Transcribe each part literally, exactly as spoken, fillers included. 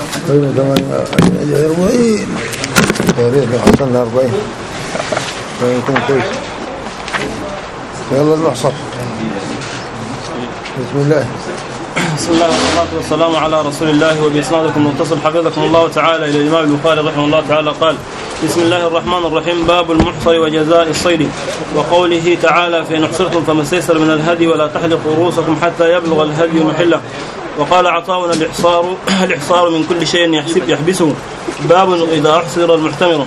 بين ثمانية أربعين يا ريت لو حصلنا أربعين يكون كويس. يلا المحصر. بسم الله بسم الله والصلاة والسلام على رسول الله. وبإسنادكم متصل حفظكم الله تعالى إلى الإمام البخاري رحمه الله تعالى قال: بسم الله الرحمن الرحيم. باب المحصر وجزاء الصيد. وقوله تعالى: فإن احصرتم فما استيسر من الهدي ولا تحلقوا رؤوسكم حتى يبلغ الهدي محله. وقال عطاؤنا: الإحصار الإحصار من كل شيء يحبسه. باب إذا أحصر المحتمر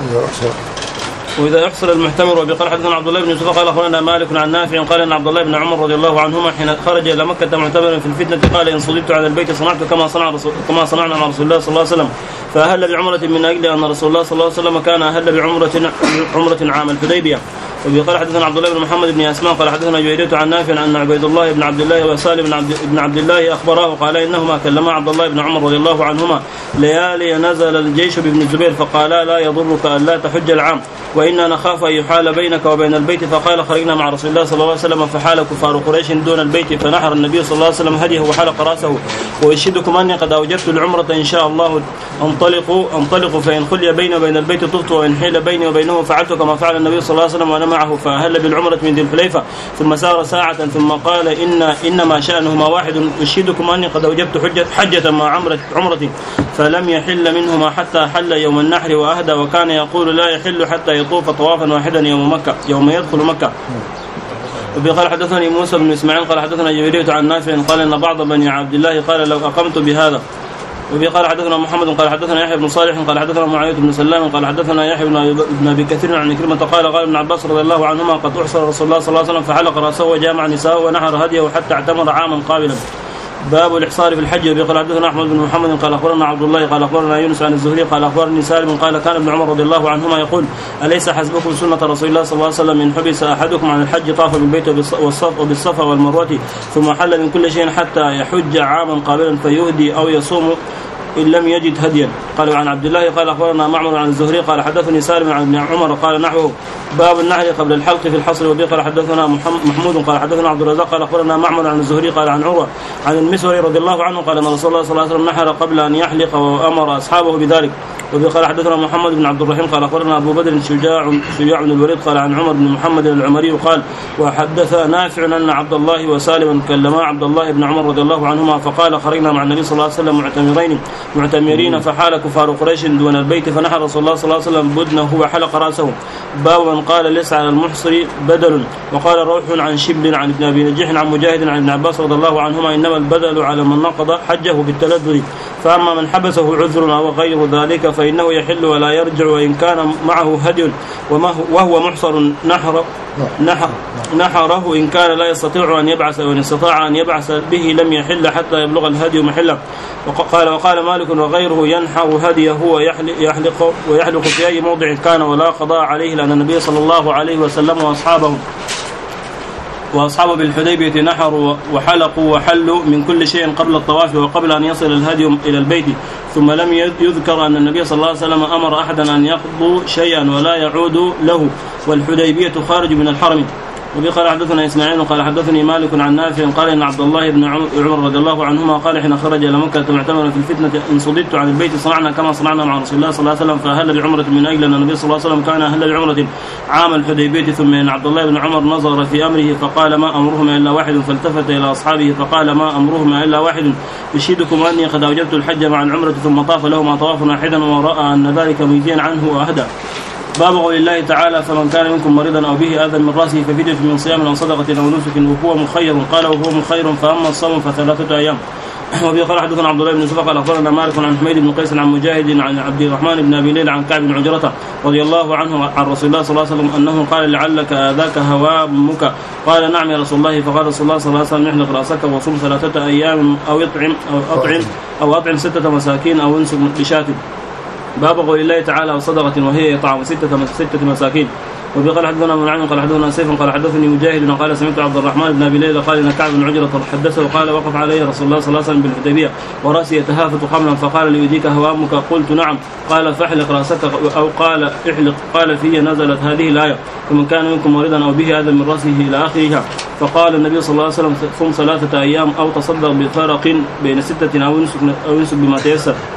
وإذا يحصر المحتمر. وبقال حدثنا عبد الله بن يوسف قال أخبرنا مالك عن نافع قال إن عبد الله بن عمر رضي الله عنهما حين خرج إلى مكة معتمرا في الفتنة قال: إن صلبت على البيت صنعت كما صنع رسول كما صنعنا مع رسول الله صلى الله عليه وسلم. فأهل بعمرة من أجل أن رسول الله صلى الله عليه وسلم كان أهل بعمرة عمرة عام الحديبية. وبقال حدثنا عبد الله بن محمد بن أسماء قال حدثنا جويرية عن نافع أن عبيد الله بن عبد الله وسالم بن عبد, بن عبد الله أخبراه قال إنهما كلما عبد الله بن عمر رضي الله عنهما ليالي نزل الجيش بابن الزبير فقالا: لا يضرك أن لا تحج العام وإنا نخاف أن يحال بينك وبين البيت. فقال: خرجنا مع رسول الله صلى الله عليه وسلم فحال كفار قريش دون البيت فنحر النبي صلى الله عليه وسلم هديه وحلق رأسه. وأشهدكم أني قد أوجبت العمرة إن شاء الله انطلقوا انطلقوا فإن خلي بيني وبين البيت طفت وإن حيل بيني وبينه فعلت كما فعل النبي صلى الله عليه وسلم وأنا معه. فأهل بالعمرة من ذي الحليفة ثم سار ساعة ثم قال: إن إنما شأنهما واحد. أشهدكم أني قد أوجبت حجة حجة مع عمرة عمرتي فلم يحل منهما حتى حل يوم النحر وأهدى. وكان يقول: لا يحل حتى يطوف طوافا واحدا يوم مكة يوم يدخل مكة. وقال حدثني موسى بن إسماعيل قال حدثنا جويرية عن نافع قال إن بعض بني عبد الله قال: لو أقمت بهذا. وقال حدثنا محمد قال حدثنا يحيى بن صالح قال حدثنا معاوية بن سلام قال حدثنا يحيى بن أبي كثير عن كلمة قال قال ابن عباس رضي الله عنهما: قد أحصر رسول الله صلى الله عليه وسلم فحلق رأسه وجامع نساءه ونحر هديه حتى اعتمر عاما قابلا. باب الإحصار في الحج. وقال حدثنا أحمد بن محمد قال أخبرنا عبد الله قال أخبرنا يونس عن الزهري قال أخبرني سالم قال كان ابن عمر رضي الله عنهما يقول: أليس حسبكم سنة رسول الله صلى الله عليه وسلم إن حبس أحدكم عن الحج طاف بالبيت وبالصفا والمروة ثم حل من كل شيء حتى يحج عاما قابلا فيهدي أو يصوم إن لم يجد هديا. قال عن عبد الله قال أخبرنا معمر عن الزهري قال حدثني سالم عن ابن عمر قال نحوه. باب النحر قبل الحلق في الحصر. وبه قال حدثنا محمود قال حدثنا عبد الرزاق قال أخبرنا معمر عن الزهري قال عن عروة عن المسوري رضي الله عنه قال أن رسول الله صلى الله عليه وسلم نحر قبل أن يحلق وأمر أصحابه بذلك. وبه قال حدثنا محمد بن عبد الرحيم قال أخبرنا أبو بدر شجاع شجاع بن الوليد قال عن عمر بن محمد العمري قال: وحدث نافع أن عبد الله وسالم كلما عبد الله بن عمر رضي الله عنهما فقال: خرجنا مع النبي صلى الله عليه وسلم معتمرين معتمرين فحال كفار قريش دون البيت فنحر رسول الله صلى الله عليه وسلم بدنه وحلق رأسه. باب من قال: ليس على المحصر بدل. وقال روح عن شبل عن ابن أبي نجيح عن مجاهد عن ابن عباس رضي الله عنهما: إنما البدل على من نقض حجه بالتلذذ، فأما من حبسه عذر أو غير ذلك فإنه يحل ولا يرجع وإن كان معه هدي وهو محصر نحر نحر نحره إن كان لا يستطيع أن يبعث وإن استطاع أن يبعث به لم يحل حتى يبلغ الهدي محله. وقال وقال مالك وغيره: ينحر هديه ويحلق ويحلق في أي موضع كان ولا قضاء عليه، لأن النبي صلى الله عليه وسلم وأصحابه وأصحابه بالحديبية نحروا وحلقوا وحلوا من كل شيء قبل الطواف وقبل أن يصل الهدي إلى البيت. ثم لم يذكر أن النبي صلى الله عليه وسلم أمر أحدا أن يقضوا شيئا ولا يعود له، والحديبية خارج من الحرم. وقال حدثنا إسماعيل قال حدثني مالك عن نافع قال إن عبد الله بن عمر رضي الله عنهما قال حين خرج إلى مكة معتمرا في الفتنة: إن صددت عن البيت صنعنا كما صنعنا مع رسول الله صلى الله عليه وسلم. فأهل بعمرة من أجل أن النبي صلى الله عليه وسلم كان أهل بعمرة عام الحديبية. ثم إن عبد الله بن عمر نظر في أمره فقال: ما أمرهما إلا واحد. فالتفت إلى أصحابه فقال: ما أمرهما إلا واحد. أشهدكم أني قد أوجبت الحج مع العمرة. ثم طاف لهما طواف واحدا ورأى أن ذلك مجزيا عنه وأهدى. باب قول الله تعالى: فمن كان منكم مريضا أو به أذى من رأسه ففدية من صيام أو صدقة أو نسك وهو مخير. قال: وهو مخير فأما الصوم فثلاثة أيام. وبه قال حدثنا عبد الله بن يوسف قال أخبرنا مالك عن حميد بن قيس عن مجاهد عن عبد الرحمن بن أبي ليلى عن كعب بن عجرة رضي الله عنه عن رسول الله صلى الله عليه وسلم أنه قال: لعلك آذاك هوامك. قال: نعم يا رسول الله. فقال رسول الله صلى الله عليه وسلم: احلق رأسك وصم ثلاثة أيام أو يطعم أو أطعم أو أطعم ستة مساكين أو انسك بشاة. باب قول الله تعالى: وصدقة وهي إطعام ستة ستة مساكين. وقال حدثنا ابن عمرو قال حدثنا سيف قال حدثني مجاهد قال: سمعت عبد الرحمن بن ابي ليلى قال ان كعب بن عجرة حدثه قال: وقف علي رسول الله صلى الله عليه وسلم بالحديبيه وراسي يتهافت خمرا فقال: ليديك هوامك. قلت: نعم. قال: فاحلق راسك او قال: احلق. قال: في نزلت هذه الايه: ومن كان منكم مريضا او به اذى من راسه الى اخرها. فقال النبي صلى الله عليه وسلم: صم ثلاثه ايام او تصدق بفرق بين سته او انسك او انسك بما تيسر.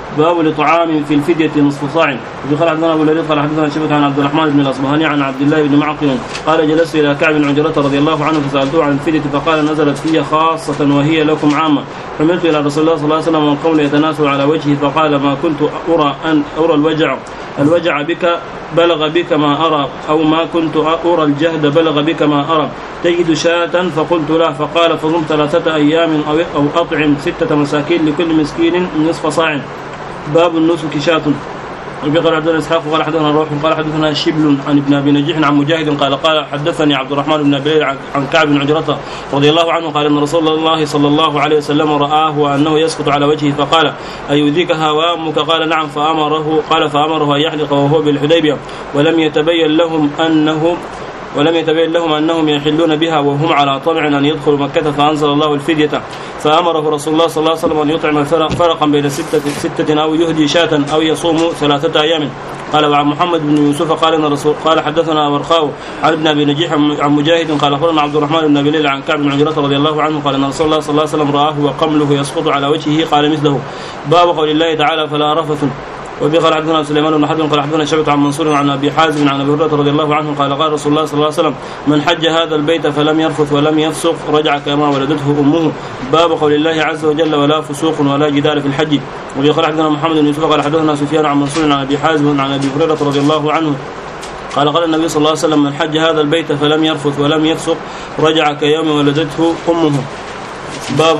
باب لطعام في الفدية نصف صاع. قال حدثنا ابو الوليد قال حدثنا شبكة عن عبد الرحمن بن الاصبهاني عن عبد الله بن معقل قال جلست الى كعب بن عجرة رضي الله عنه فسالته عن الفدية فقال نزلت في خاصة وهي لكم عامة. حملت الى رسول الله صلى الله عليه وسلم والقوم يتناسوا على وجهه فقال ما كنت ارى ان ارى الوجع الوجع بك بلغ بك ما ارى او ما كنت ارى الجهد بلغ بك ما ارى تجد شاة فقلت له فقال فصم ثلاثة ايام او اطعم ستة مساكين لكل مسكين نصف صاع. باب النسك شاة. قال حدثنا اسحاق قال حدثنا روح قال حدثنا شبل عن ابن ابي نجيح عن مجاهد قال قال حدثني عبد الرحمن بن ابي عن كعب بن عجرة رضي الله عنه قال ان رسول الله صلى الله عليه وسلم رآه وانه يسقط على وجهه فقال ايؤذيك هوامك قال نعم فامره قال فامره ان يحلق وهو بالحديبية ولم يتبين لهم انه ولم يتبين لهم أنهم يحلون بها وهم على طمع أن يدخلوا مكة فأنزل الله الفدية فأمره رسول الله صلى الله عليه وسلم أن يطعم فرقا بين ستة, ستة أو يهدي شاة أو يصوم ثلاثة أيام. قال وعن محمد بن يوسف قال إن رسول قال حدثنا ورقاء عن ابن أبي نجيح عن مجاهد قال أخبرنا عبد الرحمن بن أبي ليلى عن كعب بن عجرة رضي الله عنه قال إن رسول الله صلى الله عليه وسلم رآه وقمله يسقط على وجهه قال مثله. باب قول الله تعالى فلا رفث. وبه قال حدثنا سليمان بن حرب قال حدثنا شعبة عن منصور عن ابي حازم عن ابي هريره رضي الله عنه قال قال رسول الله صلى الله عليه وسلم من حج هذا البيت فلم يرفث ولم يفسق رجع كما ولدته امه. باب قول الله عز وجل ولا فسوق ولا جدال في الحج. وبه قال حدثنا محمد بن يوسف قال حدثنا سفيان عن منصور عن ابي حازم عن ابي هريره رضي الله عنه قال قال النبي صلى الله عليه وسلم من حج هذا البيت فلم يرفث ولم يفسق رجع كيوم ولدته امه. باب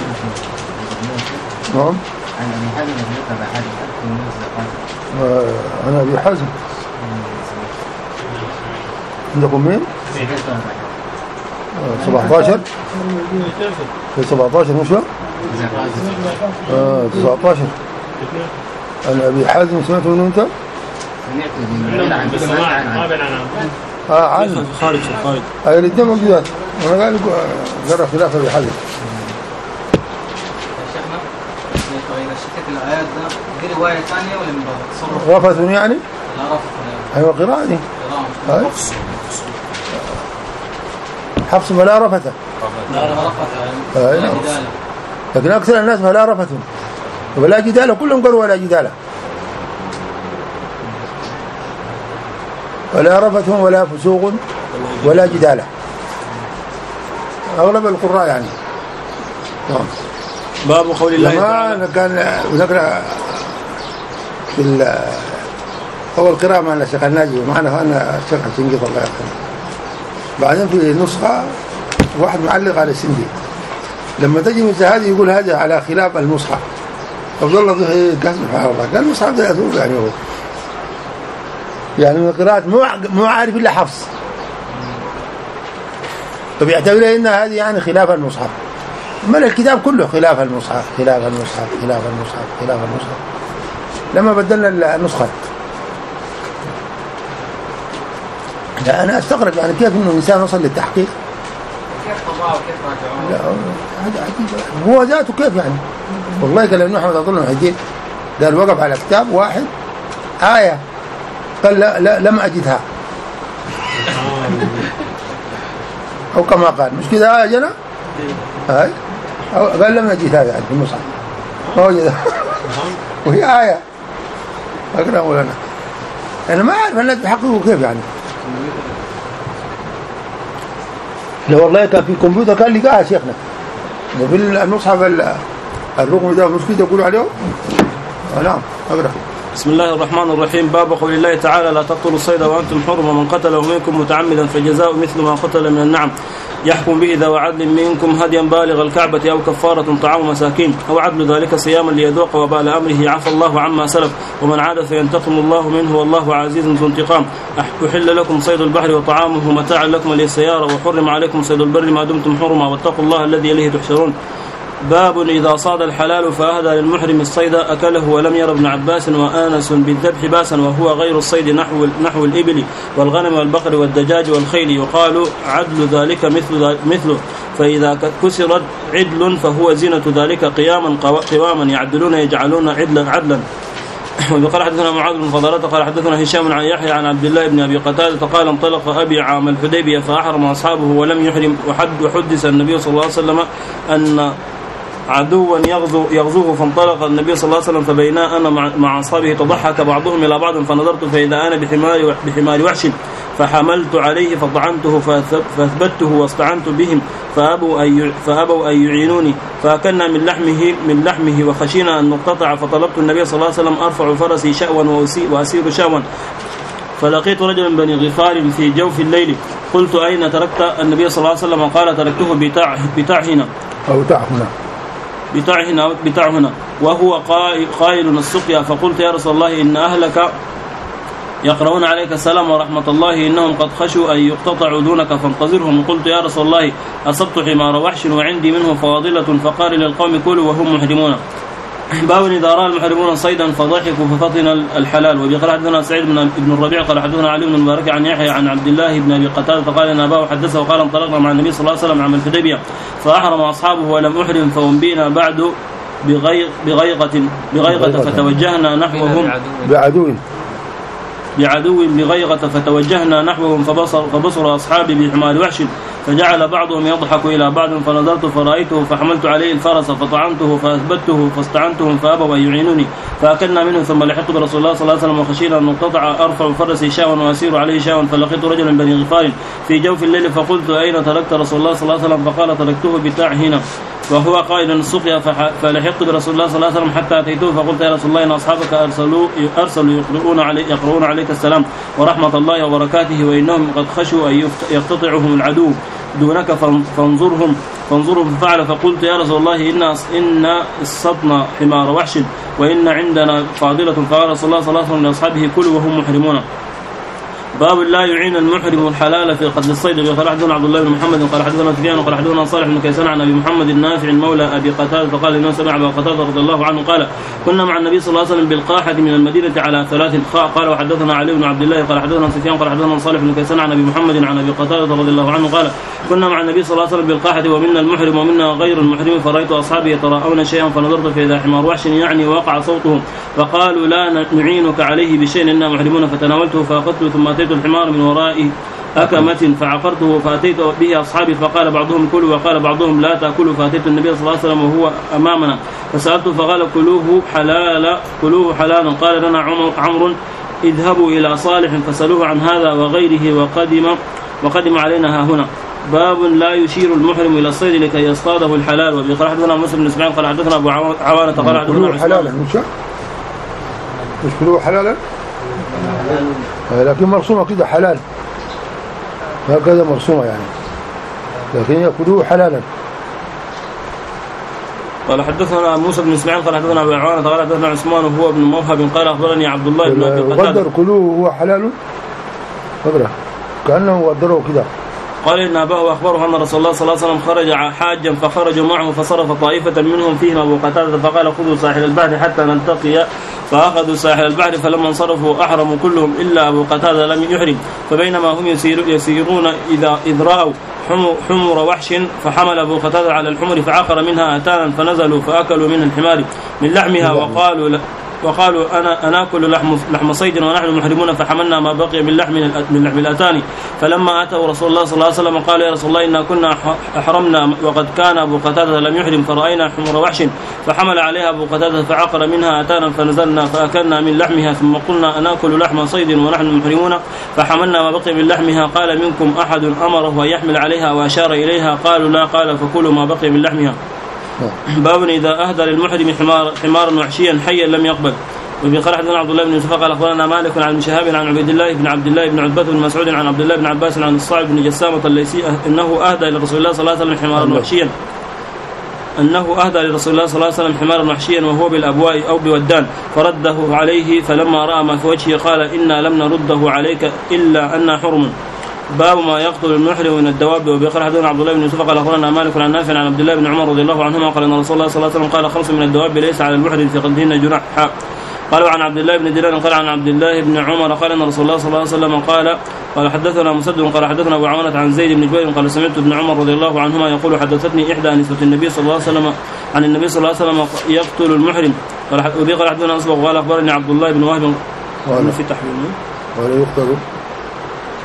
نعم أنا أبي حازم عندكم مين؟ سبعة عشر في سبعة عشر مش آه تسعة عشر. أنا أبي حازم سمعت منه أنت؟ آه عالم خارج خارج أي الاثنين موجودات. أنا قال قرأ خلاف أبي حازم. الآيات ده دي رواية ثانية ولا من باب تصرف؟ رفث يعني؟ لا رفث. أيوة قراءة دي. قراءة. حفص فلا رفث. لا رفث. أيوة. لكن أكثر الناس فلا رفث ولا جدال كلهم قالوا ولا جدال. ولا رفث ولا فسوق ولا جدال. أغلب القراء يعني. نعم. باب قول الله تعالى كان نقرأ في أول قراءة معنا الشيخ الناجي معنا أنا الشيخ السندي الله يرحمه. بعدين في نسخة واحد معلق على السندي لما تجي مثل هذه يقول هذا على خلاف المصحف. عبد الله ضحي قال سبحان الله قال المصحف ده يثوب يعني هو يعني من القراءات مو مو عارف إلا حفص فبيعتبر إن هذه يعني خلاف المصحف. من الكتاب كله خلاف المصحف خلاف المصحف خلاف المصحف خلاف المصحف. لما بدلنا النسخة لا أنا أستغرب يعني كيف إنه الإنسان وصل للتحقيق. كيف طبعه وكيف راجعوه؟ لا هذا عجيب هو ذاته كيف يعني. والله قال ابن أحمد أظن الحديث قال وقف على كتاب واحد آية قال لا, لا لم أجدها أو كما قال مش كده آية جنا هاي قال لم أجدها يعني في المصحف ما وجدها وهي آية أقرأ لنا أنا ما أعرف الناس بيحققوا كيف يعني. لو والله كان في كمبيوتر كان لقاها شيخنا في المصحف الرقم ده مش كده يقولوا عليه. نعم أقرأ. بسم الله الرحمن الرحيم. باب قول الله تعالى لا تقتلوا الصيد وأنتم حرم ومن قتله منكم متعمدا فجزاء مثل ما قتل من النعم يحكم به ذو عدل منكم هديا بالغ الكعبة أو كفارة طعام مساكين أو عدل ذلك صياما ليذوق وبال أمره عفى الله عما سلف ومن عاد فينتقم الله منه والله عزيز ذو انتقام. أحل لكم صيد البحر وطعامه متاعا لكم وللسيارة وحرم عليكم صيد البر ما دمتم حرما واتقوا الله الذي إليه تحشرون. باب إذا صاد الحلال فأهدى للمحرم الصيد أكله ولم ير ابن عباس وآنس بالذبح باسا وهو غير الصيد نحو نحو الإبل والغنم والبقر والدجاج والخيل يقال عدل ذلك مثل مثله فإذا كسرت عدل فهو زينة ذلك قياما قواما يعدلون يجعلون عدلا عدلا. وقال حدثنا معاذ بن فضالة قال حدثنا هشام عن يحيى عن عبد الله بن أبي قتادة قال انطلق أبي عام الحديبية فأحرم أصحابه ولم يحرم وحد وحدث النبي صلى الله عليه وسلم أن عدوا يغزو يغزوه فانطلق النبي صلى الله عليه وسلم فبينا أنا مع أصحابه تضحك بعضهم إلى بعض فنظرت فإذا أنا بحمار بحمار وحش فحملت عليه فطعنته فأثبته واستعنت بهم فأبوا أن فأبوا أن يعينوني فأكلنا من لحمه من لحمه وخشينا أن نقتطع فطلبت النبي صلى الله عليه وسلم أرفع فرسي شأوا وأسير شأوا فلقيت رجلا من بني غفار في جوف الليل قلت أين تركت النبي صلى الله عليه وسلم قال تركته بتاع بتاع هنا أو بتاع هنا بتاع هنا بتاع هنا وهو قائل السقيا فقلت يا رسول الله إن أهلك يقرؤون عليك السلام ورحمة الله إنهم قد خشوا أن يقتطعوا دونك فانتظرهم قلت يا رسول الله أصبت حمار وحش وعندي منه فاضلة فقال للقوم كلوا وهم محرمون باب إذا رأى المحرمون صيدا فضحكوا ففطن الحلال. وبقال حدثنا سعيد بن الربيع قال حدثنا علي بن المبارك عن يحيى عن عبد الله بن أبي قتادة قال إن أباه حدثه وقال انطلقنا مع النبي صلى الله عليه وسلم عام الحديبية فأحرم أصحابه ولم أحرم فأنبينا بعد بغيقة بغيقة فتوجهنا نحوهم بعدو بعدو بغيغة فتوجهنا نحوهم فبصر, فبصر أصحابي بحمار وحش فجعل بعضهم يضحك إلى بعض فنظرت فرأيته فحملت عليه الفرس فطعنته فأثبته فاستعنتهم فأبوا أن يعينوني فأكلنا منه ثم لحقت برسول الله صلى الله عليه وسلم وخشينا أن نقتطع أرفع فرسي شاء وأسير عليه شاء فلقيت رجلا بني غفار في جوف الليل فقلت أين تركت رسول الله صلى الله عليه وسلم فقال تركته بتاع هنا وهو قائل السقيا فلحقت برسول الله صلى الله عليه وسلم حتى أتيته فقلت يا رسول الله إن أصحابك أرسلوا أرسلوا يقرؤون علي يقرؤون عليك السلام ورحمة الله وبركاته وإنهم قد خشوا أن يقتطعهم العدو دونك فانظرهم فانظرهم ففعل فقلت يا رسول الله إن إن الصدنا حمار وحش وإن عندنا فاضلة فقال رسول الله صلى الله عليه وسلم لأصحابه كلوا وهم محرمون. باب لا يعين المحرم الحلال في قتل الصيد. قال حدثنا عبد الله بن محمد قال حدثنا سفيان قال حدثنا صالح بن كيسان عن ابي محمد النافع مولى ابي قتاده فقال انه سمع ابا قتاده رضي الله عنه قال كنا مع النبي صلى الله عليه وسلم بالقاحه من المدينه على ثلاث خاء قال وحدثنا علي بن عبد الله قال حدثنا سفيان قال حدثنا صالح بن كيسان عن ابي محمد عن ابي قتاده رضي الله عنه قال كنا مع النبي صلى الله عليه وسلم بالقاحه ومنا المحرم ومنا غير المحرم فرايت اصحابي يتراءون شيئا فنظرت فاذا حمار وحش يعني وقع صوتهم فقالوا لا نعينك عليه بشيء انا محرمون فتناولته فاخذته ثم اتيت الحمار من وراء أكمة فعقرته فأتيت به أصحابي فقال بعضهم كلوا وقال بعضهم لا تأكلوا فأتيت النبي صلى الله عليه وسلم وهو أمامنا فسألته فقال كلوه حلال كلوه حلالا قال لنا عمر عمرو اذهبوا إلى صالح فسألوه عن هذا وغيره وقدم وقدم علينا ها هنا. باب لا يشير المحرم إلى الصيد لكي يصطاده الحلال. وبقال حدثنا مسلم بن اسماعيل قال حدثنا أبو عوانة قال حدثنا حلالا مش كلوه حلالا لكن مرسومة كده حلال هكذا مرسومة يعني لكن يأكلوه حلالا. قال حدثنا موسى بن اسماعيل قال حدثنا ابو عوانة قال حدثنا عثمان وهو ابن موهب قال اخبرني عبد الله بن ابي قتادة غدر كلوه هو حلال غدر كأنه غدره كده. قال إن أباه أخبره أن رسول الله صلى الله عليه وسلم خرج حاجا فخرجوا معه فصرف طائفة منهم فيهم أبو قتادة فقال خذوا ساحل البحر حتى نلتقي فأخذوا ساحل البحر فلما انصرفوا أحرموا كلهم إلا أبو قتادة لم يحرم فبينما هم يسيرون إذا إذ رأوا حمر وحش فحمل أبو قتادة على الحمر فعقر منها أتانا فنزلوا فأكلوا من الحمار من لحمها وقالوا وقالوا أنا أناكل لحم لحم صيد ونحن محرمون فحملنا ما بقي من لحم من لحم الأتاني فلما أتوا رسول الله صلى الله عليه وسلم قال يا رسول الله إنا كنا أحرمنا وقد كان أبو قتادة لم يحرم فرأينا حمر وحش فحمل عليها أبو قتادة فعقر منها أتانا فنزلنا فأكلنا من لحمها ثم قلنا أناكل لحم صيد ونحن محرمون فحملنا ما بقي من لحمها قال منكم أحد أمره أن يحمل عليها وأشار إليها قالوا لا قال فكلوا ما بقي من لحمها. باب إذا أهدى للمحرم حمار حمارا وحشيا حيا لم يقبل. وبقال حدثنا عبد الله بن يوسف قال أخبرنا مالك عن ابن شهاب عن عبيد الله بن عبد الله بن عتبة بن مسعود عن عبد الله بن عباس عن الصعب بن جسامة الليثي أنه أهدى لرسول الله صلى الله عليه وسلم حمارا وحشيا أنه أهدى لرسول الله صلى الله عليه وسلم حمارا وحشيا وهو بالأبواء أو بودان فرده عليه فلما رأى ما في وجهه قال إنا لم نرده عليك إلا أن حرم. باب ما يقتل المحرم من الدواب. وبقال حدثنا عبد الله بن يوسف قال أخبرنا مالك عن نافع عن عبد الله بن عمر رضي الله عنهما قال ان رسول الله صلى الله عليه وسلم قال خمس من الدواب ليس على المحرم في قتلهن جناح. قالوا عن عبد الله بن دينار قال عن عبد الله بن عمر قال ان رسول الله صلى الله عليه وسلم قال قال حدثنا مسدد قال حدثنا ابو عوانة عن زيد بن جبير قال سمعت ابن عمر رضي الله عنهما يقول حدثتني احدى نسوة النبي صلى الله عليه وسلم عن النبي صلى الله عليه وسلم يقتل المحرم. قال وبقال حدثنا اصبغ قال اخبرني عبد الله بن وهب في تحويل ولا يقتل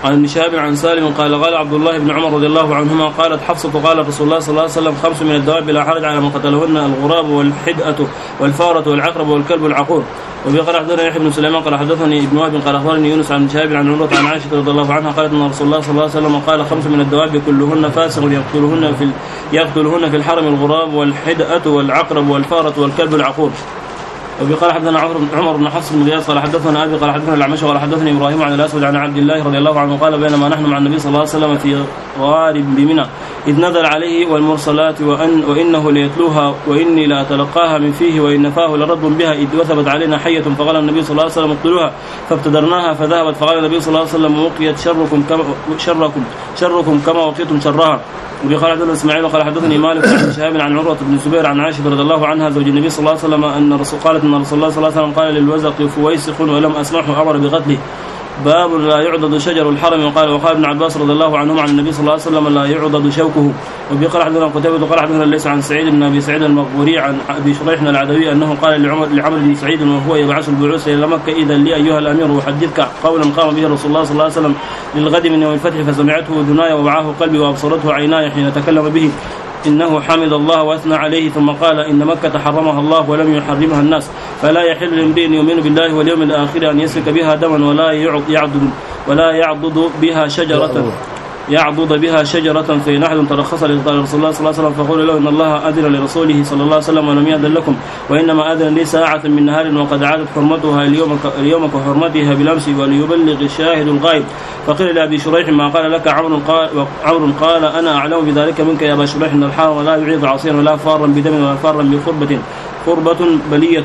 عن ابن شهاب عن سالم قال قال عبد الله بن عمر رضي الله عنهما قالت حفصة قال رسول الله صلى الله عليه وسلم خمس من الدواب لا حرج على من قتلهن الغراب والحدأة والفارة والعقرب والكلب العقور. وفي قال حدثنا يحيى بن سليمان قال حدثني ابن وهب قال اخبرني يونس عن شهاب عن عمرة عن عائشة رضي الله عنها قالت ان رسول الله صلى الله عليه وسلم قال خمس من الدواب كلهن فاسق يقتلهن في يقتلهن في الحرم الغراب والحدأة والعقرب والفارة والكلب العقور. وفي قال حدثنا عمر بن حفص بن غياث قال حدثنا ابي قال حدثنا الاعمش قال حدثني ابراهيم عن الاسود عن عبد الله رضي الله عنه قال بينما نحن مع النبي صلى الله عليه وسلم في غار بمنى اذ نزل عليه والمرسلات وان وانه ليتلوها واني لاتلقاها من فيه وان فاه لرد بها اذ وثبت علينا حيه فقال النبي صلى الله عليه وسلم اقتلوها فابتدرناها فذهبت فقال النبي صلى الله عليه وسلم وقيت شركم كما شركم شركم كما وقيتم شرها. وفي قال حدثنا اسماعيل قال حدثني مالك عن شهاب عن عروة بن الزبير عن عائشة رضي الله عنها زوج النبي صلى الله عليه وسلم ان الرسول قالت ان رسول الله صلى الله عليه وسلم قال للوزق فويسق ولم اسمعه امر بقتله. باب لا يعضد شجر الحرم. وقال وقال ابن عباس رضي الله عنهما عن النبي صلى الله عليه وسلم لا يعضد شوكه. وفي قال حدثنا قتيبة قال حدثنا ليس عن سعيد بن ابي سعيد المقبوري عن ابي شريح العدوي انه قال لعمر لعمر بن سعيد وهو يبعث البعوث الى مكه اذا لي ايها الامير احدثك قولا قام به رسول الله صلى الله عليه وسلم للغد من يوم الفتح فسمعته اذناي ووعاه قلبي وابصرته عيناي حين تكلم به إنه حمد الله وأثنى عليه ثم قال إن مكة حرمها الله ولم يحرمها الناس فلا يحل لامرئ يؤمن بالله واليوم الآخر أن يسفك بها دما ولا يعضد ولا يعضد بها شجرة يعضد بها شجرة في نحل ترخص لرسول الله صلى الله عليه وسلم فقول له إن الله أذن لرسوله صلى الله عليه وسلم ولم يأذن لكم وإنما أذن لي ساعة من نهار وقد عادت حرمتها اليوم اليوم كحرمتها بالأمس وليبلغ الشاهد الغائب. فقيل لأبي شريح ما قال لك عمرو قال عمرو قال أنا أعلم بذلك منك يا أبا شريح إن الحرم لا يعيد عصيرا ولا فارا بدم ولا فارا بخربة خربة بلية.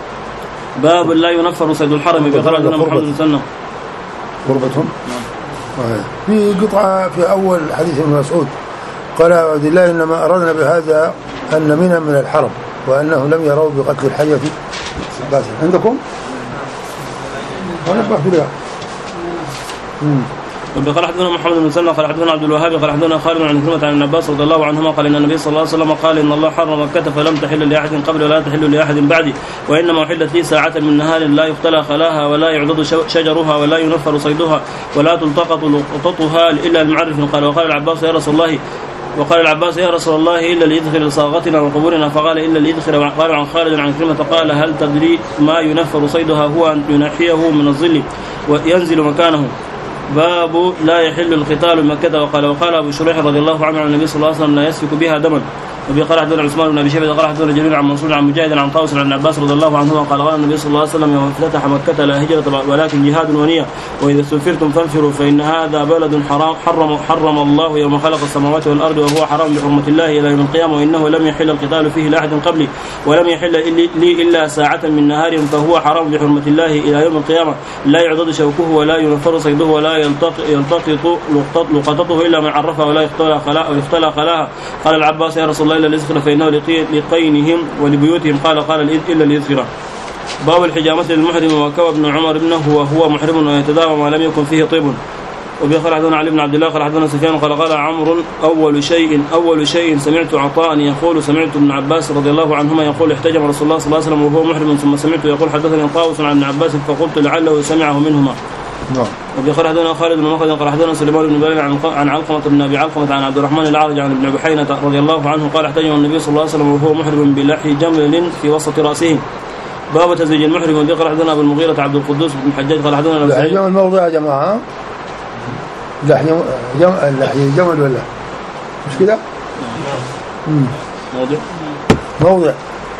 باب لا ينفر صيد الحرم بقرأ محمد بن سنة خربة. في قطعة في أول حديث ابن مسعود قال عبد الله إنما أردنا بهذا أن منى من الحرم وأنه لم يروا بقتل الحية بس عندكم وأنا بحث قال حدثنا محمد بن سلمة قال حدثنا عبد الوهاب قال حدثنا خالد عن كلمة عن العباس رضي الله عنهما قال ان النبي صلى الله عليه وسلم قال ان الله حرم مكة فلم تحل لاحد قبل ولا تحل لاحد بعدي وانما حلت لي ساعة من نهار لا يختلى خلاها ولا يعضد شجرها ولا ينفر صيدها ولا تلتقط لقطتها الا المعرف. قال وقال العباس يا رسول الله وقال العباس يا رسول الله إلا ليدخل صاغتنا وقبورنا فقال إلا ليدخل. قال عن خالد عن كلمة قال هل تدري ما ينفر صيدها هو أن ينحيه من الظل وينزل مكانه. باب لا يحل القتال مكة. وقال وقال أبو شريح رضي الله عنه عن النبي صلى الله عليه وسلم لا يسفك بها دما. وبي قال حدثنا عثمان بن ابي شيبه قال حدثنا جرير عن منصور عن مجاهد عن طاووس عن عباس رضي الله عنهما قال قال النبي صلى الله عليه وسلم يوم فتح مكة لا هجرة ولكن جهاد ونية واذا سفرتم فانفروا فان هذا بلد حرام حرم حرم الله يوم خلق السماوات والارض وهو حرام بحرمة الله الى يوم القيامة وانه لم يحل القتال فيه لاحد قبلي ولم يحل لي الا ساعة من نهار فهو حرام بحرمة الله الى يوم القيامة لا يعضد شوكه ولا ينفر صيده ولا يلتقط لقطته الا من عرفها ولا يختلى خلاها ويختلى خلاها. قال العباس يا رسول الله الا الازخر فانه لقينهم ولبيوتهم قال قال إلا الإذخرة. باب الحجامة للمحرم وكوى ابن عمر ابنه وهو محرم ويتداوم ما لم يكن فيه طيب. وبي قال حدثنا علي بن عبد الله قال حدثنا سفيان قال قال عمرو أول شيء أول شيء سمعت عطاء يقول سمعت ابن عباس رضي الله عنهما يقول احتجم رسول الله صلى الله عليه وسلم وهو محرم ثم سمعت يقول حدثني طاووس عن ابن عباس فقلت لعله سمعه منهما. وفي قال حدثنا خالد بن مخلد قال حدثنا سليمان بن بلال عن علقمة بن ابي علقمة عن عبد الرحمن الأعرج عن ابن بحينة رضي الله عنه قال احتجم النبي صلى الله عليه وسلم وهو محرم بلحي جمل في وسط راسه. باب تزويج المحرم. وفي قال حدثنا ابو المغيرة عبد القدوس بن حجاج قال حدثنا لحي جمل موضع يا جماعة لحي لحي جمل ولا مش كده موضع موضع.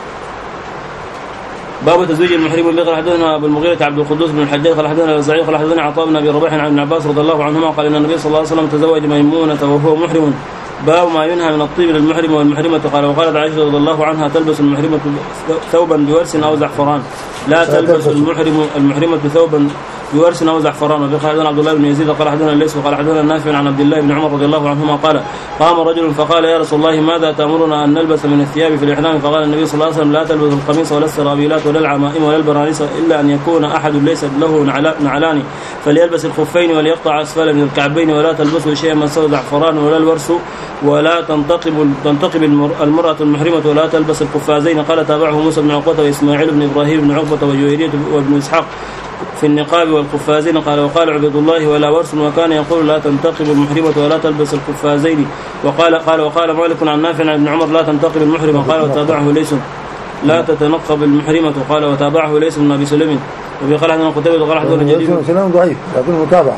باب تزويج المحرم. وقال حدثنا ابو المغيرة عبد القدوس بن الحجاج قال حدثنا الأوزاعي قال حدثنا عطاء بن ابي رباح عن ابن عباس رضي الله عنهما قال ان النبي صلى الله عليه وسلم تزوج ميمونة وهو محرم. باب ما ينهى من الطيب للمحرم والمحرمة. قال وقالت عائشة رضي الله عنها تلبس المحرمة ثوبا بورس او زعفران لا تلبس المحرم المحرمة ثوبا بورس او زعفران. وفي قال عبد الله بن يزيد قال حدثنا الليث وقال حدثنا النافع عن عبد الله بن عمر رضي الله عنهما قال قام رجل فقال يا رسول الله ماذا تأمرنا ان نلبس من الثياب في الاحرام؟ فقال النبي صلى الله عليه وسلم لا تلبس القميص ولا السرابيلات ولا العمائم ولا البرانيس الا ان يكون احد ليس له نعلان فليلبس الخفين وليقطع اسفل من الكعبين ولا تلبسوا شيئا من سوى زعفران ولا الورس ولا تنتقب تنتقب المرأة المحرمة ولا تلبس القفازين. قال تابعه موسى بن عقبة وإسماعيل بن إبراهيم بن عقبة وجويرية وابن إسحاق في النقاب والقفازين. قال وقال عبد الله ولا ورس وكان يقول لا تنتقب المحرمة ولا تلبس القفازين. وقال قال وقال مالك عن نافع عن ابن عمر لا تنتقب المحرمة. قال وتابعه ليس لا تتنقب المحرمة. قال وتابعه ليس من أبي سليم. وفي قال حدثنا قتيبة قال حدثنا جرير سلام ضعيف لكن متابعة.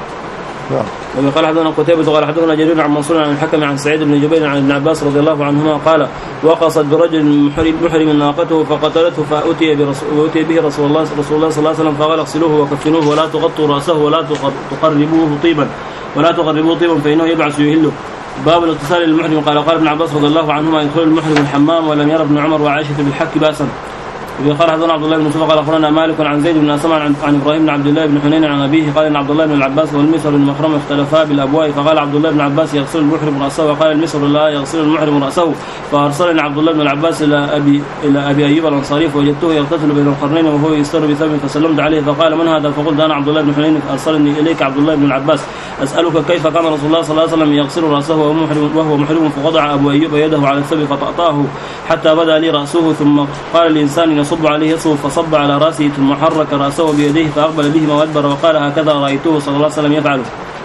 وفي قال حدثنا قتيبة قال حدثنا جرير عن منصور عن الحكم عن سعيد بن جبير عن ابن عباس رضي الله عنهما قال وقصت برجل محرم, محرم ناقته فقتلته فأتي برسول به رسول الله رسول الله صلى الله عليه وسلم فقال اغسلوه وكفنوه ولا تغطوا رأسه ولا تقربوه طيبا ولا تقربوه طيبا فإنه يبعث يهله. باب الاغتسال للمحرم. قال قال ابن عباس رضي الله عنهما يدخل المحرم الحمام ولم يرى ابن عمر وعائشة بالحك بأسا. قال حدثنا عبد الله بن مسعود قال اخبرنا مالك عن زيد بن اسمع عن, عن ابراهيم بن عبد الله بن حنين عن ابيه قال ان عبد الله بن العباس والمسر بن مخرم اختلفا بالابواء. فقال عبد الله بن العباس يغسل المحرم راسه وقال المسر لا يغسل المحرم راسه. فارسلني عبد الله بن العباس الى ابي الى ابي ايوب الانصاري فوجدته يغتسل بين القرنين وهو يستر بثوب فسلمت عليه فقال من هذا؟ فقلت انا عبد الله بن حنين ارسلني اليك عبد الله بن العباس اسالك كيف كان رسول الله صلى الله عليه وسلم يغسل راسه وهو محرم وهو محرم. فوضع ابو ايوب يده على الثوب فطأطاه حتى بدا لي راسه ثم قال لانسان يصب عليه يصب فصب على راسه ثم حرك راسه بيديه فاقبل بهما وادبر وقال هكذا رايته صلى الله عليه وسلم يفعل.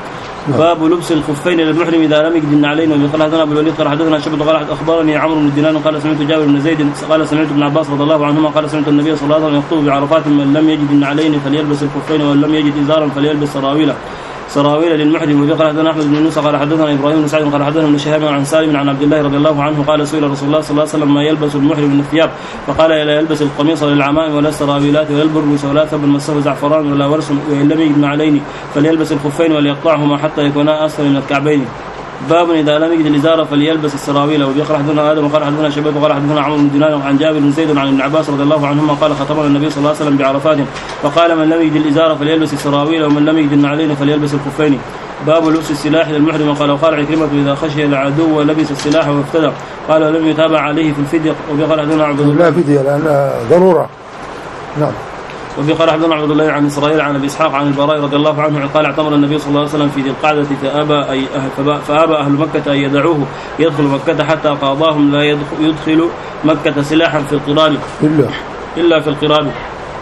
باب لبس الخفين للمحرم اذا لم يجد علينا. وقال حدثنا ابو الوليد قال حدثنا شبه قال اخبرني عمرو بن دينار قال سمعت جابر بن زيد قال سمعت ابن عباس رضي الله عنهما قال سمعت النبي صلى الله عليه وسلم يخطب بعرفات من لم يجد علينا فليلبس الخفين ومن لم يجد ازارا فليلبس سراويل سراويل للمحرم. وقال حدثنا احمد بن يونس قال حدثنا ابراهيم بن سعد قال حدثنا ابن شهاب عن سالم عن عبد الله رضي الله عنه قال سئل رسول الله صلى الله عليه وسلم ما يلبس المحرم من الثياب فقال لا يلبس القميص للعمائم ولا السراويلات ولا البرنس ولا ثوب مسه زعفران ولا ورس وان لم يجد عليه فليلبس الخفين وليقطعهما حتى يكونا اسفل من الكعبين. باب اذا لم يجد الازار فليلبس السراويل. وبيقرا حدثنا ادم وقال حدثنا شباب وقال حدثنا عمرو بن دينار عن جابر بن زيد عن ابن عباس رضي الله عنهما قال خطبنا النبي صلى الله عليه وسلم بعرفات فقال من لم يجد الازار فليلبس السراويل ومن لم يجد علينا فليلبس الخفين. باب لبس السلاح للمحرم. قال وقال عكرمة اذا خشي العدو ولبس السلاح وافتدى. قال ولم يتابع عليه في الفدية. وبيقرا حدثنا عبد الله لا فدية لأن ضرورة. نعم. وبيقرا حدثنا عبد الله عن اسرائيل عن ابي اسحاق عن البراء رضي الله عنه قال اعتمر النبي صلى الله عليه وسلم في ذي القعدة فابى اي أهل فابى اهل مكة ان يدعوه يدخل مكة حتى قاضاهم لا يدخل مكة سلاحا في القراب الا الا في القراب.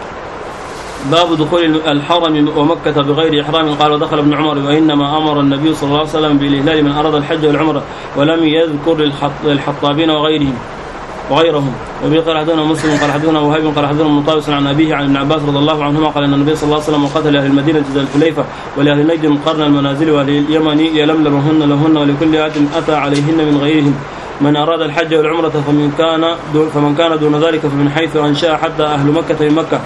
باب دخول الحرم ومكة بغير إحرام. قال ودخل ابن عمر وإنما أمر النبي صلى الله عليه وسلم بالإهلال من أراد الحج والعمرة ولم يذكر الحطابين وغيرهم وغيرهم. وبه قال حدثنا مسلم قال حدثنا وهيب قال حدثنا مطاوس عن أبيه عن ابن عباس رضي الله عنهما قال أن النبي صلى الله عليه وسلم قتل أهل المدينة ذا الحليفة ولأهل نجد قرن المنازل وأهل اليمن يلملمهن لهن ولكل آت أتى عليهن من غيرهم من أراد الحج والعمرة فمن كان دون فمن كان دون ذلك فمن حيث أنشأ حتى أهل مكة من مكة.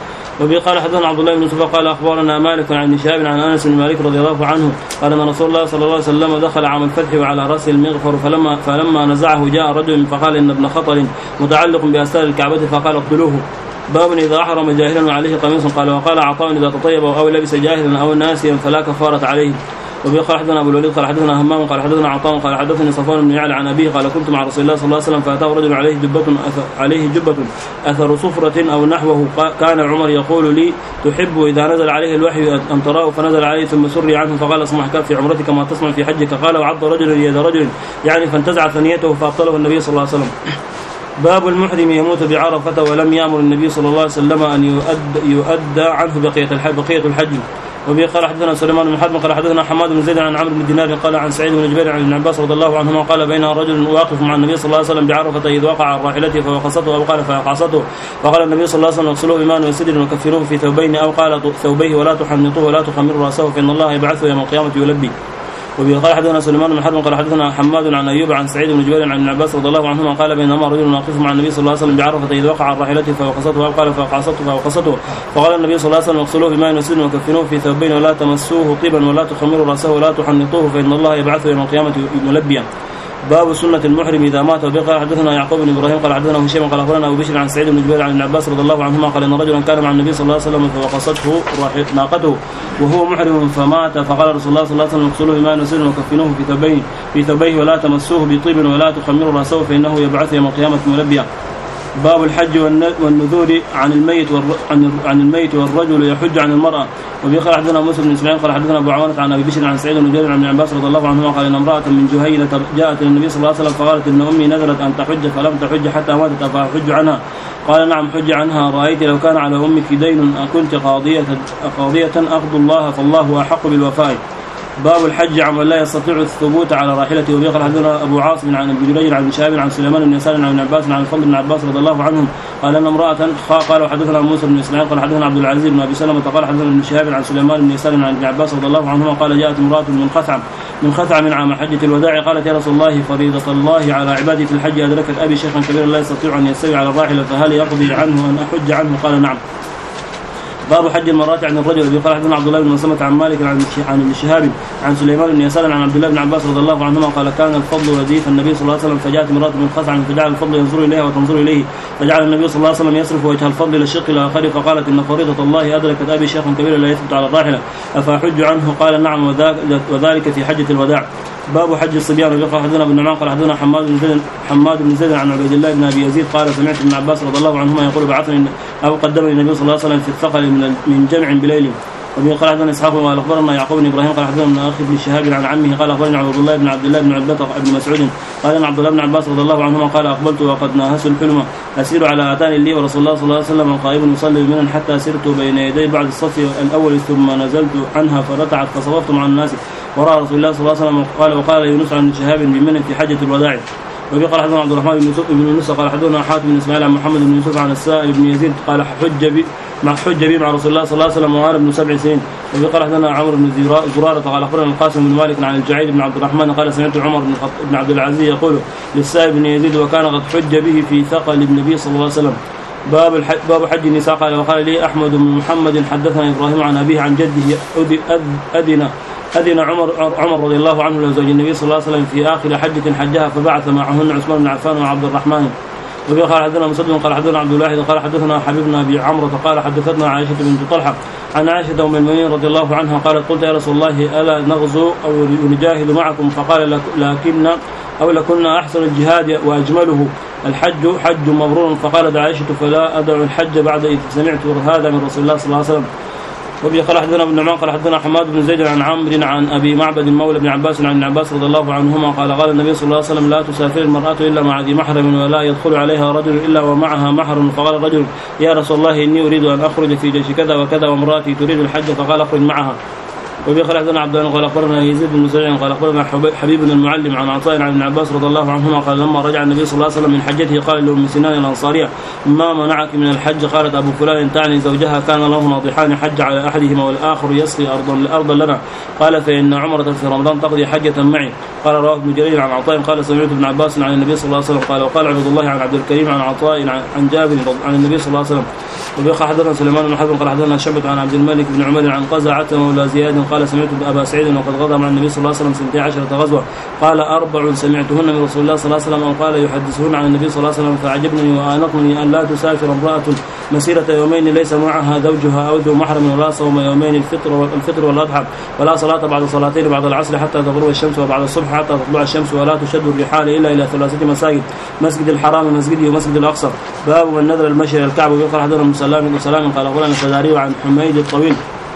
وبه قال حدثنا عبد الله بن يوسف قال اخبرنا مالك عن شهاب عن انس بن مالك رضي الله عنه قال ان رسول الله صلى الله عليه وسلم دخل عام الفتح وعلى راسه المغفر فلما فلما نزعه جاء رجل فقال ان ابن خطر متعلق باستار الكعبه فقال اقتلوه. باب اذا احرم جاهلا وعليه قميص. قال وقال عطاء اذا تطيب او لبس جاهلا او ناسيا فلا كفاره عليه. وبه قال حدثنا ابو الوليد قال حدثنا همام قال حدثنا عطاء قال حدثني صفوان بن يعلى عن ابيه قال كنت مع رسول الله صلى الله عليه وسلم فاتاه رجل عليه جبه عليه جبه اثر صفره او نحوه كان عمر يقول لي تحب اذا نزل عليه الوحي ان تراه فنزل عليه ثم سري عنه فقال اصنع في عمرتك ما تصنع في حجك. قال وعض رجل يد رجل يعني فانتزع ثنيته فابطله النبي صلى الله عليه وسلم. باب المحرم يموت بعرفة ولم يأمر النبي صلى الله عليه وسلم ان يؤدى, يؤدى عنه بقيه الحج بقيه الحج. وبه قال حدثنا سليمان بن حرب قال حدثنا حماد بن زيد عن عمرو بن دينار قال عن سعيد بن جبير عن ابن عباس رضي الله عنهما قال بين رجل واقف مع النبي صلى الله عليه وسلم بعرفة إذ وقع عن راحلته فوقصته أو قال فوقصته فقال النبي صلى الله عليه وسلم اغسلوه بماء وسدر وكفنوه في ثوبين أو قال ثوبيه ولا تحنطوه ولا تخمروا رأسه فإن الله يبعثه يوم القيامة يلبي. وبه قال حدثنا سليمان بن حرب قال حدثنا حماد عن ايوب عن سعيد بن جبير عن ابن عباس رضي الله عنهما قال بينما رجل واقف مع النبي صلى الله عليه وسلم بعرفة إذ وقع عن راحلته فوقصته او قال فوقصته فوقصته فقال النبي صلى الله عليه وسلم اغسلوه بماء وسدر وكفنوه في ثوبين ولا تمسوه طيبا ولا تخمروا راسه ولا تحنطوه فإن الله يبعثه يوم القيامة ملبيا. باب سنة المحرم إذا مات. وبقى حدثنا يعقوب بن إبراهيم قال حدثنا هشام قال أخبرنا أبو بشر عن سعيد بن جبير عن ابن عباس رضي الله عنهما قال إن رجلا كان مع النبي صلى الله عليه وسلم فوقصته ناقته وهو محرم فمات فقال رسول الله صلى الله عليه وسلم اغسلوه بماء وسدر وكفنوه في ثوبين في ثوبيه ولا تمسوه بطيب ولا تخمروا رأسه فإنه يبعث يوم القيامة ملبيا. باب الحج والنذور عن الميت عن الميت والرجل يحج عن المرأة. وبقى حدثنا موسى بن اسماعيل قال حدثنا ابو عوانة عن ابي بشر عن سعيد بن جبير عن ابن عباس رضي الله عنهما قال ان امرأة من جهينة جاءت النبي صلى الله عليه وسلم فقالت ان امي نذرت ان تحج فلم تحج حتى ماتت فاحج عنها. قال نعم حج عنها رأيت لو كان على أمك دين أكنت قاضية قاضية أقض الله فالله أحق بالوفاء. باب الحج عمن لا يستطيع الثبوت على راحلته. وبه قال حدثنا ابو عاصم عن ابن جريج عن شهاب عن سليمان بن يسار عن ابن عباس عن الفضل بن عباس رضي الله عنهم قال ان امراه قال وحدثنا موسى بن اسماعيل قال حدثنا عبد العزيز بن ابي سلمة قال حدثنا ابن شهاب عن سليمان بن يسار عن ابن عباس رضي الله عنهما قال جاءت امراه من خثعم من خثعم من عام حجة الوداع قالت يا رسول الله فريضة الله على عبادي في الحج أدركت أبي شيخا كبيرا لا يستطيع أن يستوي على الراحلة فهل يقضي عنه أن أحج عنه؟ قال نعم. باب حج المرأة عن الرجل. الذي قال حدثنا عبد الله بن مسلمة عن مالك عن عن ابن شهاب عن سليمان بن يسار عن عبد الله بن عباس رضي الله عنهما قال كان الفضل رديف النبي صلى الله عليه وسلم فجاءت امرأة من خثعم فجعل الفضل ينظر إليها وتنظر إليه فجعل النبي صلى الله عليه وسلم يصرف وجه الفضل إلى الشق الآخر فقالت إن فريضة الله أدركت أبي شيخ كبير لا يثبت على الراحلة أفأحج عنه؟ قال نعم وذلك في حجة الوداع. باب حج الصبيان. وقال حدثنا ابن نعمان قال حدثنا حماد بن زيد حماد بن زيد عن عبيد الله بن ابي يزيد قال سمعت ابن عباس رضي الله عنهما يقول بعثني او قدمني النبي صلى الله عليه وسلم في الثقل من من جمع بليل. وبه قال حدثنا اسحاق قال اخبرنا يعقوب بن ابراهيم قال حدثنا ابن اخي بن شهاب عن عمه قال اخبرني عبد الله بن عبد الله بن عبد بن مسعود قال ان عبد الله بن عباس رضي الله عنهما قال اقبلت وقد ناهزت الحلم اسير على اتان لي ورسول الله صلى الله عليه وسلم قائم يصلي بمنى حتى سرت بين يدي بعد الصف الاول ثم نزلت عنها فرتعت فصففت مع الناس وراء رسول الله صلى الله عليه وسلم قال وقال يونس عن شهاب بمنى في حجة الوداع. وبه قال حدثنا عبد الرحمن بن يوسف بن يونس قال حدثنا حاتم بن اسماعيل عن محمد بن يوسف عن السائب بن يزيد قال حج بي مع حج بي مع رسول الله صلى الله عليه وسلم وانا ابن سبع سنين. وبه قال حدثنا عمرو بن زرارة قال اخبرنا القاسم بن مالك عن الجعيد بن عبد الرحمن قال سمعت عمر بن عبد العزيز يقول للسائب بن يزيد وكان قد حج به في ثقل النبي صلى الله عليه وسلم. باب الحج باب حج النساء. قال وقال لي احمد بن محمد حدثنا ابراهيم عن ابيه عن جده اذن أذن عمر عمر رضي الله عنه لزوج النبي صلى الله عليه وسلم في آخر حجة حجها فبعث معهن عثمان بن عفان وعبد الرحمن. وبه قال حدثنا مسدد قال حدثنا عبد الواحد قال حدثنا حبيبنا أبي عمرو قال حدثتنا عائشة بنت طلحة عن عائشة أم المؤمنين رضي الله عنها قالت قلت يا رسول الله ألا نغزو أو نجاهد معكم؟ فقال لكن أو لكنا أحسن الجهاد وأجمله الحج حج مبرور. فقالت عائشة فلا أدع الحج بعد إذ سمعت هذا من رسول الله صلى الله عليه وسلم. وبه قال حدثنا ابن نعمان قال حدثنا حماد بن زيد عن عمرو عن ابي معبد مولى بن عباس عن ابن عباس رضي الله عنهما قال قال النبي صلى الله عليه وسلم لا تسافر المرأة الا مع ذي محرم ولا يدخل عليها رجل الا ومعها محرم. فقال الرجل يا رسول الله اني اريد ان اخرج في جيش كذا وكذا وامرأتي تريد الحج فقال اخرج معها. وبه قال حدثنا عبد الله قال اخبرنا يزيد بن سعيد قال اخبرنا حبيب بن المعلم عن عطاء عن ابن عباس رضي الله عنهما قال لما رجع النبي صلى الله عليه وسلم من حجته قال لام سنان الانصاريه ما منعك من الحج؟ قالت ابو فلان تعني زوجها كان له ناضحان حج على احدهما والاخر يسقي ارضا ارضا لنا قال فان عمره في رمضان تقضي حجه معي. قال رواه ابن جرير عن عطاء قال سمعت ابن عباس عن النبي صلى الله عليه وسلم قال وقال عبد الله عن عبد الكريم عن عطاء عن جابر عن النبي صلى الله عليه وسلم. وبه حدثنا سليمان بن حرب قال حدثنا شعبة عن عبد الملك بن عمر عن قزعة مولى زياد قال سمعت ابا سعيد وقد غزا مع النبي صلى الله عليه وسلم سنتي عشرة غزوة قال اربع سمعتهن من رسول الله صلى الله عليه وسلم او قال يحدثهن عن النبي صلى الله عليه وسلم فعجبني وانقني ان لا تسافر امرأة مسيرة يومين ليس معها زوجها او ذو محرم ولا صوم يومين الفطر والفطر والاضحى ولا صلاة بعد صلاتين بعد العصر حتى تغرب الشمس وبعد الصبح حتى تطلع الشمس ولا تشد الرحال الا الى ثلاثة مساجد مسجد الحرام مسجدي ومسجد الاقصى. باب من نذر المشي الى الكعبة. ويقال حدثنا من سلام بن سلام قال اخبرنا الفزاري عن حميد الطويل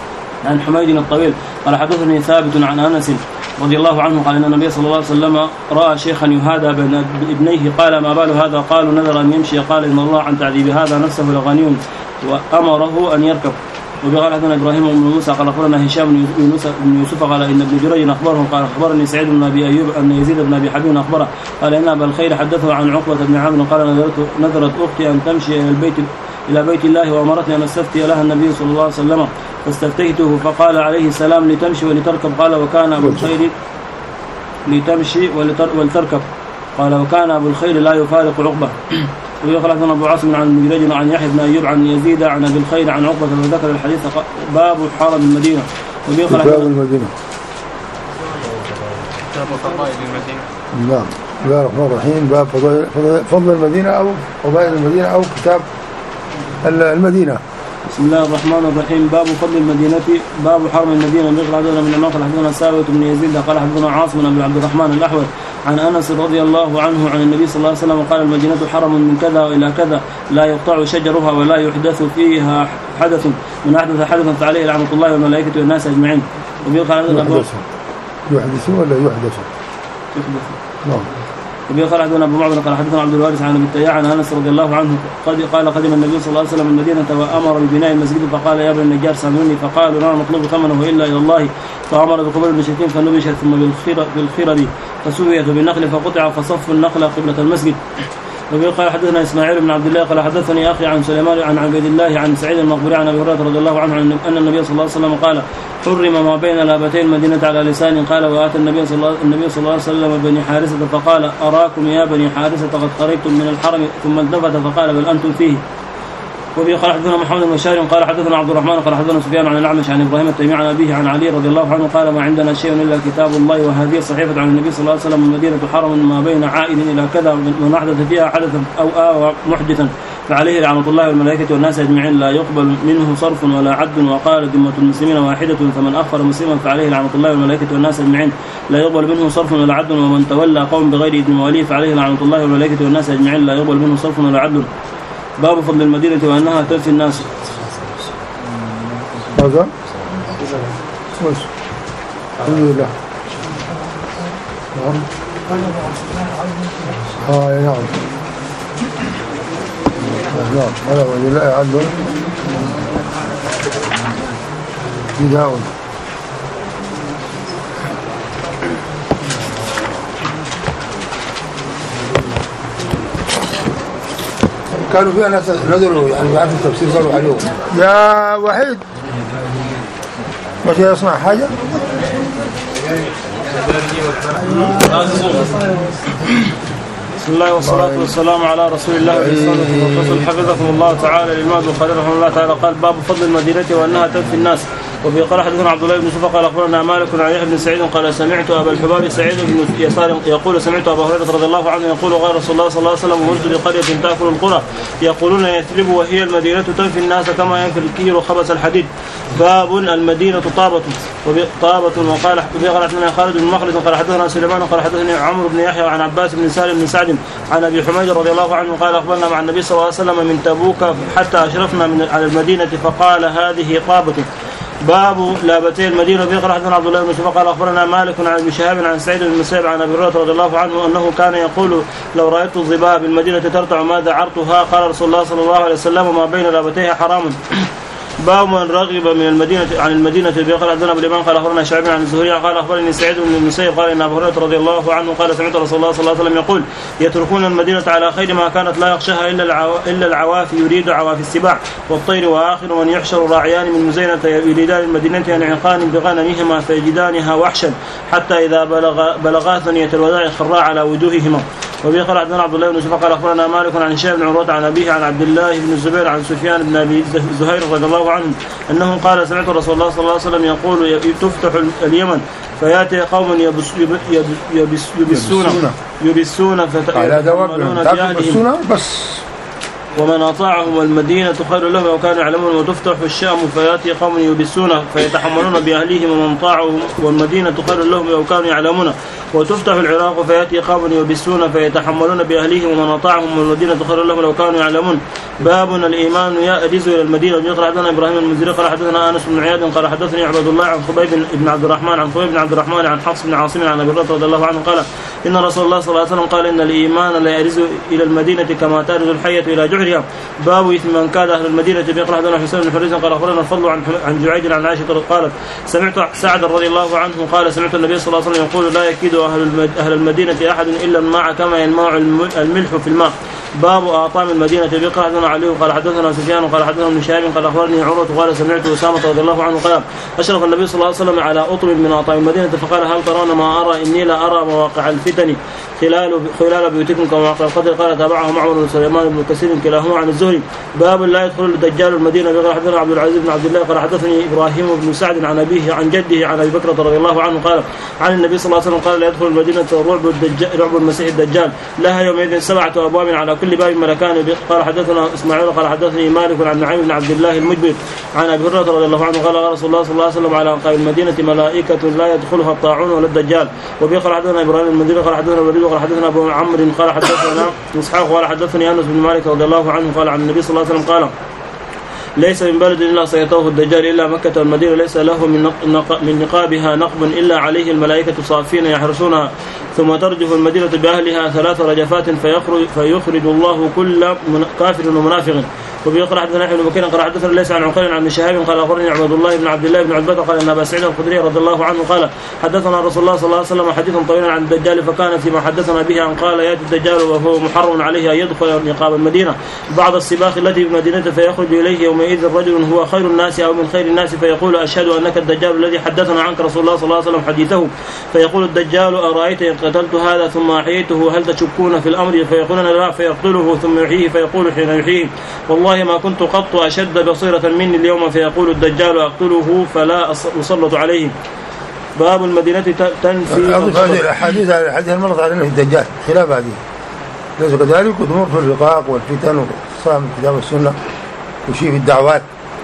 عن حميد الطويل قال حدثني ثابت عن انس رضي الله عنه قال ان النبي صلى الله عليه وسلم راى شيخا يهادى بين ابنيه قال ما بال هذا؟ قالوا نذر ان يمشي قال ان الله عن تعذيب هذا نفسه لغني وامره ان يركب. وقال حدثنا ابراهيم بن موسى قال اخبرنا هشام بن يوسف قال ان ابن جريج اخبره قال اخبرني سعيد بن ابي ايوب ان يزيد بن ابي حبيب اخبره قال ان ابا الخير حدثه عن عقبه بن عامر قال نذرت نذرت اختي ان تمشي الى البيت الى بيت الله وامرتني ان استفتي لها النبي صلى الله عليه وسلم فاستفتيته فقال عليه السلام لتمشي ولتركب قال وكان ابو الخير لتمشي ولتركب قال وكان ابو الخير لا يفارق عقبه. ويقال حدثنا ابو عاصم عن ابن جريج عن يحيى بن ايوب عن يزيد عن ابي الخير عن عقبه وذكر الحديث باب حرم المدينه. ويقال باب المدينه باب فضائل المدينه. نعم بسم الله الرحمن الرحيم. باب فضل, فضل المدينه او فضائل المدينه او كتاب المدينه. بسم الله الرحمن الرحيم. باب فضل المدينه باب حرم المدينه. يقال حدثنا من المنقل حدثنا ثابت بن يزيد قال حدثنا عاصم بن عبد الرحمن الاحول عن انس رضي الله عنه عن النبي صلى الله عليه وسلم قال المدينه حرم من كذا والى كذا لا يقطع شجرها ولا يحدث فيها حدث من احدث حدثا فعليه لعنه الله والملائكه والناس اجمعين. ويقال حدثنا يحدث ولا يحدث؟ يحدث. نعم. وبه قال حدثنا ابو معمر قال حدثنا عبد الوارث عن ابي التياح عن انس رضي الله عنه قال قدم النبي صلى الله عليه وسلم المدينه وامر ببناء المسجد فقال يا ابن النجار سامرني فقالوا لا نطلب ثمنه الا الى الله فامر بقبول المشركين فنبشت ثم بالخرب فسويت بالنخل فقطع فصف النخل قبله المسجد. وبه قال حدثنا اسماعيل بن عبد الله قال حدثني اخي عن سليمان عن عبيد الله عن سعيد المقبري عن ابي هريره رضي الله عنه ان النبي صلى الله عليه وسلم قال حرم ما بين لابتي المدينه على لسان قال واتى النبي صلى الله النبي صلى الله عليه وسلم بني حارثه فقال اراكم يا بني حارثه قد خرجتم من الحرم ثم التفت فقال بل انتم فيه. وبه قال حدثنا محمد بن بشار قال حدثنا عبد الرحمن قال حدثنا سفيان عن الأعمش عن ابراهيم التيمي عن ابيه عن علي رضي الله عنه قال ما عندنا شيء الا كتاب الله وهذه الصحيفه عن النبي صلى الله عليه وسلم المدينه حرم ما بين عائد الى كذا ومن احدث فيها حدثا او آوى محدثا فعليه لعنه الله والملائكه والناس اجمعين لا يقبل منه صرف ولا عدل وقال ذمه المسلمين واحده فمن اخر مسلما فعليه لعنه الله والملائكه والناس اجمعين لا يقبل منه صرف ولا عدل ومن تولى قوم بغير اذن وليه فعليه لعنه الله والملائكه والناس اجمعين لا يقبل منه صرف ولا عدل. باب فضل المدينة وأنها تنفي الناس. هذا الحمد لله. نعم. آه نعم. نعم. هذا ولله عدل. بداء. كانوا فيها ناس نزلوا يعني بعد التفسير قالوا عليهم يا وحيد مش يصنع حاجة. بسم الله والصلاة والسلام على رسول الله والرسول حفظكم الله تعالى. للإمام البخاري رحمه الله تعالى قال باب فضل المدينة وأنها تكفي الناس. وفي قال حدثنا عبد الله بن يوسف قال اخبرنا مالك عن يحيى بن سعيد قال سمعت ابا الحباب سعيد بن يسار يقول سمعت ابا هريره رضي الله عنه يقول قال رسول الله صلى الله عليه وسلم مرت لقريه تاكل القرى يقولون يثرب وهي المدينه تنفي الناس كما ينفي الكير خبث الحديد. باب المدينه طابه طابه. وقال قال حدثنا خالد بن مخلد قال حدثنا سليمان قال حدثني عمرو بن يحيى عن عباس بن سالم بن سعد عن ابي حميد رضي الله عنه قال اخبرنا مع النبي صلى الله عليه وسلم من تبوك حتى اشرفنا من على المدينه فقال هذه طابه. باب لابتي المدينة. في قال حدثنا عبد الله بن يوسف قال اخبرنا مالك عن ابن شهاب عن سعيد بن المسيب عن ابي هريره رضي الله عنه انه كان يقول لو رايت الظباء بالمدينه ترتع ما دعرتها قال رسول الله صلى الله عليه وسلم وما بين لابتيها حرام. باب من رغب من المدينه عن المدينه. في قال حدثنا ابو اليمان قال اخبرنا شعيب عن الزهري قال اخبرني سعيد بن المسيب قال ان ابو هريره رضي الله عنه قال سمعت رسول الله صلى الله عليه وسلم يقول يتركون المدينه على خير ما كانت لا يخشاها الا العو... الا العوافي يريد عوافي السباع والطير واخر من يحشر راعيان من مزينه يريدان المدينه ينعقان بغنمهما فيجدانها وحشا حتى اذا بلغ بلغا ثنيه الوداع خرا على وجوههما. وبه قال حدثنا عبد الله بن يوسف قال اخبرنا مالك عن هشام بن عروه عن ابيه عن عبد الله بن الزبير عن سفيان بن ابي زهير رضي الله عنه انه قال سمعت رسول الله صلى الله عليه وسلم يقول تفتح اليمن فياتي قوم يبس يبس يبس يبسون يبسون فتأملون بأهلهم بس ومن أطاعهم المدينة خير لهم لو كانوا يعلمون. وتفتح الشام فياتي قوم يبسون فيتحملون بأهليهم ومن طاعهم والمدينة خير لهم لو كانوا يعلمون. وتفتح العراق فياتي قوم يبسون فيتحملون بأهليهم ومن أطاعهم والمدينة خير لهم لو كانوا يعلمون. باب الإيمان يأرز إلى المدينة. قال حدثنا إبراهيم المنذري قال حدثنا أنس بن عياض قال حدثني عبد الله عن خبيب بن عبد الرحمن عن خبيب بن عبد الرحمن عن حفص بن عاصم عن أبي هريرة رضي الله عنه قال إن رسول الله صلى الله عليه وسلم قال إن الإيمان لا يأرز إلى المدينة كما تأرز الحية إلى جحرها. باب إثم من كاد أهل المدينة. قال حدثنا حسين بن حريز قال أخبرنا الفضل عن عن جعيد عن عائشة قالت سمعت سعد رضي الله عنه قال سمعت النبي صلى الله عليه وسلم يقول لا يكيد أهل أهل المدينة أحد إلا الماء كما ينماع الملح في الماء. باب آطام المدينة. قال حدثنا علي قال حدثنا سفيان قال حدثنا ابن شهاب قال أخبرني عروة قال سمعت أسامة رضي الله عنه قال أشرف النبي صلى الله عليه وسلم على أطم من آطام المدينة فقال هل ترون ما أرى إني لا أرى مواقع الفتن خلال خلال بيوتكم كمواقع القدر. قال تابعه معمر بن سليمان بن كثير كلاهما عن الزهري. باب لا يدخل الدجال المدينة. قال حدثنا عبد العزيز بن عبد الله قال حدثني إبراهيم بن سعد عن أبيه عن جده عن أبي بكر رضي الله عنه قال عن النبي صلى الله عليه وسلم قال لا يدخل المدينة رعب الدجال رعب المسيح الدجال لها يومئذ سبعة أبواب على كل باب ملكان. قال حدثنا إسماعيل قال حدثني مالك عن نعيم بن عبد الله المجبر عن أبي هريرة رضي الله عنه قال رسول الله صلى الله عليه وسلم على أنقاء المدينة ملائكة لا يدخلها الطاعون ولا الدجال. وبه قال حدثنا إبراهيم المنذري قال حدثنا الوليد قال حدثنا أبو عمرو قال حدثنا إسحاق قال حدثني أنس بن مالك رضي الله عنه قال عن النبي صلى الله عليه وسلم قال ليس من بلد إلا سيطوف الدجال إلا مكة والمدينة ليس له من نقابها نقب إلا عليه الملائكة صافين يحرسونها ثم ترجف المدينة بأهلها ثلاث رجفات فيخرج, فيخرج الله كل كافر ومنافق. وفي قال حدثنا يحيى بن بكير قال حدثنا ليس عن عقيل عن ابن شهاب قال اخبرني عبد الله بن عبد الله بن عتبة قال ان ابا سعيد الخدري رضي الله عنه قال حدثنا رسول الله صلى الله عليه وسلم حديثا طويلا عن الدجال فكان فيما حدثنا به ان قال ياتي الدجال وهو محرم عليه ان يدخل نقاب المدينه بعض السباق التي بمدينته فيخرج اليه يومئذ رجل هو خير الناس او من خير الناس فيقول اشهد انك الدجال الذي حدثنا عنك رسول الله صلى الله عليه وسلم حديثه. فيقول الدجال ارايت ان قتلت هذا ثم احييته هل تشكون في الامر فيقولون لا فيقتله ثم يحييه فيقول حين يحييه والله ما كنت قط أشد بصيرة مني اليوم فيقول الدجال أقتله فلا أسلط عليه. باب المدينة تنفي أضف هذه الأحاديث على الحديث المرض على أنه الدجال خلاف هذه ليس كذلك وتمر في الرقاق والفتن وصام كتاب السنة وشيء في الدعوات.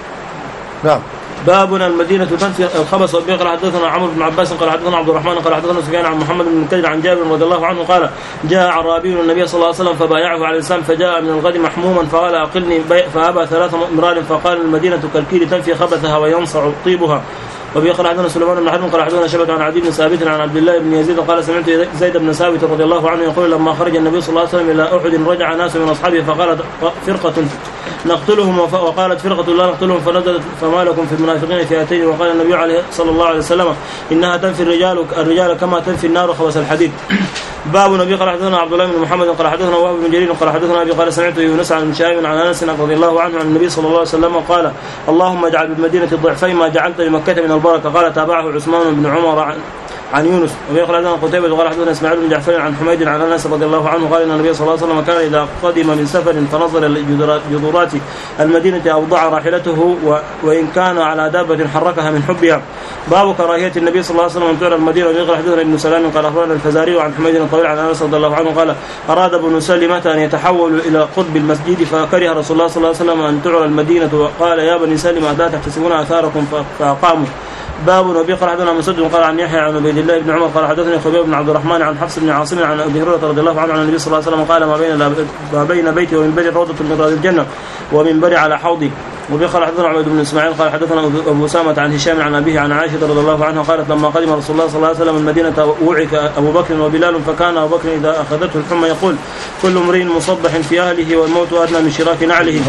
نعم. بابنا المدينة تنفي الخبث. وبه قال حدثنا عمرو بن عباس قال حدثنا عبد الرحمن قال حدثنا سفيان عن محمد بن المنكدر عن جابر رضي الله عنه قال جاء أعرابي النبي صلى الله عليه وسلم فبايعه على الإسلام فجاء من الغد محموما فقال أقلني فأبى ثلاث مرار فقال المدينة كالكيل تنفي خبثها وينصع طيبها. وبه قال حدثنا سليمان بن حرب قال حدثنا شبكة عن عدي بن ثابت عن عبد الله بن يزيد قال سمعت زيد بن ثابت رضي الله عنه يقول لما خرج النبي صلى الله عليه وسلم إلى أحد رجع ناس من أصحابه فقالت فرقة نقتلهم وقالت فرقة لا نقتلهم فنزلت فما لكم في المنافقين فئتين وقال النبي عليه صلى الله عليه وسلم إنها تنفي الرجال الرجال كما تنفي النار خبث الحديد. باب النبي قال حدثنا عبد الله بن محمد قال حدثنا وهب بن جرير قال حدثنا ابي قال سمعت يونس عن شهاب عن انس رضي الله عنه عن النبي صلى الله عليه وسلم قال اللهم اجعل بالمدينه ضعفين ما جعلت لمكه من البركه. قال تابعه عثمان بن عمر عن عن يونس. وفي قال حدثنا قتيبة قال حدثنا اسماعيل بن جعفر عن حميد عن انس رضي الله عنه قال ان النبي صلى الله عليه وسلم كان اذا قدم من سفر فنظر لجدرات المدينه اوضع راحلته وان كان على دابه حركها من حبها. باب كراهيه النبي صلى الله عليه وسلم ان تعرى المدينه. وفي قال حدثنا ابن سلام قال اخبرنا الفزاري عن حميد الطويل عن انس رضي الله عنه قال اراد ابن سلمة ان يتحول الى قرب المسجد فكره رسول الله صلى الله عليه وسلم ان تعرى المدينه وقال يا بني سلمة لا تحتسبون اثاركم فاقاموا. باب وبه قال حدثنا مسدد قال عن يحيى عن عبيد الله بن عمر قال حدثني خبيب بن عبد الرحمن عن حفص بن عاصم عن ابي هريره رضي الله عنه عن النبي صلى الله عليه وسلم قال ما بين ما بين بيتي ومنبري روضه من رياض الجنه ومنبري على حوضي. وبه قال حدثنا عبيد بن اسماعيل قال حدثنا ابو اسامه عن هشام عن ابيه عن عائشه رضي الله عنها قالت لما قدم رسول الله صلى الله عليه وسلم المدينه وعك ابو بكر وبلال فكان ابو بكر اذا اخذته الحمى يقول كل امرئ مصبح في اهله والموت ادنى من شراك نعله.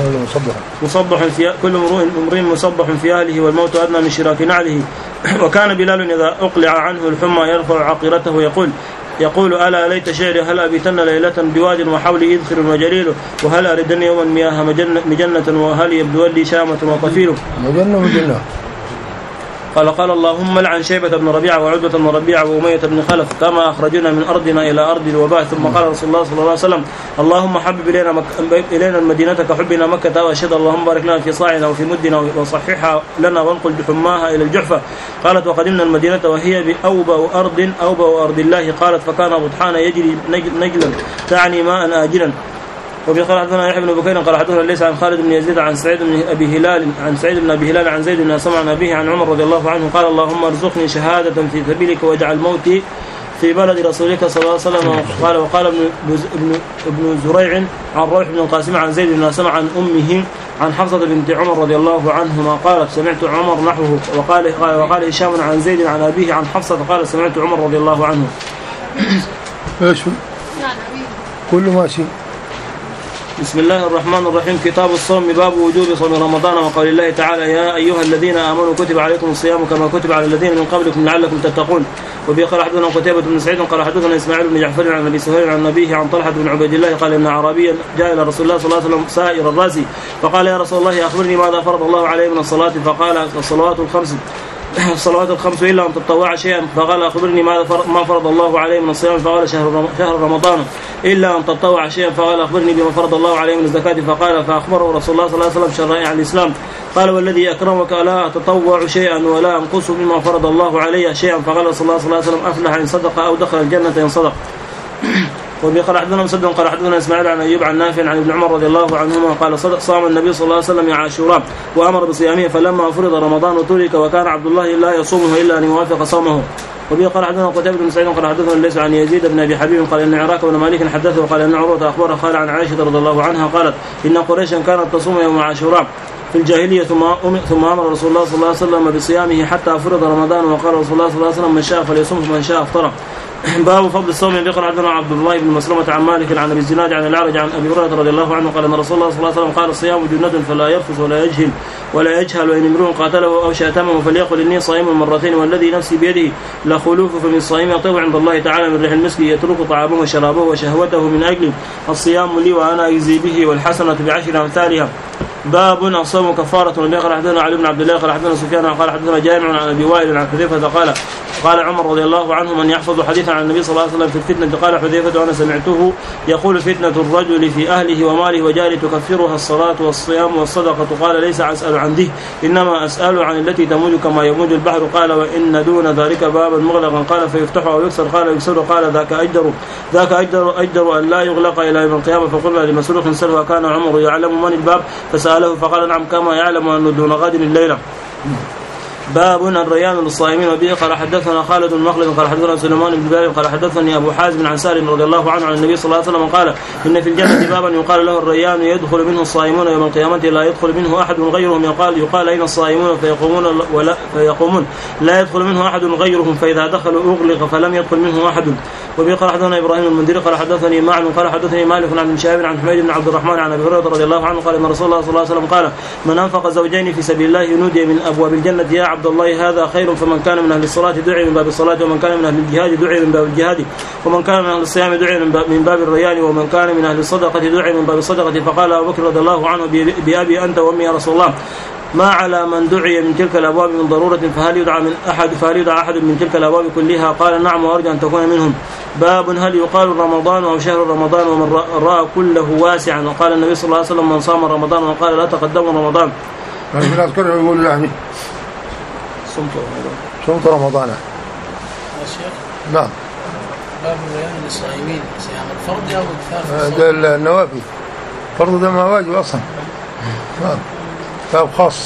مصبح في كل امرئ مصبح في اهله والموت ادنى من شراك نعله. وكان بلال إذا أقلع عنه الحمى يرفع عقيرته يقول يقول ألا ليت شعري هل أبيتن ليلة بواد وحولي إذخر وجليل وهل أردن يوما مياه مجنة وهل يبدو لي شامة وطفيل مجنة مجنة. قال قال اللهم لعن شيبة بن ربيعة وعتبة بن ربيعة وأمية بن خلف كما أخرجنا من أرضنا إلى أرض الوباء. ثم قال رسول الله صلى الله عليه وسلم اللهم حبب إلينا, مك... إلينا المدينة كحبنا مكة وأشهد اللهم بارك لنا في صاعنا وفي مدنا وصححها لنا وانقل بحماها إلى الجحفة. قالت وقدمنا المدينة وهي بأوبأ أرض أوبأ أرض الله. قالت فكان بطحان يجري نجلا تعني ماء آجلا. وفي قال حدثنا يحيى بن بكير قال حدثنا ليس عن خالد بن يزيد عن سعيد بن ابي هلال عن سعيد بن ابي هلال عن زيد بن سمع عن ابيه عن عمر رضي الله عنه قال اللهم ارزقني شهادة في سبيلك واجعل موتي في بلد رسولك صلى الله عليه وسلم. قال وقال ابن ابن ابن زريع عن روح بن القاسم عن زيد بن سمع عن امه عن حفصة بنت عمر رضي الله عنهما قالت سمعت عمر نحوه. وقال وقال هشام عن زيد عن ابيه عن حفصة قال سمعت عمر رضي الله عنه. ايش كل ماشي. بسم الله الرحمن الرحيم. كتاب الصوم. باب وجوب صوم رمضان وقول الله تعالى يا أيها الذين آمنوا كتب عليكم الصيام كما كتب على الذين من قبلكم لعلكم تتقون. وفي قال حدثنا قتيبة بن سعيد قال حدثنا إسماعيل بن جعفر عن أبي سهيل عن نبيه عن طلحة بن عبيد الله قال إن أعرابيا جاء إلى رسول الله صلى الله عليه وسلم سائر الراس فقال يا رسول الله أخبرني ماذا فرض الله عليه من الصلاة. فقال الصلوات الخمس الصلوات الخمس إلا أن تطوع شيئا. فقال أخبرني ماذا فرض ما فرض الله عليه من الصيام. فقال شهر شهر رمضان إلا أن تطوع شيئا. فقال أخبرني بما فرض الله عليه من الزكاة. فقال فأخبره رسول الله صلى الله عليه وسلم شرائع الإسلام. قال والذي أكرمك لا أتطوع شيئا ولا أنقص مما فرض الله عليه شيئا. فقال رسول الله صلى الله عليه وسلم أفلح إن صدق أو دخل الجنة إن صدق. وبه قال حدثنا مسدد قال حدثنا اسماعيل عن ايوب عن نافع عن ابن عمر رضي الله عنهما قال صام النبي صلى الله عليه وسلم عاشوراء وامر بصيامه فلما فرض رمضان ترك وكان عبد الله لا يصومه الا ان يوافق صومه. وبه قال حدثنا قتيبة بن سعيد قال حدثنا ليس عن يزيد بن ابي حبيب قال ان عراك بن مالك حدثه قال ان عروة اخبره قال عن عائشة رضي الله عنها قالت ان قريشا كانت تصوم يوم عاشوراء في الجاهلية ثم ثم أمر رسول الله صلى الله عليه وسلم بصيامه حتى فرض رمضان، وقال رسول الله صلى الله عليه وسلم من شاء فليصم ومن شاء افطر. باب فضل الصوم. يقول حدثنا عبد الله بن مسلمة عن مالك عن ابي الزناد عن الأعرج عن ابي هريرة رضي الله عنه قال ان رسول الله صلى الله عليه وسلم قال الصيام جنة فلا يرفث ولا يجهل ولا يجهل، وان امرؤ قاتله او شاتمه فليقل اني صائم مرتين والذي نفسي بيده لخلوف فمن الصائم يطيب عند الله تعالى من ريح المسك يترك طعامه وشرابه وشهوته من اجل الصيام لي وانا اجزي به والحسنة بعشر امثالها. باب الصوم كفارة. قال حدثنا علي بن عبد الله قال حدثنا سفيان قال حدثنا جامع عن ابي وائل عن حذيفة قال قال عمر رضي الله عنه من يحفظ حديثا عن النبي صلى الله عليه وسلم في الفتنة. قال حذيفة وانا سمعته يقول فتنة الرجل في اهله وماله وجاره تكفرها الصلاة والصيام والصدقة. قال ليس اسأل عن ذه انما اسأل عن التي تموج كما يموج البحر. قال وان دون ذلك بابا مغلقا. قال فيفتح او يكسر. قال يكسر. قال ذاك اجدر ذاك اجدر اجدر ان لا يغلق الى يوم القيامة. فقلنا لمسروق سلوى كان عمر يعلم من الباب فسأله فقال نعم كما يعلم أنه دون غد الليلة. باب الريان للصائمين. وبه قال حدثنا خالد بن مخلد قال حدثنا سليمان بن بلال قال حدثني ابو حازم عن سالم رضي الله عنه عن النبي صلى الله عليه وسلم قال ان في الجنة بابا يقال له الريان يدخل منه الصائمون يوم القيامة لا يدخل منه احد غيرهم. يقال يقال اين الصائمون فيقومون ولا فيقومون لا يدخل منه احد غيرهم فاذا دخلوا اغلق فلم يدخل منه احد. وبه قال حدثنا ابراهيم المنذري قال حدثني معن قال حدثني مالك عن ابن شهاب عن حميد بن عبد الرحمن عن ابي هريرة رضي الله عنه قال ان رسول الله صلى الله عليه وسلم قال من انفق زوجين في سبيل الله ينودي من ابواب الجنة يا عبد الله هذا خير. فمن كان من اهل الصلاة دعي من باب الصلاة ومن كان من اهل الجهاد دعي من باب الجهاد ومن كان من اهل الصيام دعي من باب الريان ومن كان من اهل الصدقة دعي من باب الصدقة. فقال ابو بكر رضي الله عنه بأبي انت وامي يا رسول الله ما على من دعي من تلك الابواب من ضرورة فهل يدعى من احد فهل يدعى احد من تلك الابواب كلها؟ قال نعم وارجو ان تكون منهم. باب هل يقال رمضان او شهر رمضان ومن راى كله واسعا. وقال النبي صلى الله عليه وسلم من صام رمضان وقال لا تقدموا رمضان. الناس كلهم يقولوا يعني صمت صمت رمضان. الشيخ نعم. باب الريان للصائمين صيام الفرض او الكفار؟ ده النوافل. فرض ده ما واجب اصلا. نعم. باب خاص.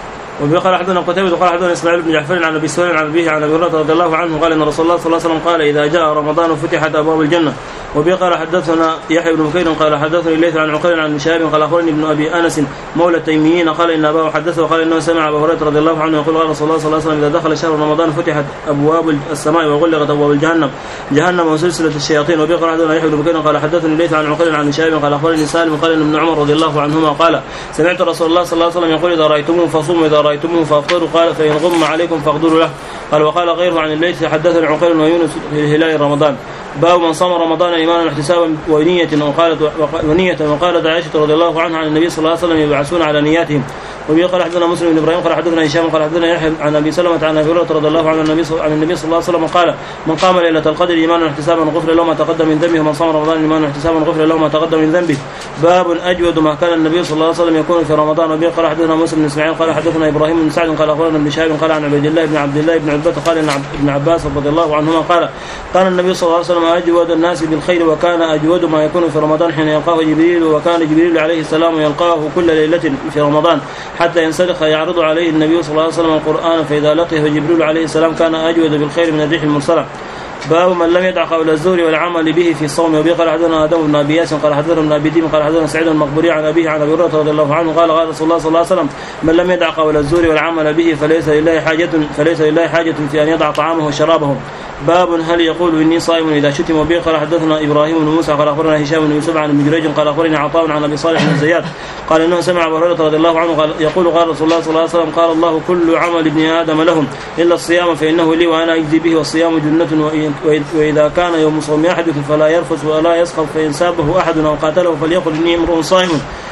وقال حدثنا قتيبة قال حدثنا اسماعيل بن جعفر عن ابي سهيل عن ابيه عن ابي هريرة رضي الله عنه قال ان رسول الله صلى الله عليه وسلم قال اذا جاء رمضان فتحت ابواب الجنة. وبه قال حدثنا يحيى بن بكير قال حدثني الليث عن عقيل عن شهاب قال اخبرني ابن ابي انس مولى التيميين قال ان اباه حدثه وقال انه سمع ابا هريرة رضي الله عنه يقول قال رسول الله صلى الله عليه وسلم اذا دخل شهر رمضان فتحت ابواب السماء وغلقت ابواب جهنم جهنم وسلسلة الشياطين. وبه قال حدثنا يحيى بن بكير قال حدثني الليث عن عقيل عن شهاب قال اخبرني سالم قال ان ابن عمر رضي الله عنهما قال سمعت رسول الله صلى الله عليه وسلم يقول اذا رايتموه فصوموا اذا رايتموه فافطروا. قال فان غم عليكم فاقدروا له. قال وقال غيره عن الليث حدثني عقيل ويونس في هلال رمضان. باب من صام رمضان ايمانا واحتسابا ونية وقالت ونية وقالت عائشة رضي الله عنها عن النبي صلى الله عليه وسلم يبعثون على نياتهم. وبه قال حدثنا مسلم بن ابراهيم قال حدثنا هشام قال حدثنا يحيى عن ابي سلمة عن ابي هريرة رضي الله عنه النبي عن النبي صلى الله عليه وسلم قال من قام ليلة القدر ايمانا واحتسابا غفر له ما تقدم من ذنبه ومن صام رمضان ايمانا واحتسابا غفر له ما تقدم من ذنبه. باب اجود ما كان النبي صلى الله عليه وسلم يكون في رمضان. وبه قال حدثنا موسى بن اسماعيل قال حدثنا ابراهيم بن سعد قال اخبرنا ابن شهاب قال عن عبد الله بن عبد الله بن عتبة قال ان ابن عباس رضي الله عنهما قال كان النبي صلى الله عليه وسلم اجود الناس بالخير وكان اجود ما يكون في رمضان حين يلقاه جبريل وكان جبريل عليه السلام يلقاه كل ليلة في رمضان حتى ينسلخ يعرض عليه النبي صلى الله عليه وسلم القرآن فإذا لقيه جبريل عليه السلام كان أجود بالخير من الريح المرسلة. باب من لم يدع قول الزور والعمل به في الصوم. وبه قال حدثنا آدم بن أبي ياس قال حدثنا ابن أبي ديم قال حدثنا سعيد المقبوري عن أبيه عن أبي هريرة رضي الله عنه قال قال رسول الله صلى الله عليه وسلم من لم يدع قول الزور والعمل به فليس لله حاجة فليس لله حاجة في أن يدع طعامه وشرابه. باب هل يقول إني صائم إذا شتم. وبه قال حدثنا إبراهيم بن موسى قال أخبرنا هشام بن يوسف عن ابن جريج قال أخبرني عطاء عن أبي صالح بن زياد قال إنه سمع أبو هريرة رضي الله عنه قال يقول قال رسول الله صلى الله عليه وسلم قال الله كل عمل ابن آدم لهم إلا الصيام فإنه لي وأنا أجزي به والصيام جنة وإذا كان يوم صوم أحدكم فلا يرفث ولا يسخط فإن سابه أحد أو قاتله فليقل إني امرؤ صائم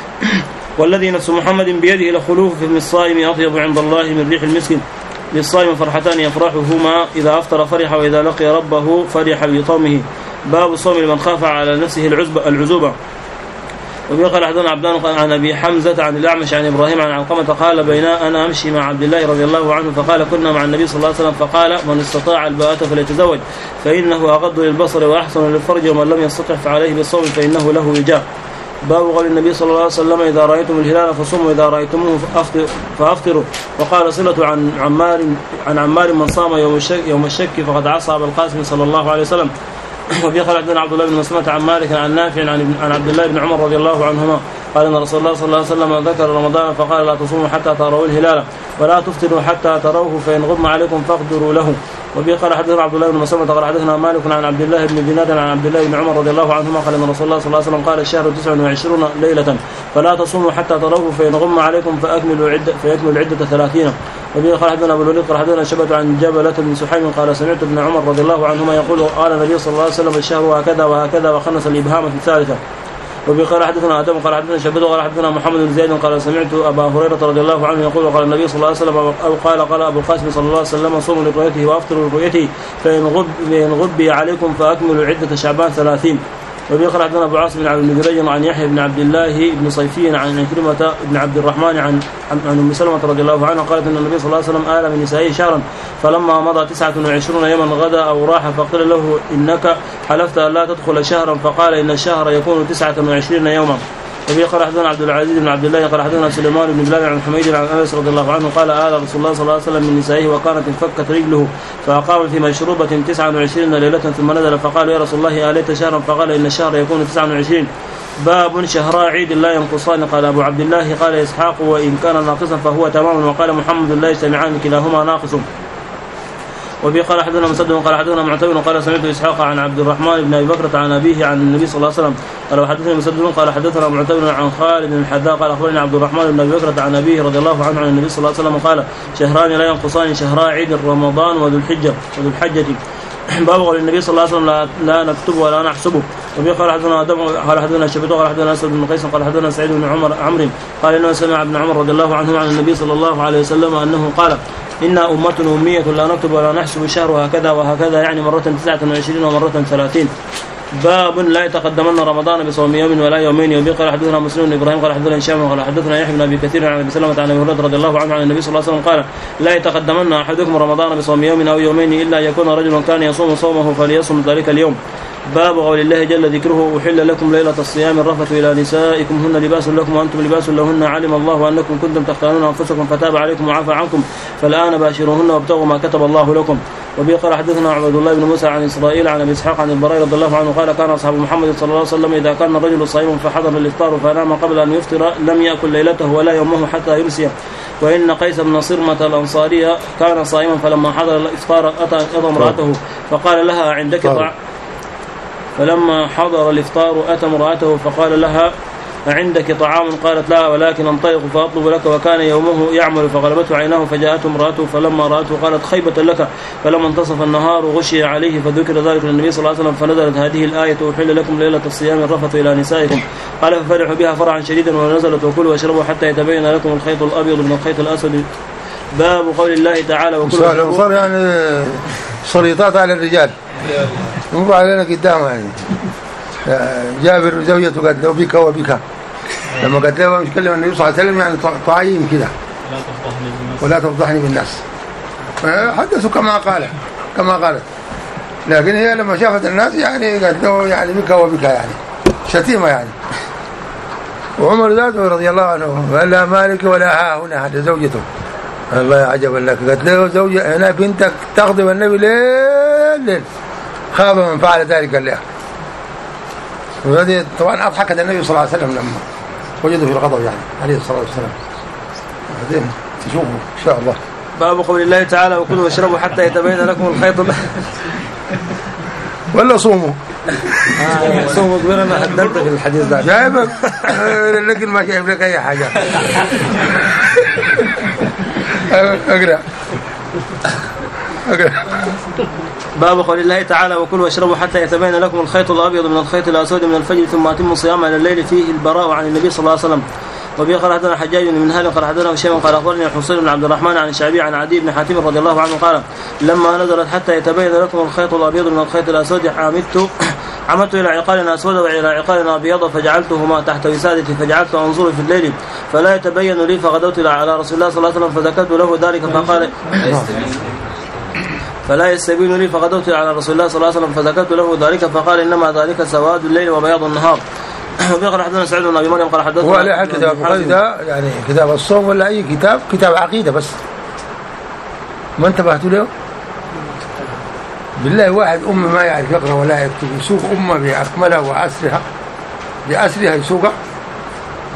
والذي نفس محمد بيده لخلوف فم الصائم أطيب عند الله من ريح المسك. للصائم فرحتان يفرحهما إذا أفطر فرح وإذا لقي ربه فرح بصومه. باب الصوم لمن خاف على نفسه العزوبة. وبه قال حدثنا عبدان عن أبي حمزة عن الأعمش عن إبراهيم عن علقمة قال بينا أنا أمشي مع عبد الله رضي الله عنه فقال كنا مع النبي صلى الله عليه وسلم فقال من استطاع الباءة فليتزوج فإنه أغض للبصر وأحسن للفرج ومن لم يستطع فعليه بالصوم فإنه له وجاء. باب قول النبي صلى الله عليه وسلم إذا رأيتم الهلال فصوموا إذا رأيتموه فأفطروا. وقال صلة عن عمار عن عمار من صام يوم الشك يوم الشك فقد عصى أبا القاسم صلى الله عليه وسلم. وفي قال عبد الله بن مسلمة عن مالك عن نافع عن عن عبد الله بن عمر رضي الله عنهما قال ان رسول الله صلى الله عليه وسلم ذكر رمضان فقال لا تصوموا حتى تروا الهلال ولا تفطروا حتى تروه فان غم عليكم فاقدروا له. وبه قال حدثنا عبد الله بن مسلمة قال حدثنا مالك عن عبد الله بن دينار عن عبد الله بن عمر رضي الله عنهما قال ان رسول الله صلى الله عليه وسلم قال الشهر تسع وعشرون ليلة فلا تصوموا حتى تروه فان غم عليكم فاكملوا عدة فيكمل العدة ثلاثين. وبه قال حدثنا ابو الوليد قال حدثنا شبة عن جبلة بن سحيم قال سمعت ابن عمر رضي الله عنهما يقول قال النبي صلى الله عليه وسلم الشهر هكذا وهكذا وخنس الابهام في الثالثة. وبه قال حدثنا آدم قال حدثنا شبة قال حدثنا محمد بن زيد قال سمعت أبا هريرة رضي الله عنه يقول قال النبي صلى الله عليه وسلم أو قال قال أبو القاسم صلى الله عليه وسلم صوموا لرؤيته وأفطروا لرؤيته فإن غب فإن غبي عليكم فأكملوا عدة شعبان ثلاثين. وبه قال حدثنا أبو عاصم عن ابن عن يحيى بن عبد الله بن صيفي عن عكرمة بن عبد الرحمن عن عن أم سلمة رضي الله عنها قالت أن النبي صلى الله عليه وسلم آل من نسائه شهرا فلما مضى تسعة وعشرون يوما غدا أو راح فقيل له إنك حلفت أن لا تدخل شهرا فقال إن الشهر يكون تسعة وعشرين يوما. وبه قال حدثنا عبد العزيز بن عبد الله قال حدثنا سليمان بن بلال عن حميد عن انس رضي الله عنه قال آل رسول الله صلى الله عليه وسلم من نسائه وكانت انفكت رجله فأقام في مشروبة تسعة وعشرين ليلة ثم نزل فقال يا رسول الله آليت شهرا فقال إن الشهر يكون تسعة وعشرين. باب شهراء عيد لا ينقصان. قال أبو عبد الله قال إسحاق وإن كان ناقصا فهو تمام وقال محمد لا يجتمعان كلاهما ناقص. وبه قال حدثنا مسدد قال حدثنا معتمر قال سمعت اسحاق عن عبد الرحمن بن ابي بكر عن ابيه عن النبي صلى الله عليه وسلم قال وحدثني مسدد قال حدثنا معتمر عن خالد بن الحذاء قال اخبرني عبد الرحمن بن ابي بكر عن ابيه رضي الله عنه عن النبي صلى الله عليه وسلم قال شهران لا ينقصان شهراء عيد رمضان وذو الحجه وذو الحجه. باب قول النبي صلى الله عليه وسلم لا, لا نكتب ولا نحسبه. وبه قال حدثنا ادم قال حدثنا شبيبه قال حدثنا اسد بن قيس قال حدثنا سعيد بن عمر عمرو قال انه سمع ابن عمر رضي الله عنه عن النبي صلى الله عليه وسلم انه قال إنا أمة أمية لا نكتب ولا نحسب الشهر هكذا وهكذا يعني مرة تسعة وعشرين ومرة ثلاثين. باب لا يتقدمن رمضان بصوم يوم ولا يومين. وبه قال حدثنا مسلم بن إبراهيم قال حدثنا هشام قال حدثنا يحيى بن أبي كثير عن أبي سلمة عن أبي هريرة رضي الله عنه عن النبي صلى الله عليه وسلم قال لا يتقدمن أحدكم رمضان بصوم يوم أو يومين إلا يكون رجل كان يصوم صومه فليصم ذلك اليوم. باب قول الله جل ذكره أحل لكم ليلة الصيام الرفث إلى نسائكم هن لباس لكم وأنتم لباس لهن علم الله أنكم كنتم تختارون أنفسكم فتاب عليكم وعفى عنكم فالآن باشروهن وابتغوا ما كتب الله لكم. وبه قال حدثنا عبد الله بن موسى عن إسرائيل عن أبي إسحاق عن البراء رضي الله عنه قال كان أصحاب محمد صلى الله عليه وسلم إذا كان الرجل صائم فحضر الإفطار فنام قبل أن يفطر لم يأكل ليلته ولا يومه حتى يمسي. وإن قيس بن صرمة الأنصارية كان صائما فلما حضر الإفطار أتى امرأته فقال لها عندك طعام فلما حضر الإفطار أتى امرأته فقال لها عندك طعام قالت لا ولكن انطلق فأطلب لك وكان يومه يعمل فغلبته عيناه فجاءته امرأته فلما رأته قالت خيبة لك فلما انتصف النهار غشي عليه فذكر ذلك للنبي صلى الله عليه وسلم فنزلت هذه الآية أحل لكم ليلة الصيام الرفث إلى نسائكم قال ففرحوا بها فرحا شديدا ونزلت وكلوا واشربوا حتى يتبين لكم الخيط الأبيض من الخيط الأسود. باب قول الله تعالى وكلوا صار يعني سلطات على الرجال مر علينا قدام يعني جابر زوجته قد لو بك وبك لما قد له يتكلم النبي صلى الله عليه وسلم يعني طعيم كذا ولا تفضحني بالناس حدثوا كما قال كما قالت لكن هي لما شافت الناس يعني قد له يعني بك وبك يعني شتيمة يعني. وعمر ذاته رضي الله عنه قال لا مالك ولا ها هنا هذا زوجته الله عجبا لك قد له زوجة هنا بنتك تغضب النبي ليل ليل خاب من فعل ذلك الله. وهذه طبعا أضحكت النبي صلى الله عليه وسلم لما وجدوا في الغضب يعني عليه الصلاة والسلام. بعدين تشوفوا إن شاء الله. باب قول الله تعالى وكلوا واشربوا حتى يتبين لكم الخيط ولا صوموا آه صوموا كبير. أنا حددت في الحديث ده جايبك لكن ما جايب لك أي حاجة. أقرأ أقرأ. باب قول الله تعالى وكلوا واشربوا حتى يتبين لكم الخيط الأبيض من الخيط الأسود من الفجر ثم أتموا الصيام على الليل فيه البراء عن النبي صلى الله عليه وسلم. وبه قال حدثنا حجاج بن منهال قال حدثنا هشام قال أخبرني حسين بن عبد الرحمن عن الشعبي عن عدي بن حاتم رضي الله عنه قال لما نزلت حتى يتبين لكم الخيط الأبيض من الخيط الأسود عمدت عمدت إلى عقال أسود وإلى عقال أبيض فجعلتهما تحت وسادتي فجعلت أنظر في الليل فلا يتبين لي فغدوت على رسول الله صلى الله عليه وسلم فذكرت له ذلك فقال فلا يستبين لي فغدوت على رسول الله صلى الله عليه وسلم فذكرت له ذلك فقال إنما ذلك سواد الليل وبياض النهار. وبيقرأ حدثنا سعيد بن أبي مريم قال حدثنا هو لا كتاب العقيدة يعني كتاب الصوم ولا أي كتاب كتاب عقيدة بس ما انتبهتوا له بالله. واحد أمة ما يعرف يقرأ ولا يكتب يسوق أمة بأكملها وأسرها بأسرها يسوقها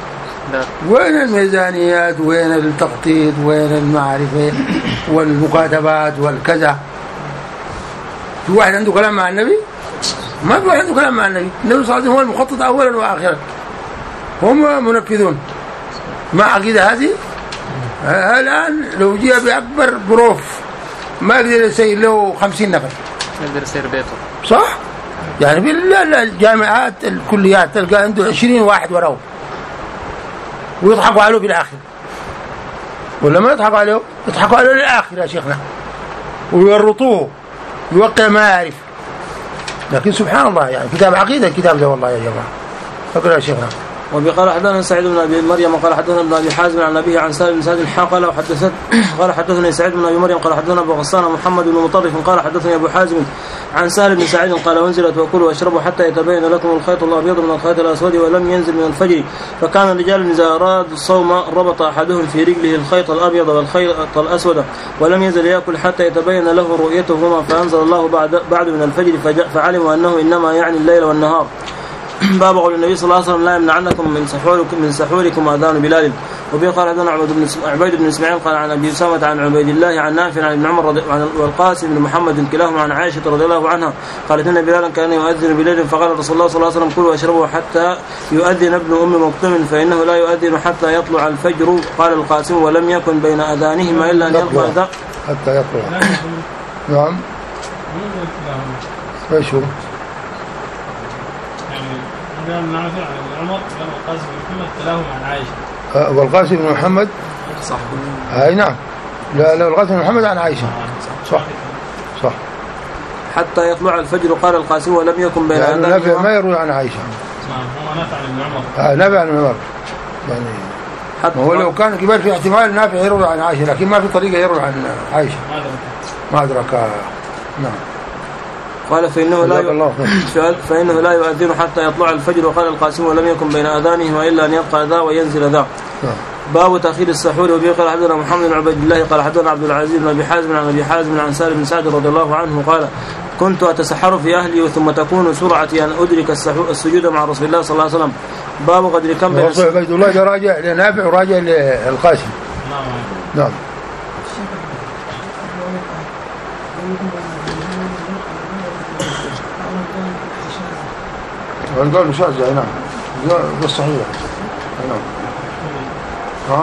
وين الميزانيات وين التخطيط وين المعرفة والمكاتبات والكذا؟ في واحد عنده كلام مع النبي؟ ما في واحد عنده كلام مع النبي. النبي صلى الله عليه وسلم هو المخطط أولا وآخرا، هم منفذون. ما عقيدة هذه؟ الآن لو جاء بأكبر بروف ما يقدر يسير له خمسين نفر، يقدر يسير بيته، صح؟ يعني في الجامعات الكليات تلقى عنده عشرين واحد وراه ويضحكوا عليه في الآخر، ولا ما يضحكوا عليه؟ يضحكوا عليه للآخر يا شيخنا ويورطوه يوقع ما يعرف. لكن سبحان الله يعني كتاب عقيدة الكتاب ده والله يا جماعة. فقرأ يا شيخنا. وبقال حدثنا سعيد بن ابي مريم قال حدثنا ابن ابي حازم عن ابيه عن سالم بن سعد قال وحدثت قال حدثني سعيد بن ابي مريم قال حدثنا ابو غسان محمد بن مطرف قال حدثني ابو حازم عن سالم بن سعيد قال انزلت وكلوا واشربوا حتى يتبين لكم الخيط الابيض من الخيط الاسود ولم ينزل من الفجر، فكان الرجال اذا ارادوا الصوم ربط احدهم في رجله الخيط الابيض والخيط الاسود ولم ينزل ياكل حتى يتبين له رؤيتهما، فانزل الله بعد بعد من الفجر فعلموا انه انما يعني الليل والنهار. باب قول النبي صلى الله عليه وسلم لا يمنعنكم من سحوركم من سحوركم اذان بلال. وبه قال حدثنا عبيد بن اسماعيل قال عن ابي اسامه عن عبيد الله عن نافع عن ابن عمر والقاسم بن محمد كلاهما عن عائشه رضي الله عنها قالت ان بلالا كان يؤذن بليل فقال رسول الله صلى الله عليه وسلم كلوا واشربوا حتى يؤذن ابن ام مكتوم فانه لا يؤذن حتى يطلع الفجر. قال القاسم ولم يكن بين اذانهما الا ان يلقى اذان حتى يطلع. نعم ايش هو؟ عن نافع عن عمر قال القاسم بن محمد كلاهما عن عائشه. والقاسم بن محمد صح. اي نعم. لا لا القاسم بن محمد عن عائشه. صح صح. حتى يطلع الفجر. قال القاسم ولم يكن بين يعني نافع ما يروي عن عائشه. هو نافع عن ابن عمر. اه نافع عن عمر يعني حتى هو لو كان كبير في احتمال نافع يروي عن عائشه، لكن ما في طريقه يروي عن عائشه. ما ادرك. نعم. قال فإنه لا فإنه لا يؤذن حتى يطلع الفجر. وقال القاسم ولم يكن بين أذانهما إلا أن يبقى ذا وينزل ذا. باب تأخير السحور. وبه قال حدثنا محمد بن عبيد الله قال حدثنا عبد العزيز بن أبي حازم عن أبي حازم عن سالم بن سعد رضي الله عنه قال كنت أتسحر في أهلي ثم تكون سرعتي أن أدرك السجود مع رسول الله صلى الله عليه وسلم. باب قدر كم بين عبيد الله راجع لنافع وراجع للقاسم. نعم. والقول مشاذ نعم بس صحيح. نعم. نعم.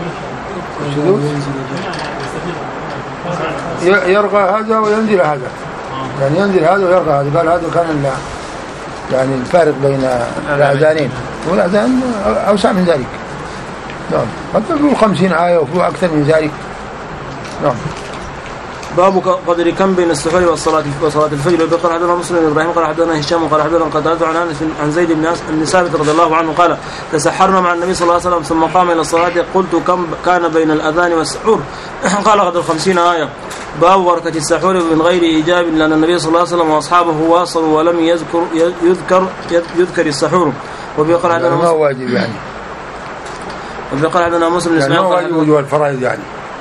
يرقى هذا وينزل هذا، يعني ينزل هذا ويرقى هذا. قال هذا كان يعني الفارق بين الأذانين، والأذان أوسع من ذلك. نعم. حتى يقول خمسين آية وفيه أكثر من ذلك. نعم. باب قدر كم بين السحور والصلاة وصلاة الفجر. وقال حدثنا مسلم بن ابراهيم قال حدثنا هشام قال حدثنا قتادة عن انس عن زيد بن ثابت رضي الله عنه قال تسحرنا مع النبي صلى الله عليه وسلم ثم قام الى الصلاة قلت كم كان بين الاذان والسحور قال قدر خمسين آية. باب بركة السحور من غير ايجاب لان النبي صلى الله عليه وسلم واصحابه واصلوا ولم يذكر يذكر يذكر السحور. وقال حدثنا ما واجب يعني. وقال حدثنا مسلم بن اسماعيل قال واجب وجوب الفرائض يعني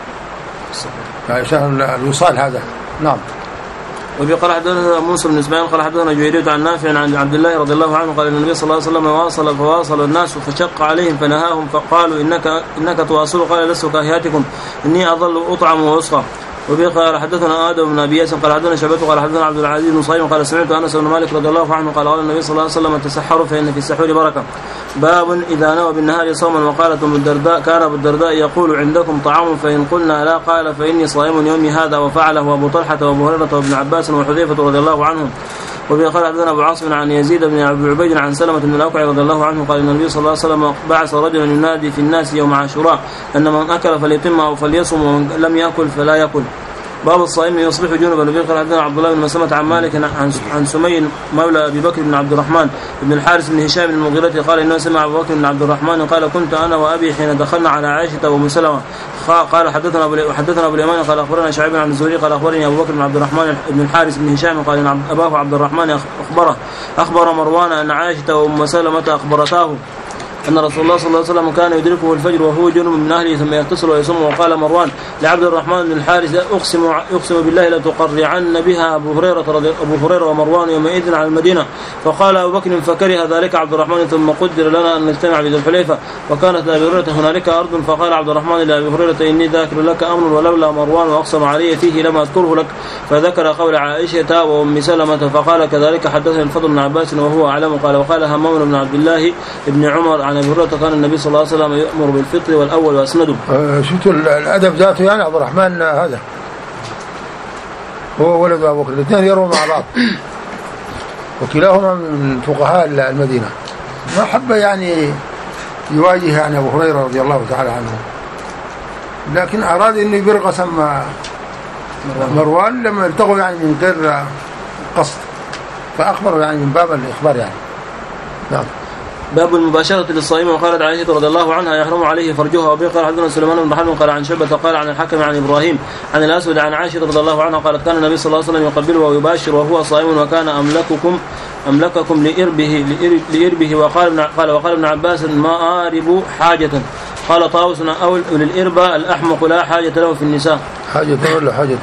عشان الوصال هذا. نعم. وبقال حدثنا موسى بن اسماعيل قال حدثنا جويرية عن نافع عن عبد الله رضي الله عنه قال النبي صلى الله عليه وسلم واصل فواصل الناس فشق عليهم فنهاهم فقالوا انك انك تواصل قال لست كاهياتكم اني اظل اطعم واسقى. وبه قال حدثنا آدم بن أبي ياسر قال حدثنا شعبة قال حدثنا عبد العزيز بن صهيب قال سمعت أنس بن مالك رضي الله عنه قال قال النبي صلى الله عليه وسلم تسحروا فإن في السحور بركة. باب إذا نوى بالنهار صوما. وقالت أم الدرداء كان أبو الدرداء يقول عندكم طعام فإن قلنا لا قال فإني صائم يومي هذا. وفعله أبو طلحة وأبو هريرة وابن عباس وحذيفة رضي الله عنهم. وبه قال حدثنا أبو عاصم عن يزيد بن أبي عبيد عن سلمة بن الأكوع رضي الله عنه قال النبي صلى الله عليه وسلم بعث رجلا ينادي في الناس يوم عاشوراء أن من أكل فليتم أو فليصم ومن لم يأكل فلا يأكل. باب الصائم يصبح جنبا. وبه قال حدثنا عبد الله بن مسلمة عن مالك عن عن سمي مولى ابي بكر بن عبد الرحمن بن الحارث بن هشام بن المغيرة قال انه سمع ابو بكر بن عبد الرحمن قال كنت انا وابي حين دخلنا على عائشة وام سلمة قال حدثنا ابو حدثنا ابو اليمان قال اخبرنا شعيب عن الزهري قال اخبرني ابو بكر بن عبد الرحمن بن الحارث بن هشام قال ان اباه عبد الرحمن اخبره اخبر مروان ان عائشة وام سلمة اخبرتاه أن رسول الله صلى الله عليه وسلم كان يدركه الفجر وهو جنب من أهله ثم يغتسل ويصوم. وقال مروان لعبد الرحمن بن الحارث أقسم, أقسم بالله لتقرعن بها أبو هريرة, أبو هريرة ومروان يومئذ على المدينة. فقال أبو بكر فكره ذلك عبد الرحمن ثم قدر لنا أن نجتمع بذي الحليفة فكانت لأبي هريرة هنالك أرض. فقال عبد الرحمن لأبي هريرة إني ذاكر لك أمر ولولا مروان وأقسم علي فيه لما أذكره لك. فذكر قول عائشة وأم سلمة فقال كذلك حدثني الفضل بن عباس وهو أعلم. قال وقال همام بن عبد الله بن عمر عن أبي هريرة كان النبي صلى الله عليه وسلم يأمر بالفطر والأول وأسنده. شفتوا الأدب ذاته يعني عبد الرحمن هذا هو ولد أبو بكر الاثنين يروا مع بعض وكلاهما من فقهاء المدينة ما حب يعني يواجه يعني أبو هريرة رضي الله تعالى عنه لكن أراد أنه يبرقسم مروان لما التقوا يعني من غير قصد فأخبروا يعني من باب الإخبار يعني. نعم. باب المباشرة للصائم. وقالت عائشة رضي الله عنها يحرم عليه فرجها. وبه قال حدثنا سليمان بن حرب قال عن شعبة قال عن الحكم عن إبراهيم عن الأسود عن عائشة رضي الله عنها قالت كان النبي صلى الله عليه وسلم يقبله ويباشر وهو صائم وكان أملككم أملككم لإربه لإربه. وقال قال وقال ابن عباس ما آرب حاجة. قال طاووس أو للإربة الأحمق لا حاجة له في النساء. حاجة ولا حاجة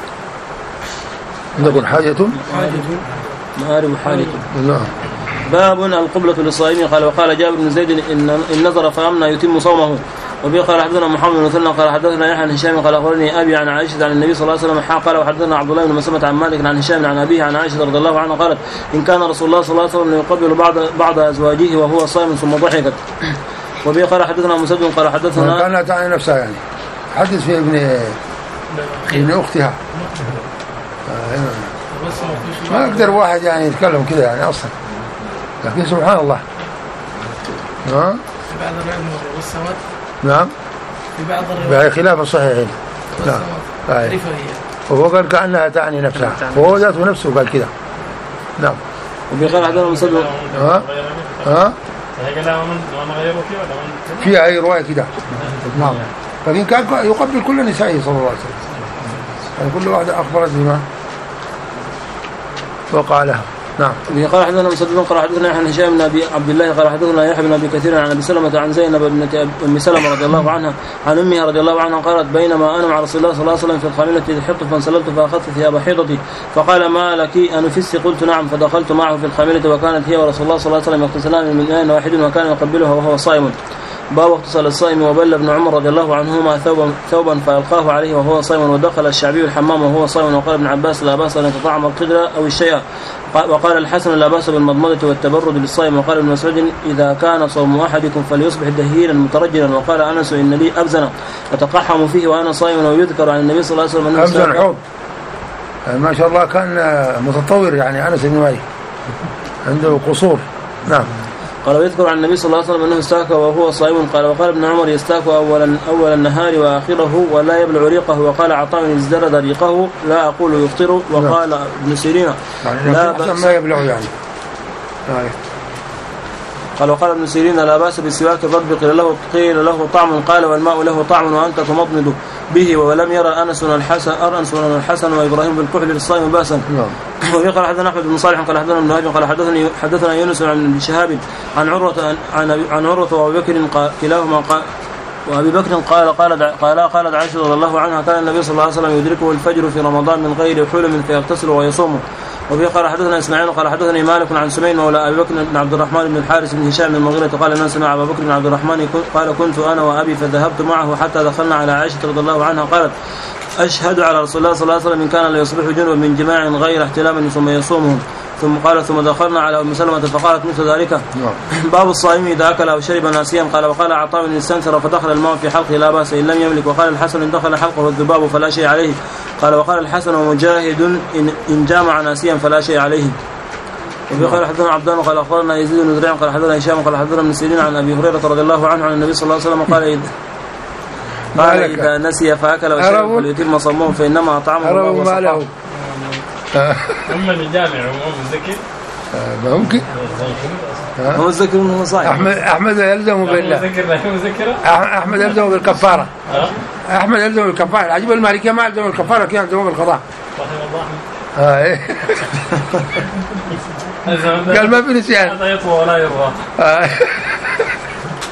نقول حاجة ما آرب حاجة. نعم. باب القبلة للصائم. قال وقال جابر بن زيد إن النظر فأمنى يتم صومه. وبه قال حدثنا محمد بن مثنى قال حدثنا يحيى عن هشام قال أخبرني أبي عن عائشة عن النبي صلى الله عليه وسلم قال وحدثنا عبد الله بن مسلمة عن مالك عن هشام عن أبيه عن عائشة رضي الله عنها قالت إن كان رسول الله صلى الله عليه وسلم يقبل بعض بعض أزواجه وهو صائم ثم ضحكت. وبه قال حدثنا مسدد قال حدثنا كانت تعني نفسها يعني حدث في ابن ابن أختها ما أقدر واحد يعني يتكلم كذا يعني أصلا لكن سبحان الله. ها في بعض الروايات والسواد. نعم في بعض الروايات خلاف الصحيحين. نعم. طيب. وهو قال كأنها تعني نفسها وهو ذاته نفسه قال كذا. نعم. وبيقال هذا مسدد. ها ها في أي رواية كذا. نعم. لكن كان يقبل كل نسائه صلى الله عليه وسلم يعني كل واحدة أخبرت بما وقع لها. نعم. قال حدثنا مسدد قال حدثنا عن هشام بن ابي عبد الله قال حدثنا يحيى بن ابي كثير عن ابي سلمة عن زينب بنت ام سلمة رضي الله عنها عن امها رضي الله عنها قالت بينما انا مع رسول الله صلى الله عليه وسلم في الخاملة اذ حطت فانسللت فاخذت ثياب حيضتي فقال ما لك انفست قلت نعم فدخلت معه في الخاملة وكانت هي ورسول الله صلى الله عليه وسلم يغتسلان من آن واحد وكان يقبلها وهو صائم. باب اغتسل الصائم. وبل ابن عمر رضي الله عنهما ثوبا ثوبا فألقاه عليه وهو صائم. ودخل الشعبي الحمام وهو صائم. وقال ابن عباس لا باس ان يتطعم القدر او الشيء. وقال الحسن لا باس بالمضمضة والتبرد للصائم. وقال ابن مسعود إذا كان صوم أحدكم فليصبح دهيرا مترجلا. وقال أنس إن لي أبزن أتقحم فيه وأنا صائم. ويذكر عن النبي صلى الله عليه وسلم أنه أبزن حوض ما شاء الله كان متطور يعني أنس بن مالك عنده قصور. نعم. قال ويذكر عن النبي صلى الله عليه وسلم أنه استاك وهو صائم. قال وقال ابن عمر يستاك أولا أول النهار وآخره ولا يبلع ريقه. وقال عطاء ازدرد ريقه لا أقول يفطر. وقال ابن سيرين لا بأس ما يبلع يعني. قال وقال ابن سيرين لا بأس بالسواك الرطب قيل له قيل له طعم قال والماء له طعم وأنت تمضمض به. ولم يرى أنس الحسن أنس الحسن وإبراهيم بالكحل للصائم بأسا. وقال حدثنا أحمد بن صالح قال حدثنا ابن هاجم قال حدثني حدثنا يونس عن ابن شهاب عن عروة عن عن عروة وأبي بكر كلاهما قال وأبي بكر قال قال قال قالت عائشة رضي الله عنها كان النبي صلى الله عليه وسلم يدركه الفجر في رمضان من غير حلم فيغتسل ويصوم. وفي قال حدثنا اسماعيل قال حدثني مالك عن سمين مولى ابي بكر بن عبد الرحمن بن الحارث بن هشام بن المغيرة قال انا سمع ابا بكر بن عبد الرحمن قال كنت انا وابي فذهبت معه حتى دخلنا على عائشة رضي الله عنها قالت اشهد على رسول الله صلى الله عليه وسلم ان كان لا يصبح جنبا من جماع غير احتلام ثم يصومه. ثم قال ثم دخلنا على ام سلمة فقالت مثل ذلك. باب الصائم اذا اكل او شرب ناسيا. قال وقال عطاء ان استنثر فدخل الماء في حلقه لا باس ان لم يملك. وقال الحسن ان دخل حلقه الذباب فلا شيء عليه. قال وقال الحسن ومجاهد ان, إن جامع ناسيا فلا شيء عليه. وقال حدثنا عبدان قال اخبرنا يزيد بن زريع قال حدثنا هشام قال حدثنا ابن سيرين عن ابي هريرة رضي الله عنه عن النبي صلى الله عليه وسلم قال إذ قال اذا نسي فاكل وشرب فليتم صومه فانما اطعمه الله وسقاه. أما الجامع هو مذكر ممكن هو مذكر انه صايم. احمد احمد يلزم بالله احمد يلزم بالكفاره. احمد يلزم بالكفاره. العجيب المالكيه ما يلزم بالكفاره كان يلزم بالقضاء. اه ايه قال ما في نسيان هذا يطوى ولا يرضى.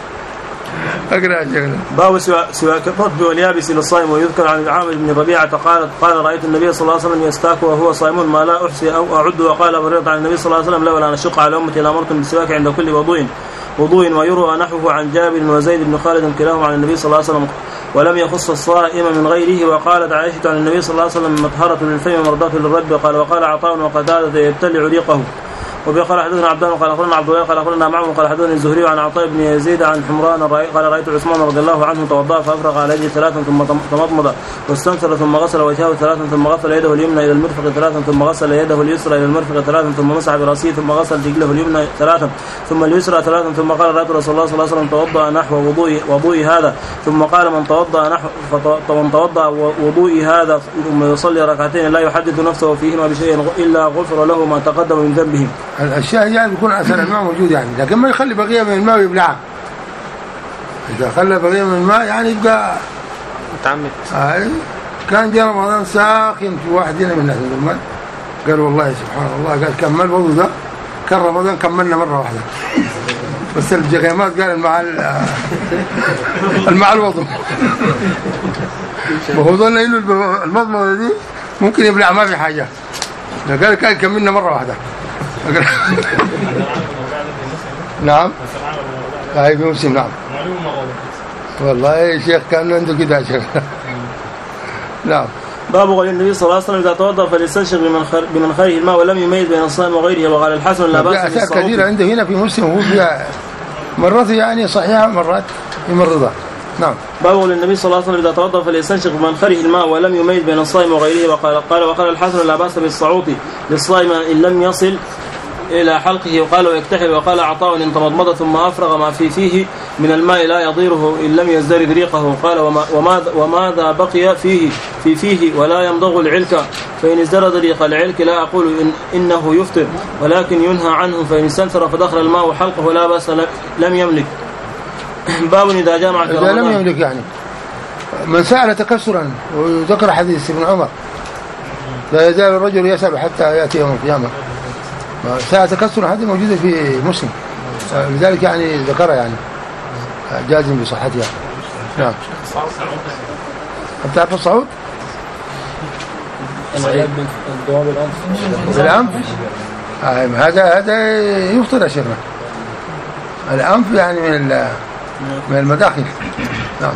اقرا شغله. باب سواك الرطب واليابس للصائم. ويذكر عن عامر بن ربيعة قال قال رايت النبي صلى الله عليه وسلم يستاك وهو صائم ما لا احصي او اعد. وقال ابو هريرة عن النبي صلى الله عليه وسلم لولا ان اشق على امتي لامرتم بالسواك عند كل وضوء وضوء. ويروى نحوه عن جابر وزيد بن خالد كلاهما عن النبي صلى الله عليه وسلم ولم يخص الصائم من غيره. وقالت عائشة عن النبي صلى الله عليه وسلم مطهرة للفم مرضاة للرب. قال وقال عطاء وقتادة يبتلع ريقه. وقال حدثنا عبدان قال اخبرنا عبد الله قال اخبرنا معمر قال حدثني الزهري عن عطاء بن يزيد عن حمران قال رايت عثمان رضي الله عنه توضا فافرغ على يده ثلاثا ثم تمضمض واستنثر ثم غسل وجهه ثلاثا ثم غسل يده اليمنى الى المرفق ثلاثا ثم غسل يده اليسرى الى المرفق ثلاثا ثم مسح براسه ثم غسل رجله اليمنى ثلاثا ثم اليسرى ثلاثا ثم قال رايت رسول الله صلى الله عليه وسلم توضا نحو وضوء وضوء هذا. ثم قال من توضا نحو من توضا وضوء هذا ثم يصلي ركعتين لا يحدث نفسه فيهما بشيء الا غفر له ما تقدم من ذنبه. الاشياء يعني يكون اثر الماء موجود يعني، لكن ما يخلي بقيه من الماء ويبلعه. اذا خلى بقيه من الماء يعني يبقى متعمد. اي كان جاء رمضان ساخن في واحد هنا من الناس الماء قال والله سبحان الله قال كمل وضوء ده كان رمضان كملنا مره واحده بس الجغيمات قال مع المع الوضوء وهو ظن انه المضمضه دي ممكن يبلع ما في حاجه قال كان كملنا مره واحده. نعم هاي في مسلم. نعم والله يا شيخ كان عنده كده يا شيخ. نعم. باب قول النبي صلى الله عليه وسلم اذا توضا فليستنشق بمن خيره الماء ولم يميز بين الصائم وغيره. وقال الحسن لا باس بالصعود. كثير عنده هنا في مسلم وهو فيها مرات يعني صحيحه مرات يمرضها. نعم. باب قول النبي صلى الله عليه وسلم اذا توضا فليستنشق بمن خيره الماء ولم يميز بين الصائم وغيره. وقال قال وقال الحسن لا باس بالصعود للصائم ان لم يصل إلى حلقه. وقال ويكتحل. وقال عطاء إن تمضمض ثم أفرغ ما في فيه من الماء لا يضيره إن لم يزدرد ريقه. قال وما وماذا, وماذا بقي فيه في فيه ولا يمضغ العلك فإن ازدرد ريق العلك لا أقول إن إنه يفطر ولكن ينهى عنه فإن استنثر فدخل الماء حلقه لا بأس لم يملك. باب إذا جامع إذا لم يملك يعني من سأل تكسرا. وذكر حديث ابن عمر لا يزال الرجل يسأل حتى يأتي يوم القيامة. ساعة تكسر هذه موجودة في مسلم لذلك يعني ذكرها يعني جازم بصحتها. نعم. أنت تعرف الصعود؟ الأنف هذا هذا يفطر يا شيخنا. الأنف يعني من من المداخل. نعم.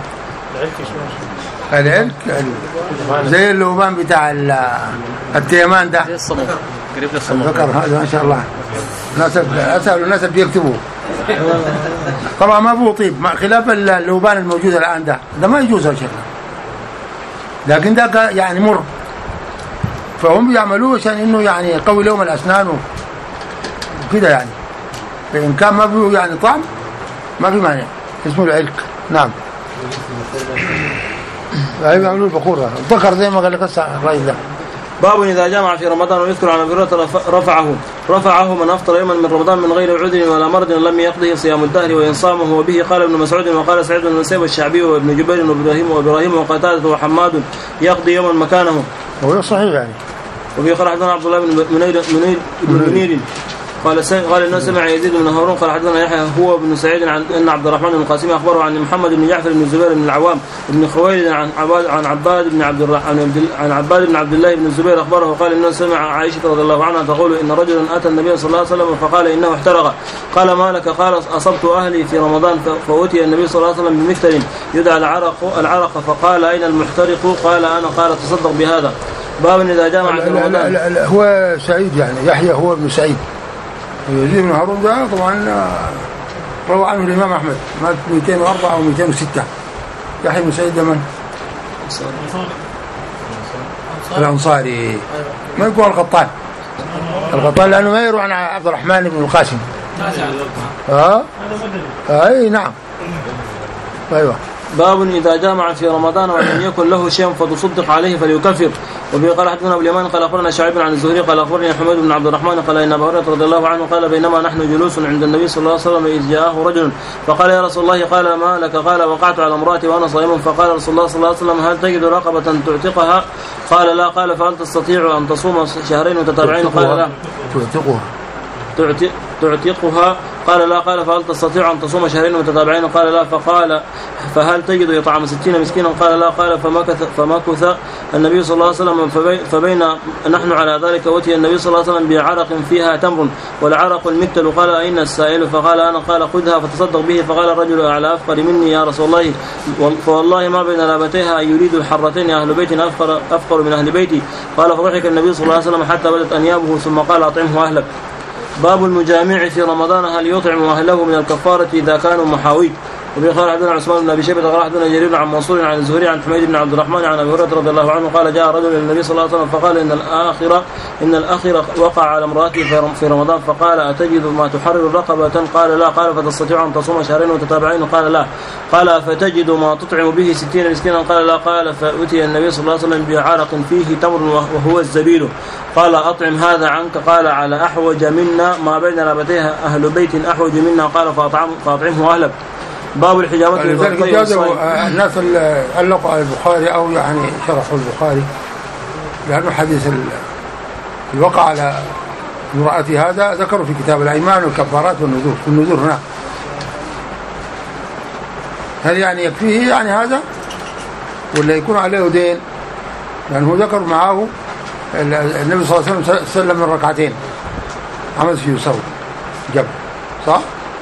العلك زي اللوبان بتاع التيمان ده قريب للصمت. ذكر هذا ما شاء الله ناس اسال الناس بيكتبوا طبعا ما هو طيب مع خلاف اللوبان الموجود الان ده ده ما يجوز يا شيخ، لكن ده يعني مر فهم بيعملوه عشان انه يعني يقوي لهم الاسنان وكده يعني، فان كان ما فيه يعني طعم ما في مانع اسمه العلك. نعم. هاي بيعملوا البخور الذكر زي ما قال لك الرئيس ده. باب إذا جمع في رمضان ويذكر عن أبي هريرة رفعه رفعه من أفطر يوما من رمضان من غير عذر ولا مرض لم يقضه صيام الدهر وإن صامه. وبه قال ابن مسعود وقال سعيد بن المسيب والشعبي وابن جبير وإبراهيم وإبراهيم وقتادة وحماد يقضي يوما مكانه. هو صحيح يعني. وبه قال حدثنا عبد الله بن منير منير بن منير قال قال انه سمع يزيد بن هارون قال حدثنا يحيى هو بن سعيد عن ان عبد الرحمن بن القاسم اخبره عن محمد بن جعفر بن الزبير بن العوام بن خويلد عن عباد عن عباد بن عبد الرحمن عن عباد بن عبد الله بن الزبير اخبره قال انه سمع عائشه رضي الله عنها تقول ان رجلا اتى النبي صلى الله عليه وسلم فقال انه احترق. قال ما لك؟ قال اصبت اهلي في رمضان فاتي النبي صلى الله عليه وسلم بمكتل يدعى العرق العرق فقال اين المحترق؟ قال انا. قال تصدق بهذا. باب اذا جامع في رمضان. لا لا هو سعيد يعني يحيى هو ابن سعيد. يزيد بن هارون ده طبعا روى عنه الإمام أحمد مات مئتين وأربعة أو مئتين وستة. يحيى بن سعيد ده من؟ الأنصاري. ما يقول القطان القطان لأنه ما يروح عن عبد الرحمن بن القاسم. ها أي نعم. أيوة. باب إذا جامع في رمضان ولم يكن له شيء فتصدق عليه فليكفر. وبه قال حدثنا ابو اليمان قال اخبرنا شعيب عن الزهري قال اخبرني حميد بن عبد الرحمن قال ان ابا هريره رضي الله عنه قال بينما نحن جلوس عند النبي صلى الله عليه وسلم اذ جاءه رجل فقال يا رسول الله قال ما لك؟ قال وقعت على امراتي وانا صائم. فقال رسول الله صلى الله عليه وسلم هل تجد رقبه تعتقها؟ قال لا. قال فهل تستطيع ان تصوم شهرين متتابعين؟ قال لا. تعتقها تعتقها قال لا. قال فهل تستطيع أن تصوم شهرين متتابعين؟ قال لا. فقال فهل تجد يطعم ستين مسكينا؟ قال لا. قال فمكث, فمكث النبي صلى الله عليه وسلم فبين نحن على ذلك أتي النبي صلى الله عليه وسلم بعرق فيها تمر والعرق المكتل. قال أين السائل؟ فقال أنا. قال خذها فتصدق به. فقال الرجل على أفقر مني يا رسول الله فوالله ما بين لابتيها يريد الحرتين أهل بيت أفقر, أفقر من أهل بيتي. قال فضحك النبي صلى الله عليه وسلم حتى بدت أنيابه ثم قال أطعمه أهلك. باب المجامع في رمضان هل يطعم أهله من الكفارة إذا كانوا محاويج؟ وبه قال حدثنا عثمان بن ابي شيبه قال حدثنا جرير عن منصور عن الزهري عن حميد بن عبد الرحمن عن ابي هريره رضي الله عنه قال جاء رجل الى النبي صلى الله عليه وسلم فقال ان الاخر ان الاخر وقع على امراته في رمضان فقال اتجد ما تحرر رقبه؟ قال لا. قال فتستطيع ان تصوم شهرين متتابعين؟ قال لا. قال فتجد ما تطعم به ستين مسكينا؟ قال لا. قال فاتي النبي صلى الله عليه وسلم بعرق فيه تمر وهو الزبيب. قال اطعم هذا عنك. قال على احوج منا ما بين لابتيها اهل بيت احوج منا. قال فاطعمه اهلك. باب الحجامة. لذلك جازوا الناس اللي علقوا على البخاري أو يعني شرحوا البخاري لأنه حديث الوقع على امرأة هذا ذكروا في كتاب الأيمان والكفارات والنذور في النذور هنا. هل يعني يكفيه يعني هذا ولا يكون عليه دين؟ لأنه يعني ذكر معه النبي صلى الله عليه وسلم سلم من ركعتين عمل فيه يسوي جب صح؟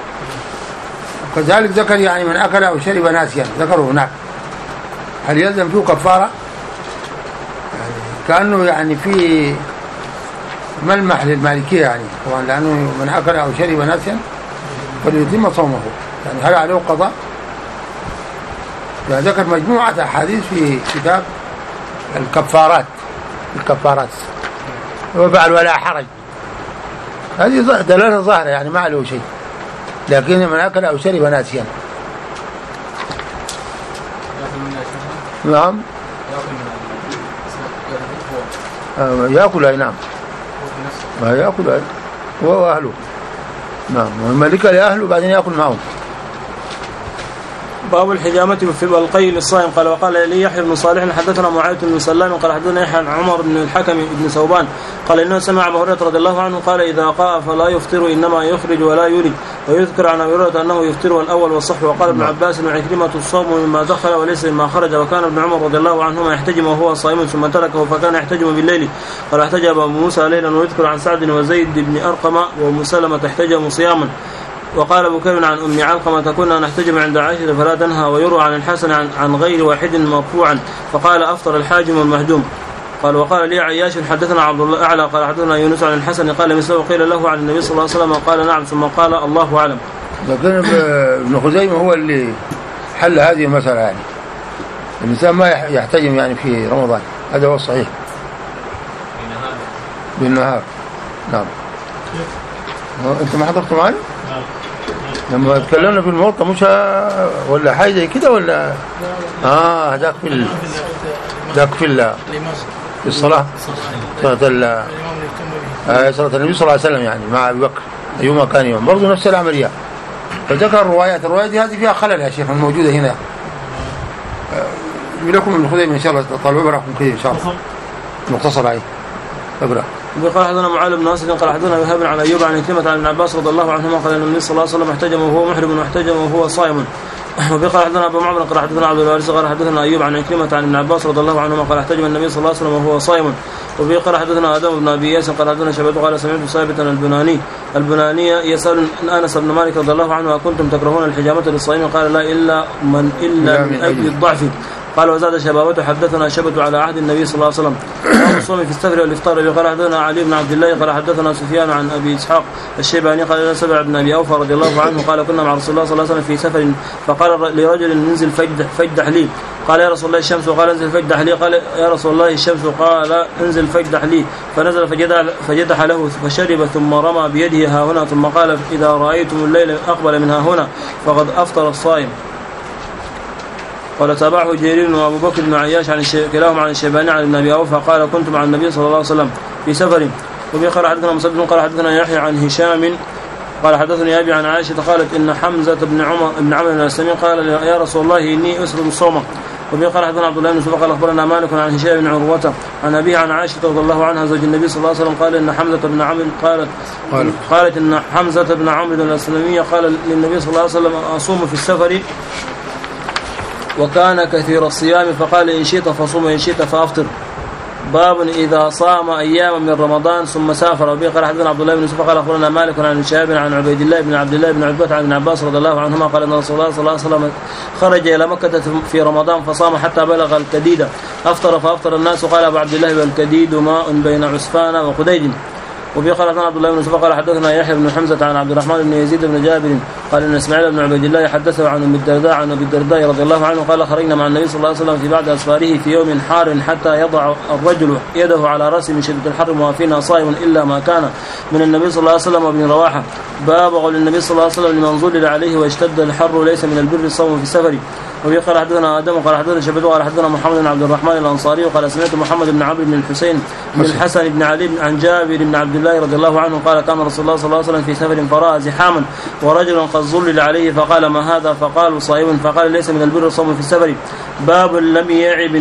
كذلك ذكر يعني من أكل أو شرب ناسيا ذكره هناك. هل يلزم فيه كفارة؟ يعني كأنه يعني في ملمح للمالكية يعني طبعا لأنه من أكل أو شرب ناسيا فليتم صومه. يعني هل عليه قضاء؟ يعني ذكر مجموعة أحاديث في كتاب الكفارات الكفارات وفعل ولا حرج. هذه دلالة ظاهرة يعني ما عليه شيء. لكن من أكل أو شرب ناسيا نعم يأكل أي نعم يأكل هو وأهله نعم وملك لأهله بعدين يأكل معهم. باب الحجامة في القي للصائم. قال وقال لي يحيى بن صالح حدثنا معاذ بن سلام قال حدثنا يحيى عن عمر بن الحكم بن ثوبان قال إنه سمع أبا هريرة رضي الله عنه قال إذا قاء فلا يفطر إنما يخرج ولا يولد. ويذكر عن أبي هريرة أنه يفطر الأول والصح. وقال ابن عباس وعكرمة الصوم مما دخل وليس مما خرج. وكان ابن عمر رضي الله عنهما يحتجم وهو صائم ثم تركه فكان يحتجم بالليل. قال احتجب أبو موسى ليلا. ويذكر عن سعد وزيد بن أرقم ومسلمة احتجموا صياما. وقال بكير عن أم علقمة كنا نحتجم عند عائشة فلا تنهى. ويروى عن الحسن عن, عن غير واحد مرفوعا فقال أفطر الحاجم والمهجوم. قال وقال لي عياش حدثنا عبد الله أعلى قال حدثنا يونس عن الحسن قال مثله قيل له عن النبي صلى الله عليه وسلم قال نعم ثم قال الله أعلم. لكن ابن خزيمة هو اللي حل هذه المسألة يعني الإنسان ما يحتجم يعني في رمضان هذا هو الصحيح بالنهار. نعم أنت ما حضرت معنا؟ لما تكلمنا في الموطأ مش ولا حاجة زي كده ولا اه هذاك في ال... ذاك في ال... في الصلاة صلاة ال... آه صلاة النبي صلى الله عليه وسلم يعني مع أبي بكر أيما كان يوم برضو نفس العملية. فذكر الروايات الروايات هذه فيها خلل يا شيخ الموجودة هنا. آه لكم من خذين إن شاء الله طلعوا براكم كذا إن شاء الله مختصر عليه اقرأ. قال حدثنا معاذ بن اسد قال حدثنا وهاب عن ايوب عن كلمة عن ابن عباس رضي الله عنهما قال ان النبي صلى الله عليه وسلم احتجم وهو محرم واحتجم وهو صائم. وفي قال حدثنا ابو معمر قال حدثنا عبد الوارث قال حدثنا ايوب عن كلمة عن ابن عباس رضي الله عنهما قال احتجم النبي صلى الله عليه وسلم وهو صائم. وفي قال حدثنا ادم بن ابي ياس قال حدثنا شعبة قال سمعت ثابتا البناني البناني يسال انس بن مالك رضي الله عنه اكنتم تكرهون الحجامة للصائم؟ قال لا الا من الا من اجل الضعف. قال وزاد شبابته حدثنا شبت على عهد النبي صلى الله عليه وسلم. قال الصوم في السفر والافطار. قال حدثنا علي بن عبد الله قال حدثنا سفيان عن ابي اسحاق الشيباني قال سبع بن ابي اوفى رضي الله عنه قال كنا مع رسول الله صلى الله عليه وسلم في سفر فقال لرجل انزل فاجدح, فاجدح لي. قال يا رسول الله الشمس. قال انزل فاجدح لي. قال يا رسول الله الشمس. قال انزل فاجدح لي. فنزل فجدح, فجدح له فشرب ثم رمى بيده ها هنا ثم قال اذا رايتم الليل اقبل من ها هنا فقد افطر الصائم. قال تابعه جرير وابو بكر بن عياش عن كلاهما عن الشيباني عن ابي اوفى قال كنت مع النبي صلى الله عليه وسلم في سفر. وفي قال حدثنا مسدد قال حدثنا يحيى عن هشام قال حدثني ابي عن عائشه قالت ان حمزه بن عمر بن عمرو الاسلمي قال يا رسول الله اني اسرد الصوم وبه قال حدثنا عبد الله بن يوسف قال اخبرنا مالك عن هشام بن عروة عن أبيه عن عائشة رضي الله عنها زوج النبي صلى الله عليه وسلم قال ان حمزة بن عمرو قالت قالت, قالت ان حمزة بن عمرو الأسلمي قال للنبي صلى الله عليه وسلم اصوم في السفر وكان كثير الصيام فقال ان شئت فصوم وان شئت فافطر. باب إذا صام أياما من رمضان ثم سافر. وبه قال حدثنا عبد الله بن يوسف قال أخبرنا مالك عن شهاب عن عبيد الله بن عبد الله بن عتبة عن ابن عباس رضي الله عنهما قال أن رسول الله صلى الله عليه وسلم خرج إلى مكة في رمضان فصام حتى بلغ الكديد أفطر فأفطر الناس. قال أبو عبد الله والكديد ماء بين عسفان وقديد. وبه قال حدثنا عبد الله بن يوسف قال حدثنا يحيى بن حمزة عن عبد الرحمن بن يزيد بن جابر قال ان اسماعيل بن عبيد الله حدثه عن ابي الدرداء عن ابي الدرداء رضي الله عنه قال خرجنا مع النبي صلى الله عليه وسلم في بعض اسفاره في يوم حار حتى يضع الرجل يده على راسه من شدة الحر وفينا صائم الا ما كان من النبي صلى الله عليه وسلم وابن رواحه. باب قول النبي صلى الله عليه وسلم لمن ظلل عليه واشتد الحر ليس من البر الصوم في السفر. وبه قال حدثنا آدم قال حدثنا شعبة قال حدثنا محمد بن عبد الرحمن الأنصاري قال سمعت محمد بن عمرو بن الحسين بن الحسن بن علي عن جابر بن عبد الله رضي الله عنه قال كان رسول الله صلى الله عليه وسلم في سفر فرأى زحاما ورجل قد ظلل عليه فقال ما هذا فقالوا صائم فقال ليس من البر الصوم في السفر. باب لم يعب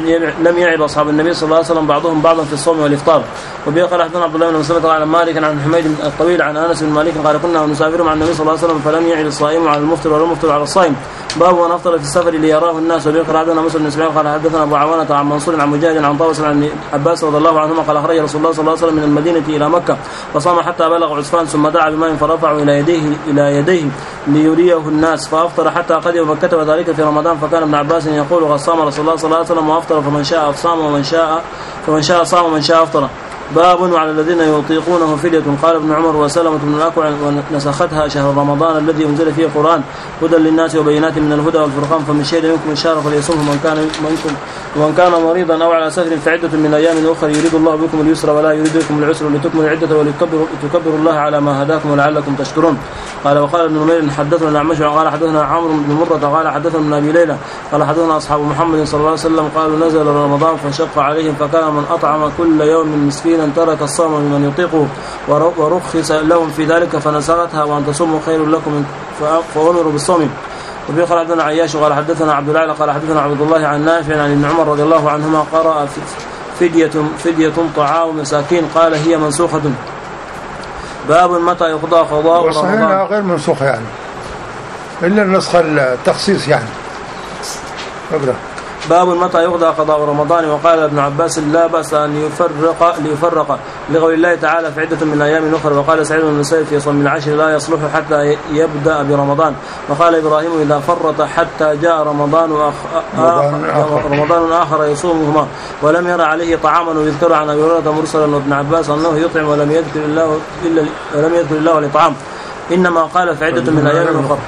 لم يعب أصحاب النبي صلى الله عليه وسلم بعضهم بعضا في الصوم والإفطار. وبه قال حدثنا عبد الله بن مسلمة عن مالك عن حميد الطويل عن أنس بن مالك قال كنا نسافر مع النبي صلى الله عليه وسلم فلم يعب الصائم على المفطر ولا المفطر على الصائم. باب من أفطر في السفر ليراه الناس. وبه قال حدثنا مسلم بن اسماعيل قال حدثنا أبو عوانة عن منصور عن مجاهد عن طاووس عن عباس رضي الله عنهما قال خرج رسول الله صلى الله عليه وسلم من المدينة إلى مكة فصام حتى بلغ عسفان ثم دعا بماء فرفعه إلى يديه إلى يديه ليريه الناس فأفطر حتى قدم مكة وذلك في رمضان. فكان ابن عباس يقول قد صام رسول الله صلى الله عليه وسلم وأفطر فمن شاء صام ومن شاء فمن شاء صام ومن شاء أفطر. باب وعلى الذين يطيقونه فدية. قال ابن عمر وسلمة بن الأكوع ونسختها شهر رمضان الذي أنزل فيه القرآن هدى للناس وبينات من الهدى والفرقان فمن شهد منكم الشهر فليصومه من كان منكم ومن كان مريضا أو على سفر فعدة من أيام أخرى يريد الله بكم اليسر ولا يريد بكم العسر لتكملوا العدة ولتكبروا الله على ما هداكم ولعلكم تشكرون. قال وقال ابن نمير حدثنا الأعمش قال حدثنا عمرو بن مرة قال حدثنا ابن أبي ليلى قال حدثنا أصحاب محمد صلى الله عليه وسلم قالوا نزل رمضان فشق عليهم فكان من أطعم كل يوم مسكينا ترك الصوم ممن يطيقه ورخص لهم في ذلك فنسختها وأن تصوموا خير لكم فأمروا بالصوم. وبه قال حدثنا عياش قال حدثنا عبد الأعلى قال حدثنا عبد الله عن نافع عن ابن عمر رضي الله عنهما قرأ فدية فدية طعام مساكين قال هي منسوخة. باب متى يقضى قضاء رمضان غير منسوخة يعني إلا النسخ التخصيص يعني. أقرأ. باب متى يقضى قضاء رمضان. وقال ابن عباس لا بأس أن يفرق ليفرق لقول الله تعالى في عدة من أيام أخرى. وقال سعيد بن المسيب في صوم العشر لا يصلح حتى يبدأ برمضان. وقال إبراهيم إذا فرط حتى جاء رمضان آخر, آخر رمضان آخر يصومهما ولم يرى عليه طعاما. ويذكر عن أبي هريرة مرسلا وابن عباس أنه يطعم ولم يذكر الله إلا ولم يذكر الله لطعام إنما قال في عدة من أيام أخرى.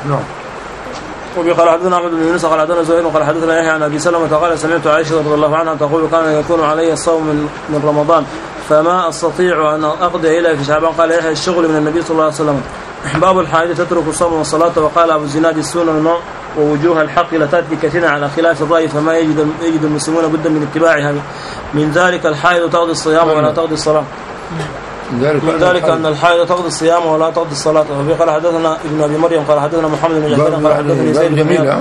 وبه قال حدثنا أحمد بن يونس قال حدثنا زهير قال حدثنا يحيى عن أبي سلمة قال سمعت عائشة رضي الله عنها تقول كان يكون علي الصوم من, من رمضان فما أستطيع أن أقضي إليه في شعبان. قال يحيى الشغل من النبي صلى الله عليه وسلم. باب الحائض تترك الصوم والصلاة. وقال أبو الزناد السنن ووجوه الحق لتأتي كثيرا على خلاف الرأي فما يجد, يجد المسلمون بدا من اتباعها. من ذلك الحائض تقضي الصيام ولا تقضي الصلاة. من ذلك أن الحائض تقضي الصيام ولا تقضي الصلاة. وفي قال حدثنا ابن أبي مريم قال حدثنا محمد بن جعفر قال حدثني سيد جميلة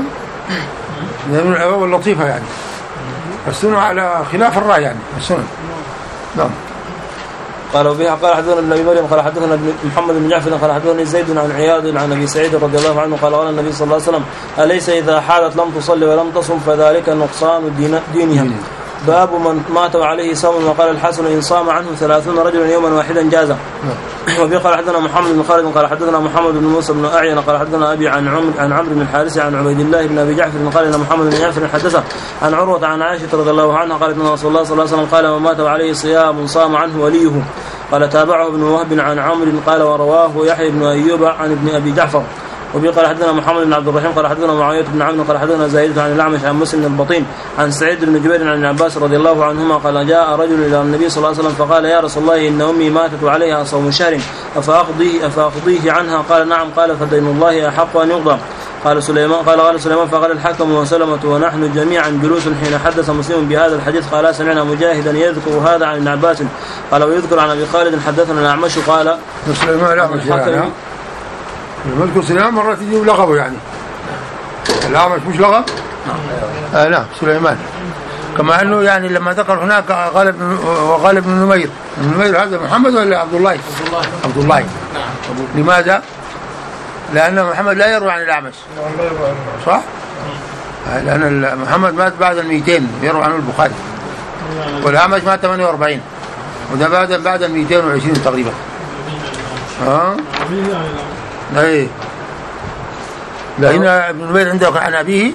من الأبواب اللطيفة يعني السنة على خلاف الرأي يعني السنة. نعم. قال وبها قال حدثنا ابن أبي مريم قال حدثنا محمد بن جعفر قال حدثني زيد عن عياض عن أبي سعيد رضي الله عنه قال قال النبي صلى الله عليه وسلم أليس إذا حادت لم تصلي ولم تصم فذلك نقصان دينها. باب من مات وعليه صوم. وقال الحسن إن صام عنه ثلاثون رجلا يوما واحدا جازا. وبه قال حدثنا محمد بن خالد قال حدثنا محمد بن موسى بن أعين قال حدثنا أبي عن عمرو عن عمرو بن الحارث عن عبيد الله بن أبي جعفر قال إن محمد بن جعفر حدثه عن عروة عن عائشة رضي الله عنها قالت إن رسول الله صلى الله عليه وسلم قال من مات وعليه صيام صام عنه وليه. قال تابعه ابن وهب عن عمرو قال ورواه يحيى بن أيوب عن ابن أبي جعفر. وبه قال حدثنا محمد بن عبد الرحيم قال حدثنا معاوية بن عمرو قال حدثنا زايد عن الأعمش عن مسلم البطين عن سعيد بن جبير عن عباس رضي الله عنهما قال جاء رجل إلى النبي صلى الله عليه وسلم فقال يا رسول الله إن أمي ماتت وعليها صوم شهر أفأقضيه أفأقضيه عنها. قال نعم. قال فدين الله أحق أن يقضى. قال سليمان قال قال سليمان فقال الحكم وسلمة ونحن جميعا جلوس حين حدث مسلم بهذا الحديث قال سمعنا مجاهدا يذكر هذا عن ابن عباس قال ويذكر عن أبي خالد حدثنا الأعمش قال سليمان الأعمش يعني المذكر سليمان مرة تجيب لغبه يعني الأعمش مش لغب آه نعم سليمان. كما أنه يعني لما ذكر هناك قال ابن وقال ابن نمير، ابن نمير هذا محمد ولا عبد الله؟ عبد الله. عبد الله. نعم. لماذا؟ لأن محمد لا يروي عن الأعمش. صح؟ لأن محمد مات بعد المئتين يروي عنه البخاري، والأعمش مات ثمانية وأربعين، وده بعد بعد المئتين وعشرين تقريبا. ها؟ أي. لكن ابن نمير عنده عن أبيه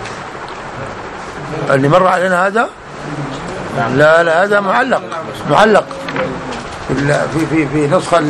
اللي مر علينا هذا. لا لا هذا معلق معلق في في في نسخة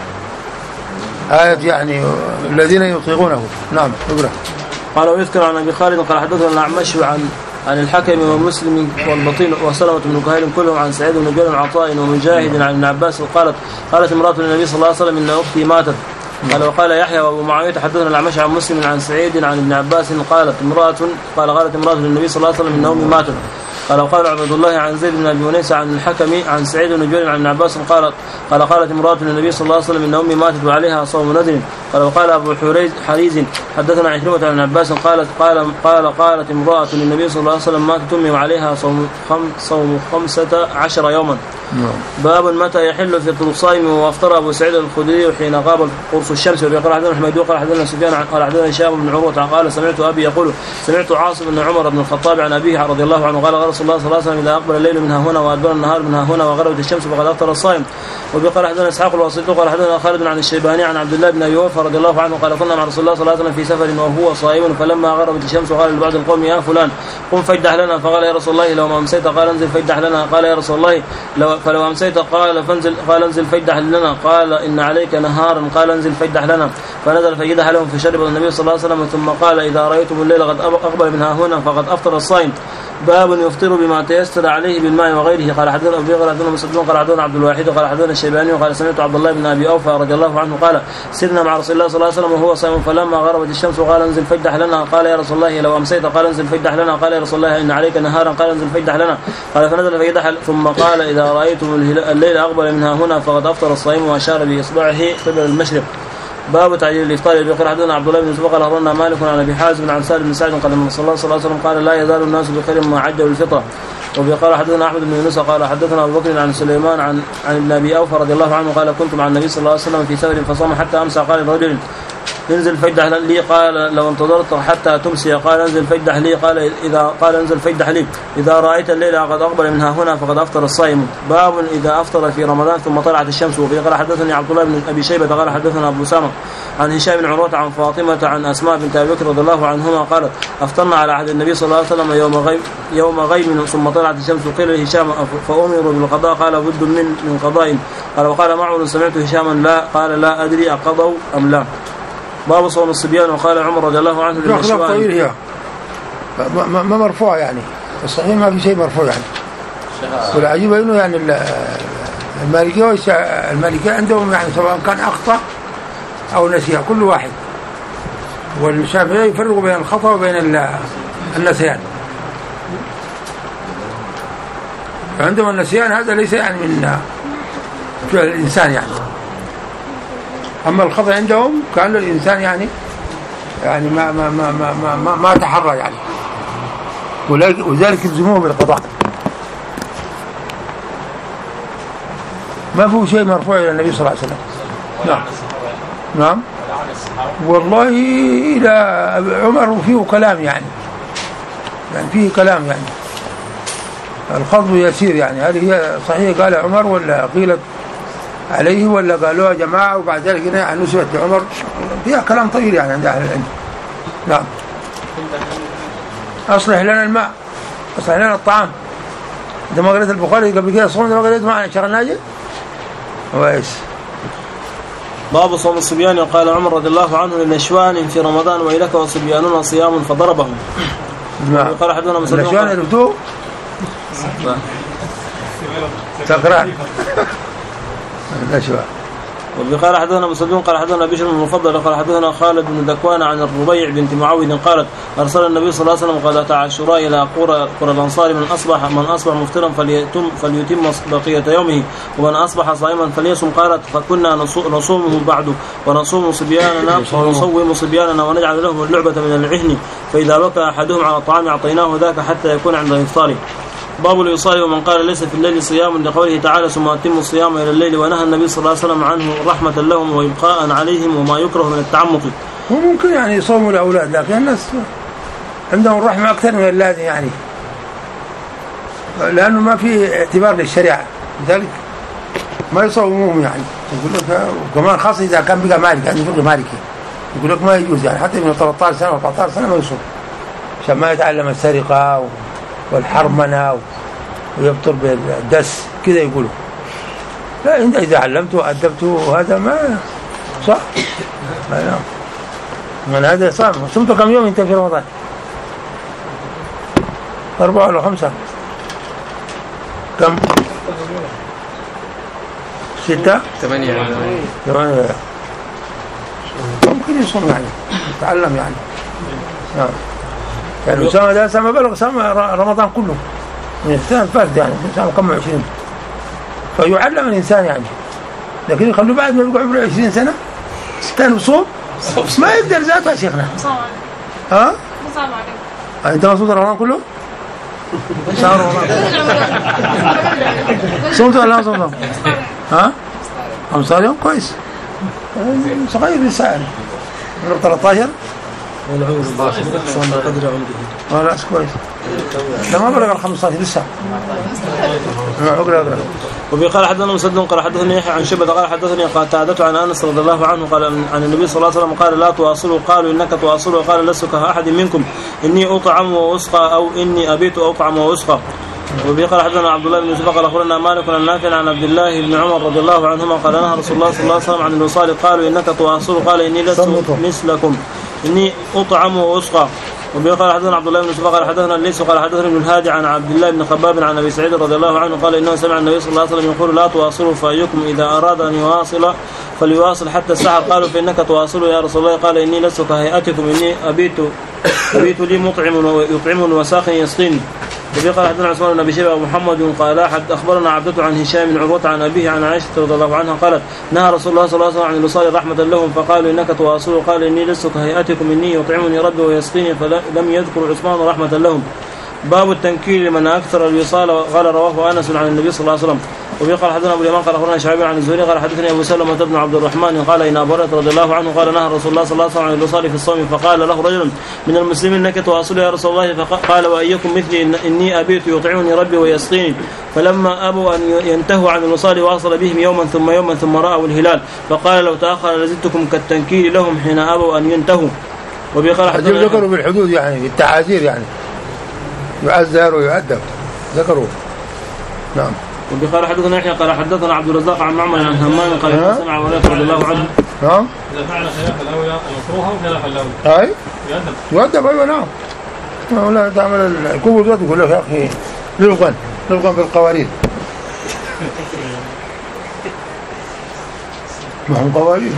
آية يعني الذين يطيقونه. نعم اقرأ. قال ويذكر عن ابي خالد قال حدثنا الأعمش عن عن الحكم ومسلم والبطين وسلمة بن كهيل كلهم عن سعيد بن جبير عطاء ومجاهد عن ابن عباس قالت قالت امرأة النبي صلى الله عليه وسلم ان اختي ماتت. قال وقال يحيى وابو معاوية حدثنا الأعمش عن مسلم عن سعيد عن ابن عباس قالت امرأة قال قالت امرأة للنبي صلى الله عليه وسلم ان امي ماتت. قال وقال عبد الله عن زيد بن ابي ونيس عن الحكم عن سعيد بن جبير عن ابن عباس قالت قال قالت امرأة للنبي صلى الله عليه وسلم ان امي ماتت وعليها صوم نذر. قال وقال ابو حريز حريز حدثنا عكرمة عن ابن عباس قالت قال قال قالت امرأة للنبي صلى الله عليه وسلم ماتت امي وعليها صوم خم صوم خمسة عشر يوما. باب متى يحل في الصائم وافطر ابو سعيد الخدري حين غاب قرص الشمس. وقال حدثنا احمد قال حدثنا سفيان قال حدثنا هشام بن عروة قال سمعت ابي يقول سمعت عاصم بن عمر بن الخطاب عن ابيه رضي الله عنه قال قال رسول الله صلى الله عليه وسلم اذا اقبل الليل منها هنا وادبر النهار منها هنا وغربت الشمس فقد افطر الصائم. وقال حدثنا اسحاق الواسطي قال حدثنا خالد عن الشيباني عن عبد الله بن ابي اوفى رضي الله عنه قال كنا مع رسول الله صلى الله عليه وسلم في سفر وهو صائم فلما غربت الشمس قال لبعض القوم يا فلان قم فاجدح لنا فقال يا رسول الله لو ما امسيت قال انزل فاجدح لنا قال يا رسول الله لو فلو امسيت قال فانزل قال انزل فاجدح لنا قال ان عليك نهارا قال انزل فاجدح لنا فنزل فجدح لهم فشرب النبي صلى الله عليه وسلم ثم قال اذا رايتم الليل قد اقبل منها هنا فقد افطر الصائم. باب يفطر بما تيسر عليه بالماء وغيره. قال حدثنا ابي قال حدثنا مسدد قال حدثنا عبد الواحد قال حدثنا الشيباني وقال سمعت عبد الله بن ابي اوفى رضي الله عنه قال سرنا مع رسول الله صلى الله عليه وسلم وهو صائم فلما غربت الشمس قال انزل فاجدح لنا قال يا رسول الله لو امسيت قال انزل فاجدح لنا قال يا رسول الله ان عليك نهارا قال انزل فاجدح لنا قال فنزل فجدح ثم قال اذا رايتم الليل اقبل منها هنا فقد افطر الصائم واشار باصبعه قبل المشرق. باب تعجيل الافطار. يقول حدثنا عبد الله بن يوسف قال اخبرنا مالك عن ابي حازم عن سالم بن سعد قال ان صلى الله عليه وسلم قال لا يزال الناس بخير ما عجلوا الفطره. وقال حدثنا احمد بن يونس قال حدثنا ابو بكر عن سليمان عن عن ابن ابي اوفى رضي الله عنه قال كنت مع النبي صلى الله عليه وسلم في سفر فصام حتى امسى قال لرجل انزل فاجدح لي قال لو انتظرت حتى تمسي قال انزل فاجدح لي قال اذا قال انزل فاجدح لي اذا رايت الليل قد اقبل منها هنا فقد افطر الصائم. باب اذا افطر في رمضان ثم طلعت الشمس. وقال حدثني عبد الله بن ابي شيبه قال حدثنا ابو اسامه عن هشام بن عروة عن فاطمة عن أسماء بنت أبي بكر رضي الله عنهما قالت أفطرنا على عهد النبي صلى الله عليه وسلم يوم غيم يوم غيم ثم طلعت الشمس. قيل لهشام فأمروا بالقضاء قال بد من من قضاء. قال وقال معمر سمعت هشاما لا قال لا أدري أقضوا أم لا. باب صوم الصبيان. وقال عمر رضي الله عنه للنسوان ما ما مرفوع يعني الصحيح ما في شيء مرفوع يعني. والعجيب انه يعني المالكيه المالكيه عندهم يعني سواء كان اخطا او نسي كل واحد، والشافعي يفرق بين الخطا وبين النسيان. فعندهم النسيان هذا ليس يعني من فعل الانسان يعني، اما الخطا عندهم كان الانسان يعني يعني ما ما ما ما ما, ما تحرى يعني، وذلك يلزموه بالقضاء. ما فيه شيء مرفوع الى النبي صلى الله عليه وسلم. نعم نعم والله الى عمر فيه كلام يعني يعني فيه كلام يعني الخض يسير يعني، هل هي صحيح قال عمر ولا قيلت عليه ولا قالوها جماعة وبعد ذلك يعني نسبت لعمر، فيها كلام طويل يعني عند أهل العلم. نعم أصلح لنا الماء أصلح لنا الطعام. عندما قرأت البخاري قبل كده صوم عندما قرأت معنا شغل ناجي وإيش. باب صوم الصبيان. وقال عمر رضي الله عنه للنشوان في رمضان ويلك وصبياننا صيام فضربهم. نعم قال حدثنا مسلم النشوان عرفتوه تقرأ النشوان. وقال حدثنا مسدون قال حدثنا بشر بن المفضل قال حدثنا خالد بن ذكوان عن الربيع بنت معوذ قالت أرسل النبي صلى الله عليه وسلم غداة عاشوراء إلى قرى قرى الأنصار من أصبح من أصبح مفطرا فليتم فليتم بقية يومه ومن أصبح صائما فليصم. قالت فكنا نصومه بعد ونصوم صبياننا ونصوم صبياننا ونجعل لهم اللعبة من العهن فإذا بكى أحدهم على الطعام أعطيناه ذاك حتى يكون عند الإفطار. باب الوصال ومن قال ليس في الليل صيام لقوله تعالى ثم أتموا الصيام إلى الليل ونهى النبي صلى الله عليه وسلم عنه رحمة لهم وإبقاء عليهم وما يكره من التعمق. وممكن يعني يصوموا الأولاد لكن الناس عندهم الرحمة أكثر من اللازم يعني لأنه ما في اعتبار للشريعة لذلك ما يصوموهم يعني يقول لك. وكمان خاصة إذا كان بقى مالك يعني فقه مالكي يقول لك ما يجوز يعني حتى من ثلاثة عشر سنة و أربعة عشر سنة ما يصوم عشان ما يتعلم السرقة والحرمنة ويبطر بالدس كذا يقولوا. لا انت اذا علمته وادبته هذا ما صح. لا من هذا صام. صمت كم يوم انت في رمضان؟ أربعة ولا خمسة؟ كم؟ ستة؟ ثمانية ثمانية ممكن يصوم يعني يتعلم يعني نعم يعني سام ده سام بلغ سام رمضان كله من السنة الفارد يعني سام كم عشرين فيعلم الإنسان يعني لكن يخلوا بعد ما يبقى عمره عشرين سنة ستان وصوم ما يقدر ذاته يا شيخنا. ها؟ أنت مصوم رمضان كله؟ شهر رمضان صومت ولا لا صومت؟ ها؟ خمسة يوم كويس صغير لسه يعني من ثلاثة عشر والعمر صوم قدر عمره لا كويس لما بلغ الخمسة عشر لسه. اقرا اقرا. وقال حدثنا مسدد قال حدثني يحيى عن شبه قال حدثني قتادة عن انس رضي الله عنه قال عن النبي صلى الله عليه وسلم قال لا تواصلوا قالوا انك تواصل وقال لست كأحد منكم اني اطعم واسقى او اني ابيت اطعم واسقى. وقال حدثنا عبد الله بن يوسف قال اخبرنا مالك عن نافع عن عبد الله بن عمر رضي الله عنهما قال نهى رسول الله صلى الله عليه وسلم عن الوصال قالوا انك تواصل قال اني لست مثلكم اني اطعم واسقى. وقال حدثنا عبد الله بن يوسف قال حدثنا الليث قال حدثنا ابن الهادي عن عبد الله بن خباب عن ابي سعيد رضي الله عنه قال انه سمع النبي صلى الله عليه وسلم يقول لا تواصلوا فايكم اذا اراد ان يواصل فليواصل حتى السحر. قالوا فانك تواصل يا رسول الله قال اني لست كهيئتكم اني ابيت ابيت لي مطعم ويطعم وساق يسقيني. وقال حدثنا عثمان بن ابي شيبه ومحمد قال احد اخبرنا عبدة عن هشام بن عروة عن ابيه عن عائشة رضي الله عنها قالت نهى رسول الله صلى الله عليه وسلم عن الوصال رحمة لهم فقالوا انك تواصل قال اني لست كهيئتكم اني يطعمني ربي ويسقيني فلم يذكر عثمان رحمة لهم. باب التنكيل لمن اكثر الوصال قال رواه انس عن النبي صلى الله عليه وسلم. وقال حدثنا ابو اليمان قال اخبرنا شعيب عن الزهري قال حدثني ابو سلمة بن عبد الرحمن قال ان ابو هريرة رضي الله عنه قال نهى رسول الله صلى الله عليه وسلم عن الوصال في الصوم فقال له رجل من المسلمين انك تواصل يا رسول الله فقال وايكم مثلي إن اني ابيت يطعمني ربي ويسقيني. فلما ابوا ان ينتهوا عن الوصال واصل بهم يوما ثم يوما ثم راوا الهلال فقال لو تاخر لزدتكم كالتنكيل لهم حين ابوا ان ينتهوا. وبقال حدثنا ذكروا بالحدود يعني بالتعازير يعني يعذر ويؤدب ذكروا. نعم. وقال حدثنا يحيى قال حدثنا عبد الرزاق عن معمر عن همام قال سمع ابو هريرة رضي الله عنه. نعم. اذا فعل خلاف الاولى المكروه وخلاف الاولى. اي. يؤدب. يؤدب ايوه نعم. ولا تعمل الكبر ذات يقول لك يا اخي للغن للغن بالقوارير. ما هم قوارير.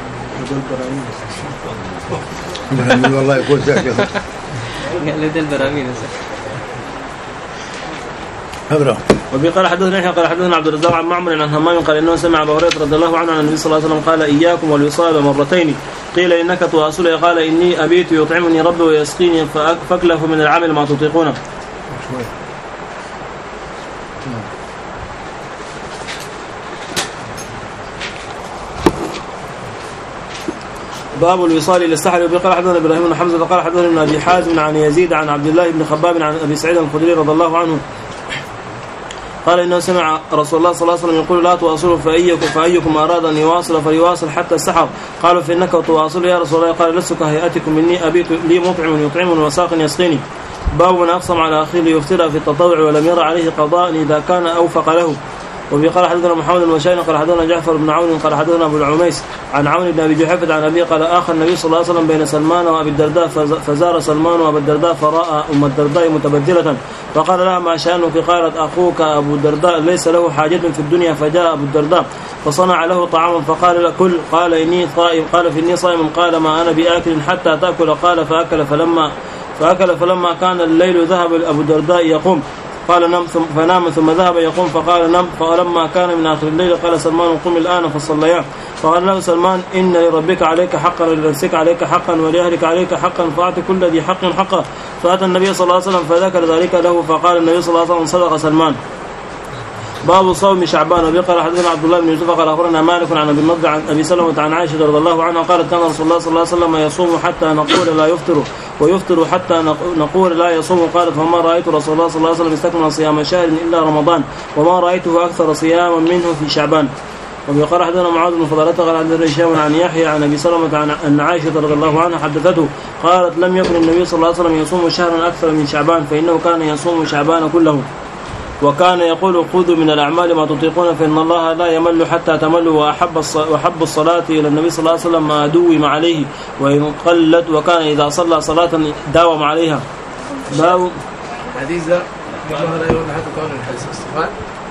البراميل والله يقول ذاك يا اخي. قال له البراميل اقرا. وقال حدثنا يحيى قال حدثنا عبد الرزاق عن معمر عن همام قال انه سمع ابو هريرة رضي الله عنه عن النبي صلى الله عليه وسلم قال اياكم والوصال مرتين قيل انك تواصل قال اني ابيت يطعمني ربي ويسقيني فاكلفوا من العمل ما تطيقونه. باب الوصال الى السحر. وقال حدثنا ابراهيم بن حمزه قال حدثنا ابن ابي حازم عن يزيد عن عبد الله بن خباب عن ابي سعيد الخدري رضي الله عنه قال انه سمع رسول الله صلى الله عليه وسلم يقول لا تواصلوا فايكم فايكم اراد ان يواصل فليواصل حتى السحر. قالوا فانك تواصل يا رسول الله قال لست كهيئتكم اني ابيت لي مطعم يطعمني وساق يسقيني. باب من اقسم على اخيه ليفترى في التطوع ولم يرى عليه قضاء اذا كان اوفق له. وفي قال حدثنا محمد بن بشار قال حدثنا جعفر بن عون قال حدثنا ابو العميس عن عون بن ابي جحيفة عن ابي قال اخى النبي صلى الله عليه وسلم بين سلمان وابي الدرداء فزار سلمان وابي الدرداء فراى ام الدرداء متبذلة فقال لها ما شأنك؟ قالت اخوك ابو الدرداء ليس له حاجة في الدنيا. فجاء ابو الدرداء فصنع له طعاما فقال له كل. قال اني صائم. قال فاني صائم. قال ما انا باكل حتى تاكل. قال فاكل فلما فاكل فلما كان الليل ذهب ابو الدرداء يقوم قال نم ثم فنام ثم ذهب يقوم فقال نم. فلما كان من آخر الليل قال سلمان قم الآن فصليا. فقال له سلمان إن لربك عليك حقا ولنفسك عليك حقا ولأهلك عليك حقا فأعط كل ذي حق حقه. فأتى النبي صلى الله عليه وسلم فذكر ذلك له فقال النبي صلى الله عليه وسلم صدق سلمان. باب صوم شعبان. وبه قال حدثنا عبد الله بن يوسف قال اخبرنا مالك عن ابي النضر عن ابي سلمة عن عائشة رضي الله عنها قالت كان رسول الله صلى الله عليه وسلم يصوم حتى نقول لا يفطر ويفطر حتى نقول لا يصوم. قالت فما رايت رسول الله صلى الله عليه وسلم استكمل صيام شهر الا رمضان وما رايته اكثر صياما منه في شعبان. وبه قال حدثنا معاذ بن فضالة قال حدثنا هشام عن يحيى عن ابي سلمة عن ان عائشة رضي الله عنها حدثته قالت لم يكن النبي صلى الله عليه وسلم يصوم شهرا اكثر من شعبان فانه كان يصوم شعبان كله وكان يقول خذوا من الأعمال ما تطيقون فإن الله لا يمل حتى تملوا. وأحب وحب الصلاة إلى النبي صلى الله عليه وسلم ما دوم عليه وإن قلت وكان إذا صلى صلاة داوم عليها. باب حديث ذا قبلها لا يقول حتى كون الحديث الصفات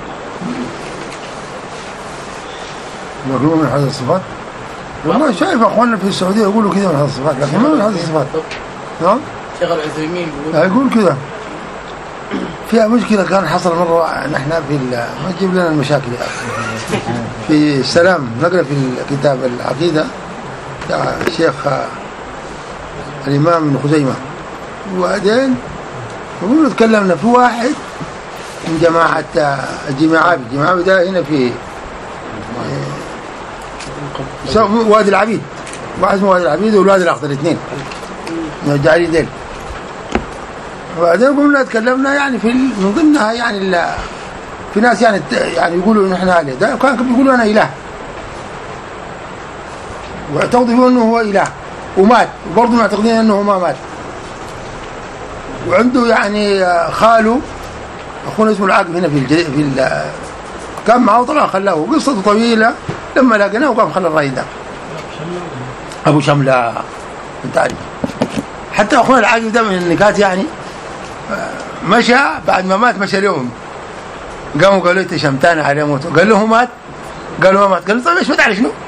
مكروه من حديث الصفات. والله شايف أخواننا في السعودية يقولوا كذا من حديث الصفات لكن ما من حديث الصفات. نعم شيخ العثيمين يقول كذا. فيها مشكلة كان حصل مرة نحن في ما تجيب لنا المشاكل في السلام نقرأ في الكتاب العقيدة بتاع الشيخ الإمام ابن خزيمة وبعدين نقول تكلمنا في واحد من جماعة الجماعات الجماعات ده هنا في وادي العبيد واحد اسمه وادي العبيد والوادي الأخضر الاثنين الجعلين ديل. وبعدين قلنا تكلمنا يعني في من ضمنها يعني في ناس يعني يعني يقولوا ان احنا عليه ده كان بيقولوا انا اله واعتقدوا انه هو اله ومات وبرضه معتقدين انه ما مات. وعنده يعني خاله اخونا اسمه العاقب هنا في الجري في ال كان معه طلع خلاه قصته طويله لما لقيناه وقام خلى الراي ده ابو شمله انت عارف. حتى اخونا العاقب ده من النكات يعني مشى بعد ما مات مشى اليوم قاموا قالوا انت شمتان عليه موت قال له مات قالوا ما مات قال له طيب ايش مات على شنو؟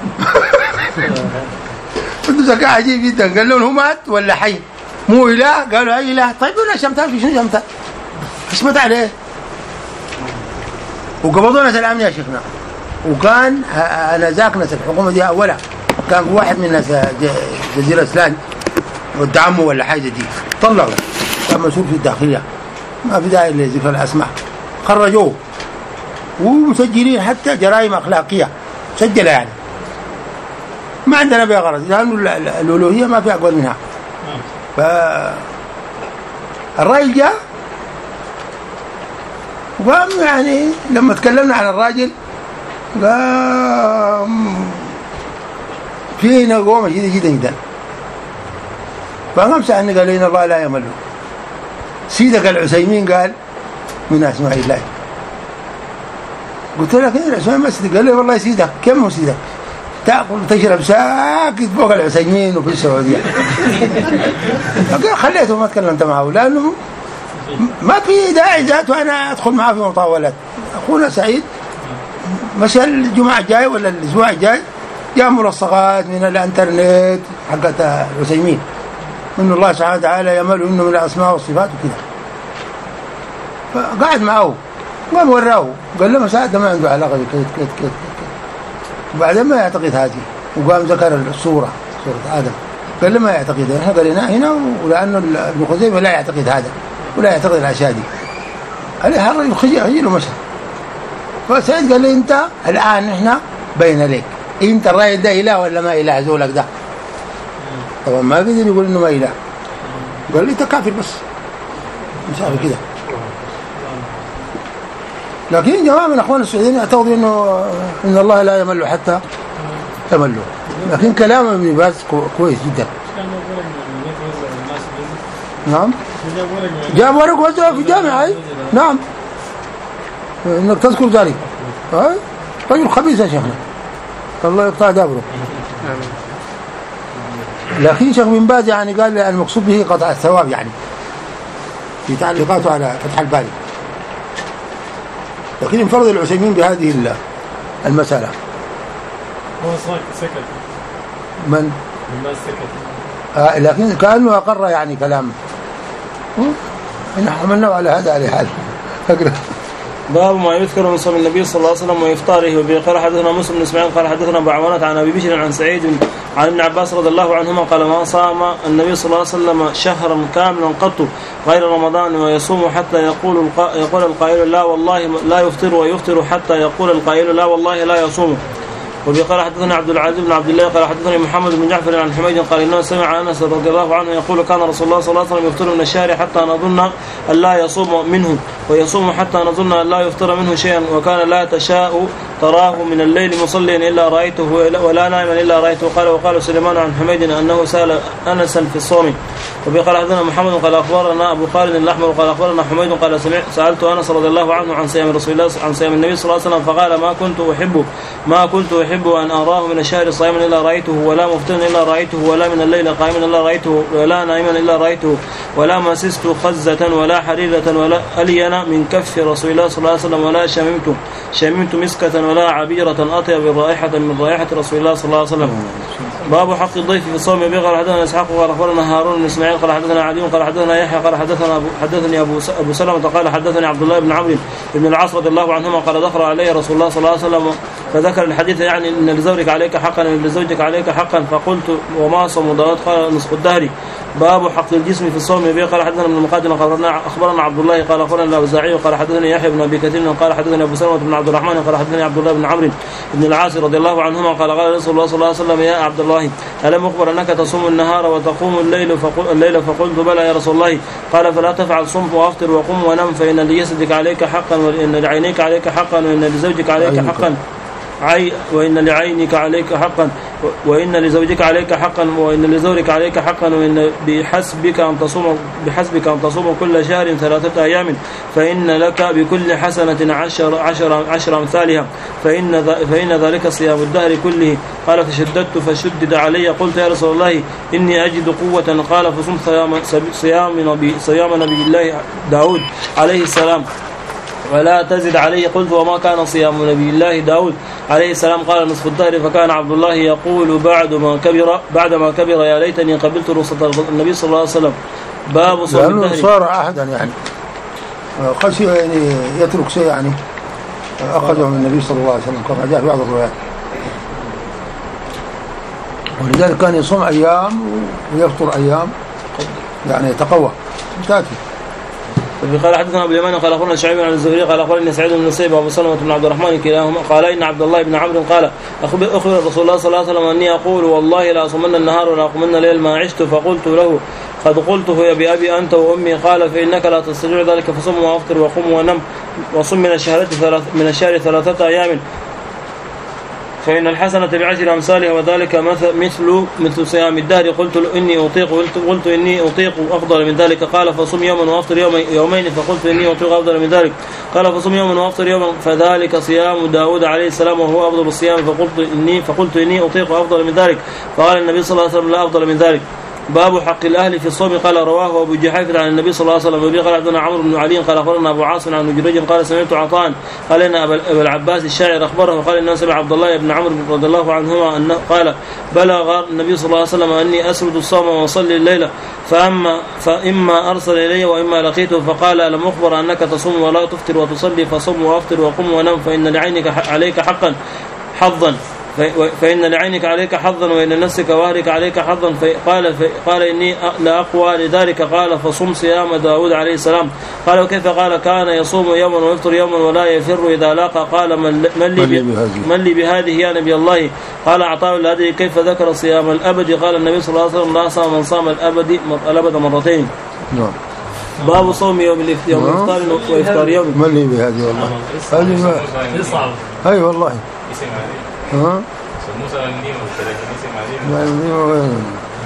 عنده ذكاء عجيب جدا قال له هو مات ولا حي؟ مو اله؟ قالوا اي اله. طيب قلنا شمتان في شنو شمتان؟ ايش مات عليه؟ وقبضونا سلام يا شيخنا. وكان انا ذاك ناس الحكومه دي اولها كان واحد من ناس جزيره اسلام ودعمه ولا حاجه دي طلعوا كان مسؤول في الداخليه ما في داعي لذكر الاسماء خرجوه ومسجلين حتى جرائم اخلاقيه مسجله يعني ما عندنا بها غرض لانه الالوهيه ما في اقوى منها. فالراجل جاء وقام يعني لما تكلمنا عن الراجل قام فينا قومه جدا جدا جدا فقام سألني قال إن الله لا يمل. سيدك العثيمين قال من أسماء الله. قلت له كيف العثيمين مسجد؟ قال لي والله سيدك كم هو سيدك؟ تأكل وتشرب ساكت فوق العثيمين وفي السعودية. خليته ما تكلمت معه لأنه ما في داعي ذاته أنا أدخل معه في مطاولات. أخونا سعيد مشى الجمعة الجاي ولا الأسبوع الجاي جاء ملصقات من الانترنت حقت العثيمين إن الله سبحانه وتعالى يمل إنه من الأسماء والصفات وكذا. فقعد معه قام وراه قال له مساعد ما عنده علاقة بكذا كذا كذا. وبعدين ما يعتقد هذه وقام ذكر الصورة صورة آدم قال له ما يعتقد احنا قريناه هنا ولأنه ابن خزيمة لا يعتقد هذا ولا يعتقد الأشياء دي. قال له الرجل خجل له مشى. فسعيد قال لي أنت الآن احنا بين لك أنت الرأي ده إله ولا ما إله زولك ده؟ طبعا ما قدر يقول إنه ما إله. قال لي أنت كافر بس مش عارف كده. لكن جماعة من أخوان السعوديين يعتقدوا إنه إن الله لا يمل حتى يملوا. لكن كلام ابن باز كويس جدا. نعم. جاب ورق وزعه في الجامعة. نعم. إنك تذكر ذلك. ها رجل خبيث يا شيخنا الله يقطع دابره. لكن شيخ بن باز يعني قال المقصود به قطع الثواب يعني في تعليقاته على فتح الباري. لكن انفرد العثيمين بهذه المسألة. هو سكت من؟ بن باز سكت. آه لكن كأنه أقر يعني كلام. نحن حملناه على هذا على حال. أقرأ. باب ما يذكر من صوم النبي صلى الله عليه وسلم وإفطاره. وبه قال حدثنا مسلم بن اسماعيل قال حدثنا أبو عوانة عن أبي بشر عن سعيد عن ابن عباس رضي الله عنهما قال ما صام النبي صلى الله عليه وسلم شهرا كاملا قط غير رمضان ويصوم حتى يقول يقول القائل لا والله لا يفطر ويفطر حتى يقول القائل لا والله لا يصوم. وبه قال حدثنا عبد العزيز بن عبد الله قال حدثني محمد بن جعفر عن حميد قال انه سمع انس رضي الله عنه يقول كان رسول الله صلى الله عليه وسلم يفطر من الشهر حتى نظن ان لا يصوم منه ويصوم حتى نظن ان لا يفطر منه شيئا وكان لا تشاء تراه من الليل مصليا الا رايته ولا نائما الا رايته. قال وقال سليمان عن حميد انه سال انسا في الصوم. وبه قال حدثنا محمد قال اخبرنا ابو خالد الاحمر قال اخبرنا حميد قال سالت انس رضي الله عنه عن صيام رسول الله عن صيام النبي صلى الله عليه وسلم فقال ما كنت احب ما كنت احب ان اراه من الشهر صائما الا رايته ولا مفطرا الا رايته ولا من الليل قائما الا رايته ولا نائما الا رايته ولا مسست خزة ولا حريرة ولا الين من كف رسول الله صلى الله عليه وسلم ولا شممت شممت مسكة ولا عبيرة اطيب رائحة من رائحة رسول الله صلى الله عليه وسلم. باب حق الضيف في الصوم. به قال حدثنا اسحاق قال اخبرنا هارون بن اسماعيل قال حدثنا علي قال حدثنا يحيى قال حدثنا أبو حدثني ابو ابو سلمة قال حدثني عبد الله بن عمرو بن العاص رضي الله عنهما قال دخل عليه رسول الله صلى الله عليه وسلم فذكر الحديث يعني ان لزوجك عليك حقا وان لزوجك عليك حقا فقلت وما صوم داود قال نصف الدهر. باب حق الجسم في الصوم. به قال حدثنا ابن المقاتل قال اخبرنا عبد الله قال اخبرنا الاوزاعي قال حدثني يحيى بن ابي كثير قال حدثني ابو سلمة بن عبد الرحمن قال حدثني عبد الله بن عمرو بن العاص رضي الله عنهما قال قال رسول الله صلى الله عليه وسلم يا عبد الله ألم أخبر أنك تصوم النهار وتقوم الليل فقل الليل فقلت بلى يا رسول الله قال فلا تفعل صم وافطر وقم ونم فإن لجسدك عليك حقا وإن لعينيك عليك حقا وإن لزوجك عليك حقا عي وإن لعينك عليك حقا وإن لزوجك عليك حقا وإن لزوجك عليك حقا وإن بحسبك أن تصوم بحسبك أن تصوم كل شهر ثلاثة أيام فإن لك بكل حسنة عشر عشر عشر أمثالها فإن فإن ذلك صيام الدهر كله. قال فشددت فشدد علي قلت يا رسول الله إني أجد قوة قال فصم صيام صيام نبي صيام نبي الله داود عليه السلام ولا تزد عليه. قلت وما كان صيام نبي الله داود عليه السلام قال نصف الدهر. فكان عبد الله يقول بعد ما كبر بعد ما كبر يا ليتني قبلت رخصة النبي صلى الله عليه وسلم. باب صوم الدهر. صار عهدا يعني خشي يعني يترك شيء يعني أخذه من النبي صلى الله عليه وسلم كما جاء في بعض الروايات. ولذلك كان يصوم أيام ويفطر أيام يعني يتقوى تأتي. قال حدثنا ابو اليمان قال اخبرنا شعيب عن الزهري قال اخبرني سعيد بن المسيب وابو سلمة بن عبد الرحمن كلاهما قال ان عبد الله بن عمرو قال اخبر اخبر رسول الله صلى الله عليه وسلم اني اقول والله لا اصومن النهار ولا اقومن الليل ما عشت فقلت له قد قلته يا بأبي أنت وأمي قال فإنك لا تستطيع ذلك فصم وافطر وقم ونم وصم من الشهر ثلاث من الشهر ثلاثة أيام فإن الحسنة بعشر أمثالها وذلك مثل مثل مثل صيام الدهر. قلت إني أطيق قلت, قلت إني أطيق أفضل من ذلك قال فصم يوما وافطر يوم يومين فقلت إني أطيق أفضل من ذلك قال فصم يوما وافطر يوما فذلك صيام داود عليه السلام وهو أفضل الصيام فقلت إني فقلت إني أطيق أفضل من ذلك فقال النبي صلى الله عليه وسلم لا أفضل من ذلك. باب حق الأهل في الصوم. قال رواه أبو جحيفة عن النبي صلى الله عليه وسلم. وبه قال عبدنا عمرو بن علي قال أخبرنا أبو عاصم عن جريج قال سمعت عطاء قال إن أبا العباس الشاعر أخبره وقال إنه سمع عبد الله بن عمرو رضي الله عنهما أنه قال بلغ النبي صلى الله عليه وسلم أني أسرد الصوم وأصلي الليلة فأما فإما أرسل إلي وإما لقيته فقال لم أخبر أنك تصوم ولا تفطر وتصلي فصم وأفطر وقم ونم فإن لعينك عليك حقا حظا فإن لعينك عليك حظا وإن لنفسك وأهلك عليك حظا. قال قال إني لا أقوى لذلك قال فصم صيام داود عليه السلام. قال وكيف قال كان يصوم يوما ويفطر يوما ولا يفر إذا لاقى. قال من, من, لي, من لي بهذه يا نبي الله. قال عطاء لا أدري كيف ذكر صيام الأبد. قال النبي صلى الله عليه وسلم لا صام من صام الأبد الأبد مرتين. نعم. باب صوم يوم الإفطار وإفطار يوم. من لي بهذه والله هذه ما صعب. أي والله ها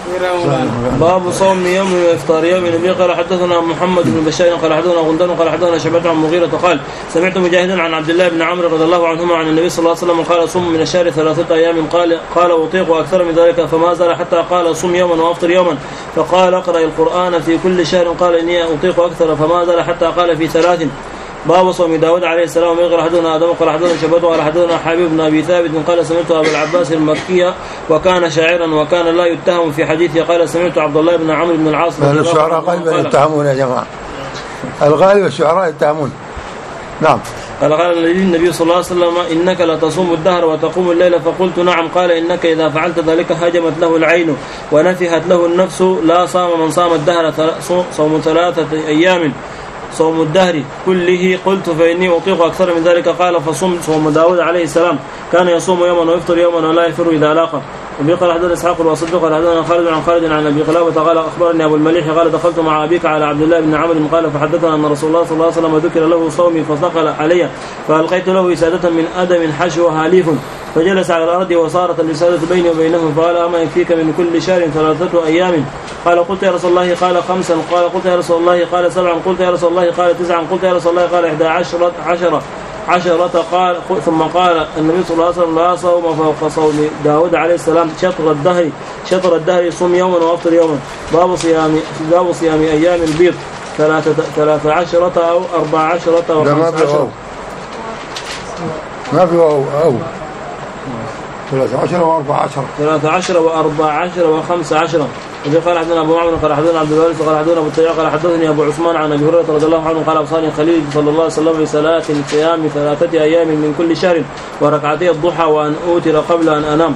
باب صوم يوم وإفطار يوم. النبي قال حدثنا محمد بن بشار قال حدثنا غندر قال حدثنا شعبة عن مغيرة قال سمعت مجاهدا عن عبد الله بن عمرو رضي الله عنهما عن النبي صلى الله عليه وسلم قال صم من الشهر ثلاثة أيام قال قال أطيق أكثر من ذلك فما زال حتى قال صم يوما وأفطر يوما فقال اقرأ القرآن في كل شهر قال إني أطيق أكثر فما زال حتى قال في ثلاث. باب صوم داود عليه السلام. قال حدثنا آدم قال حدثنا شعبة قال حدثنا حبيب بن أبي ثابت قال سمعت أبا العباس المكي وكان شاعرا وكان لا يتهم في حديثه قال سمعت عبد الله بن عمرو بن العاص. الشعراء غالبا يتهمون يا جماعة، الغالب الشعراء يتهمون. نعم. قال قال النبي صلى الله عليه وسلم إنك لتصوم الدهر وتقوم الليل فقلت نعم قال إنك إذا فعلت ذلك هجمت له العين ونفحت له النفس لا صام من صام الدهر صوم ثلاثة أيام صوم الدهر كله. قلت فإني أطيق أكثر من ذلك قال فصم. صوم داود عليه السلام كان يصوم يوما ويفطر يوما ولا يفر إذا لاقى. وبي قال حدثنا إسحاق الواسطي قال حدثنا خالد عن خالد عن أبي قلابة قال أخبرني أبو المليح قال دخلت مع أبيك على عبد الله بن عمرو قال فحدثنا أن رسول الله صلى الله عليه وسلم ذكر له صومي فثقل علي فألقيت له وسادة من أدم حشوها ليف فجلس على الأرض وصارت الوسادة بيني وبينه فقال أما يكفيك من كل شهر ثلاثة أيام قال قلت يا رسول الله قال خمسا قال قلت يا رسول الله قال سبعا قلت يا رسول الله قال تسعا قلت يا رسول الله قال إحدى عشرة عشرة عشرة قال ثم قال النبي صلى الله عليه وسلم لا صوم فوق صوم داود عليه السلام شطر الدهر شطر الدهر صوم يوما وافطر يوما. باب صيام باب صيام أيام البيض ثلاثة ثلاثة عشرة أو أربع عشرة وخمس عشرة. ما في أو أو ثلاثة عشر وأربع عشر ثلاثة عشر وأربع عشر وخمس عشرة. وفي قال حدثنا أبو معمر قال حدثنا عبد الوارث قال حدثنا أبو التياح قال حدثني أبو عثمان عن أبي هريرة رضي الله عنه قال أوصاني خليل صلى الله عليه وسلم بصلاة صيام ثلاثة أيام من كل شهر وركعتي الضحى وأن أوتر قبل أن أنام.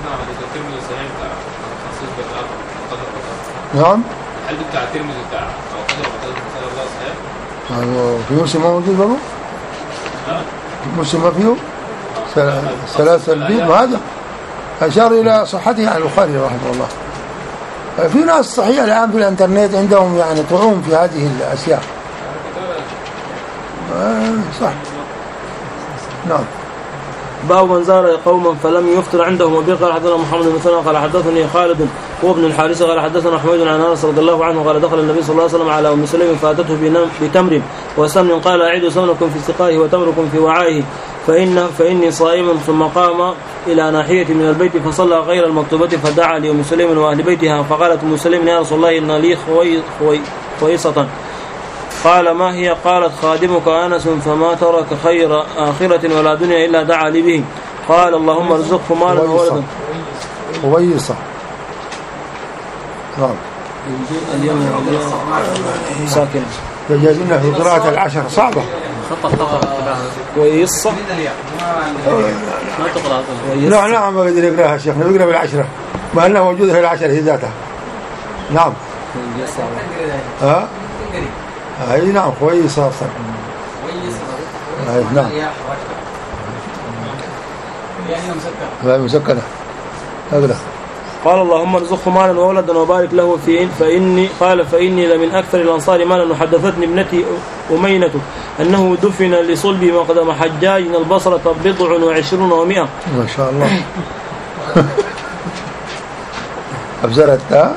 نعم. هل بتاع الترمذي بتاع الله في مسلم ما موجود بابا؟ مسلم ما فيه ثلاثة البيض ما هذا أشار إلى صحته عن البخاري رحمه الله. في ناس صحيح الآن في الانترنت عندهم يعني طعوم في هذه الأشياء. آه صح. نعم. باب من زار قوما فلم يفطر عندهم. وبي قال حدثنا محمد بن مثنى قال حدثني خالد هو ابن الحارث قال حدثنا حميد عن انس رضي الله عنه قال دخل النبي صلى الله عليه وسلم على ام سليم فاتته بتمر وسمن قال اعيدوا سمنكم في سقائه وتمركم في وعائه فإن فإني صائم. ثم قام إلى ناحية من البيت فصلى غير المكتوبة فدعا لأم سليم وأهل بيتها فقالت أم سليم يا رسول الله إن لي خوي خوي خويصة. قال ما هي؟ قالت خادمك أنس فما ترك خير آخرة ولا دنيا إلا دعا لي به. قال اللهم ارزقه مالا وولدا. خويصة. نعم. اليوم ساكنة. فجازنا في قراءة العشر صعبة. خطأ خطأ كويصة ما تقرأ. لا نعم ما قدر يقرأها شيخنا بيقرأ بالعشرة ما أنها موجودة في العشرة هي ذاتها. نعم. ها أي نعم كويسة أصلا. أي نعم. لا مسكنة. أقرأ. قال اللهم ارزقه مالا وولدا وبارك له فيه فإني قال فإني لمن أكثر الأنصار مالا وحدثتني ابنتي أمينة أنه دفن لصلب مقدم حجاج البصرة بضع وعشرون ومئة. ما شاء الله. أبزرتها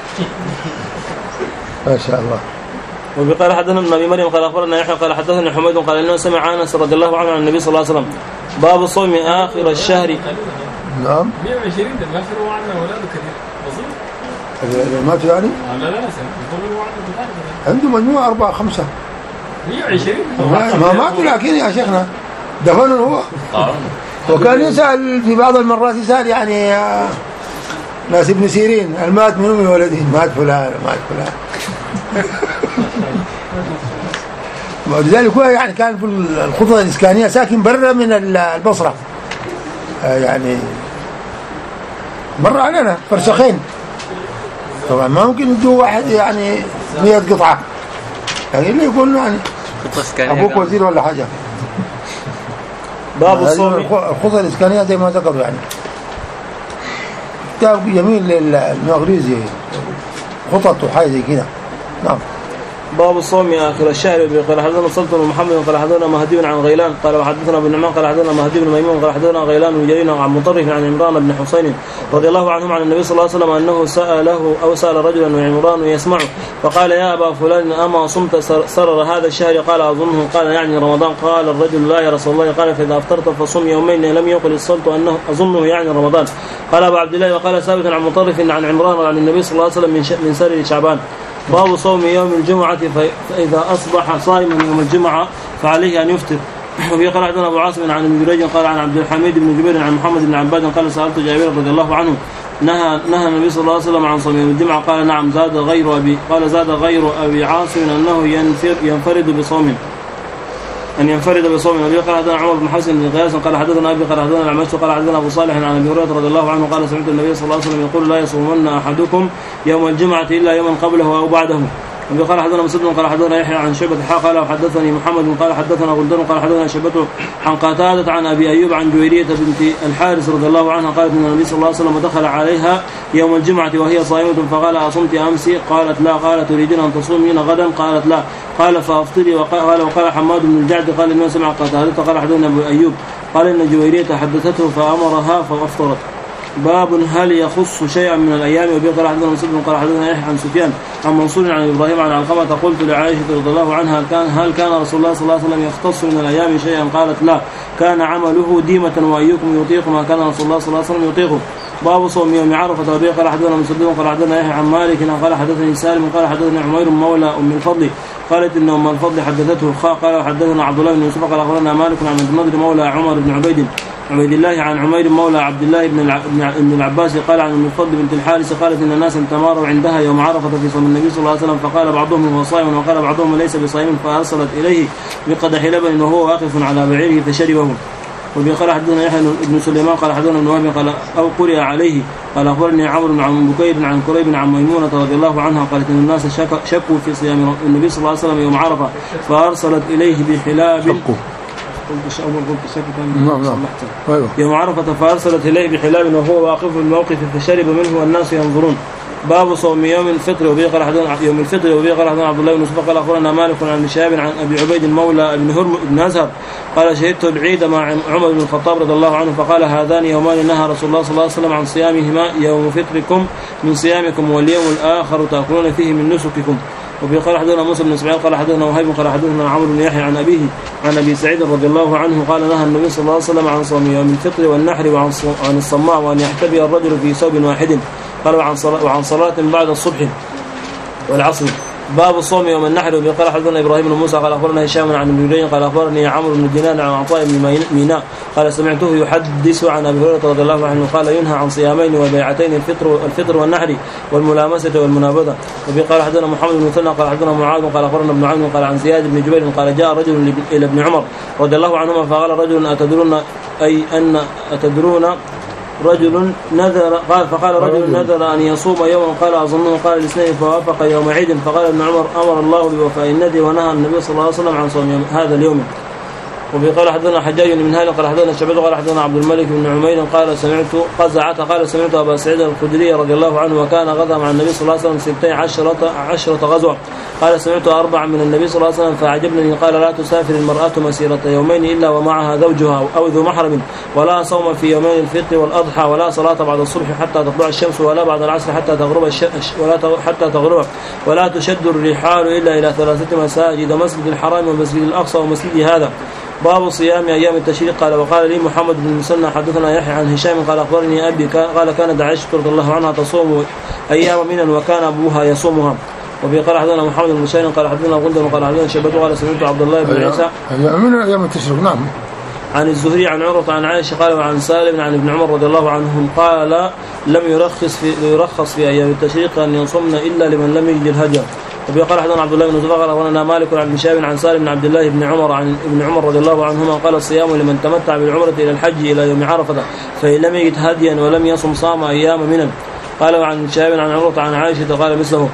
ما شاء الله. وقال حدثنا ابن أبي مريم قال أخبرنا يحيى قال حدثني حميد قال إنه سمع أنس رضي الله عنه عن النبي صلى الله عليه وسلم باب صوم آخر الشهر. نعم. مئة وعشرين ده ما في رواه عنه ولاده كثير بسيط. ماتوا يعني؟ لا لا لا سنة. عنده مجموعة أربعة خمسة. مئة وعشرين. ما ماتوا لكن يا شيخنا دفنوا هو. وكان يسأل في بعض المرات يسأل يعني ناس ابن سيرين المات من أم ولده مات فلان مات فلان. ولذلك هو يعني كان في الخطوة الإسكانية ساكن برا من البصرة يعني مر علينا فرسخين طبعا ما ممكن يدوا واحد يعني مية قطعة يعني اللي يقول يعني أبوك وزير ولا حاجة. باب الصوم الخطوة الإسكانية زي ما ذكروا يعني كتاب جميل للمغريزي خطط وحاجة زي كده. نعم. باب الصوم آخر الشهر. قال حدثنا سلطان محمد قال حدثنا مهدي عن غيلان قال وحدثنا ابن نعمان قال حدثنا مهدي بن ميمون قال حدثنا غيلان بن جرير عن مطرف عن عمران بن حسين رضي الله عنهم عن النبي صلى الله عليه وسلم أنه سأله أو سأل رجلا وعمران يسمع فقال يا أبا فلان أما صمت سرر هذا الشهر؟ قال أظنه. قال يعني رمضان. قال الرجل لا يا رسول الله. قال فإذا أفطرت فصم يومين لم يقل الصلت أنه أظنه يعني رمضان. قال أبو عبد الله وقال ثابت عن مطرف عن عمران عن النبي صلى الله عليه وسلم من سرر شعبان. باب صوم يوم الجمعة فإذا أصبح صائما يوم الجمعة فعليه أن يفطر. وفي قال حدثنا أبو عاصم عن ابن جريج قال عن عبد الحميد بن جبير عن محمد بن عباد قال سألت جابر رضي الله عنه نهى نهى النبي صلى الله عليه وسلم عن صوم يوم الجمعة؟ قال نعم. زاد غير أبي قال زاد غير أبي عاصم أنه ينفرد بصوم أن ينفرد بصوم. النبي قال حدثنا عمر بن حسن بن غياث قال حدثنا أبي قال حدثنا الأعمش قال حدثنا أبو صالح عن أبي هريرة رضي الله عنه قال سمعت النبي صلى الله عليه وسلم يقول لا يصومن أحدكم يوم الجمعة إلا يوما قبله أو بعده. النبي قال حدثنا مسدد قال حدثنا يحيى عن شعبة قال وحدثني محمد قال حدثنا غندر قال حدثنا شعبة عن قتادة عن أبي أيوب عن جويرية بنت الحارث رضي الله عنها قالت أن النبي صلى الله عليه وسلم دخل عليها يوم الجمعة وهي صائمة فقال أصمت أمس؟ قالت لا. قال تريدين أن تصومين غدا؟ قالت لا. قال فأفطري. وقال وقال حماد بن الجعد قال إنه سمع قتادة قال حدثنا أبو أيوب قال إن جويرية حدثته فأمرها فأفطرت. باب هل يخص شيئا من الأيام؟ وبه قال حدثنا مسلم قال حدثنا يحيى عن سفيان عن منصور عن إبراهيم عن علقمة قلت لعائشة رضي الله عنها هل كان هل كان رسول الله صلى الله عليه وسلم يختص من الأيام شيئا؟ قالت لا. كان عمله ديمة وأيكم يطيق ما كان رسول الله صلى الله عليه وسلم يطيقه. باب صوم يوم عرفة. وبه قال حدثنا مسدد قال حدثنا يحيى عن مالك قال حدثني سالم قال حدثني عمير مولى أم الفضل قالت إن أم الفضل حدثته قال حدثنا عبد الله بن يوسف قال أخبرنا مالك عن النضر مولى عمر بن عبيد عبيد الله عن عمير مولى عبد الله بن العباس قال عن ام الفضل بنت الحارث قالت ان الناس تماروا عندها يوم عرفه في صوم النبي صلى الله عليه وسلم فقال بعضهم هو صائم وقال بعضهم ليس بصائم فارسلت اليه بقدح لبن وهو واقف على بعيره فشربه. وبه قال حدثنا يحيى بن سليمان قال حدثنا ابن وهب قال او قرئ عليه قال اخبرني عمرو عن بكير عن كريب عن ميمونه رضي الله عنها قالت ان الناس شكوا في صيام النبي صلى الله عليه وسلم يوم عرفه فارسلت اليه بحلاب نعم نعم أيوة. يوم عرفة فأرسلت إليه بحلاب وهو واقف في الموقف فشرب منه والناس ينظرون. باب صوم يوم الفطر. وبه قال حدثنا يوم الفطر. وبه قال حدثنا عبد الله بن يوسف قال أخبرنا مالك عن شهاب عن أبي عبيد مولى ابن هرم بن أزهر قال شهدت العيد مع عمر بن الخطاب رضي الله عنه فقال هذان يومان نهى رسول الله صلى الله عليه وسلم عن صيامهما يوم فطركم من صيامكم واليوم الآخر تأكلون فيه من نسككم. وفي قال حدثنا موسى بن اسماعيل قال حدثنا وهيب قال حدثنا عمرو بن يحيى عن أبيه عن أبي سعيد رضي الله عنه قال نهى النبي صلى الله عليه وسلم عن صوم يوم الفطر والنحر وعن عن الصماء وأن يحتبي الرجل في ثوب واحد قال وعن صلاة وعن صلاة بعد الصبح والعصر. باب الصوم يوم النحر. وبه قال حدثنا إبراهيم بن موسى قال أخبرنا هشام عن ابن جريج قال أخبرني عمرو بن دينار عن عطاء بن ميناء قال سمعته يحدث عن أبي هريرة رضي الله عنه قال ينهى عن صيامين وبيعتين الفطر الفطر والنحر والملامسة والمنابذة. وبه قال حدثنا محمد بن مثنى قال حدثنا معاذ قال أخبرنا ابن عون قال عن زياد بن جبير قال جاء رجل إلى ابن عمر رضي الله عنهما فقال رجل أتدرون أي أن أتدرون رجل نذر قال فقال رجل نذر أن يصوم يوما قال أظنه قال الاثنين فوافق يوم عيد فقال ابن عمر أمر الله بوفاء النذر ونهى النبي صلى الله عليه وسلم عن صوم هذا اليوم. وقال حدثنا حجاج بن هانئ قال حدثنا شعبة قال حدثنا عبد الملك بن عمير قال سمعت قزعة قال سمعت أبا سعيد الخدري رضي الله عنه وكان غزا مع النبي صلى الله عليه وسلم ستين عشرة عشرة غزوة قال سمعت أربعا من النبي صلى الله عليه وسلم فعجبني قال لا تسافر المرأة مسيرة يومين إلا ومعها زوجها أو ذو محرم ولا صوم في يومين الفطر والأضحى ولا صلاة بعد الصبح حتى تطلع الشمس ولا بعد العصر حتى تغرب الشمس ولا حتى تغرب ولا تشد الرحال إلا إلى ثلاثة مساجد مسجد الحرام ومسجد الأقصى ومسجد هذا. باب صيام أيام التشريق. قال وقال لي محمد بن المثنى حدثنا يحيى عن هشام قال أخبرني أبي قال كانت عائشة رضي الله عنها تصوم أيام منا وكان أبوها يصومها. وفي قال حدثنا محمد بن مسلم قال حدثنا غندر قال حدثنا شعبة قال سمعت عبد الله بن عيسى من أيام التشريق نعم عن الزهري عن عروة عن عائشة قال وعن سالم عن ابن عمر رضي الله عنهم قال لم يرخص في يرخص في أيام التشريق أن يصومن إلا لمن لم يجد الهدي. وفي قال حدثنا عبد الله بن زبير قال أخبرنا مالك عن ابن شهاب عن سالم بن عبد الله بن عمر عن ابن عمر رضي الله عنهما قال الصيام لمن تمتع بالعمرة إلى الحج إلى يوم عرفة فإن لم يجد هديا ولم يصم صام أيام منا. قال وعن شهاب عن عروة عن عائشة قال مثله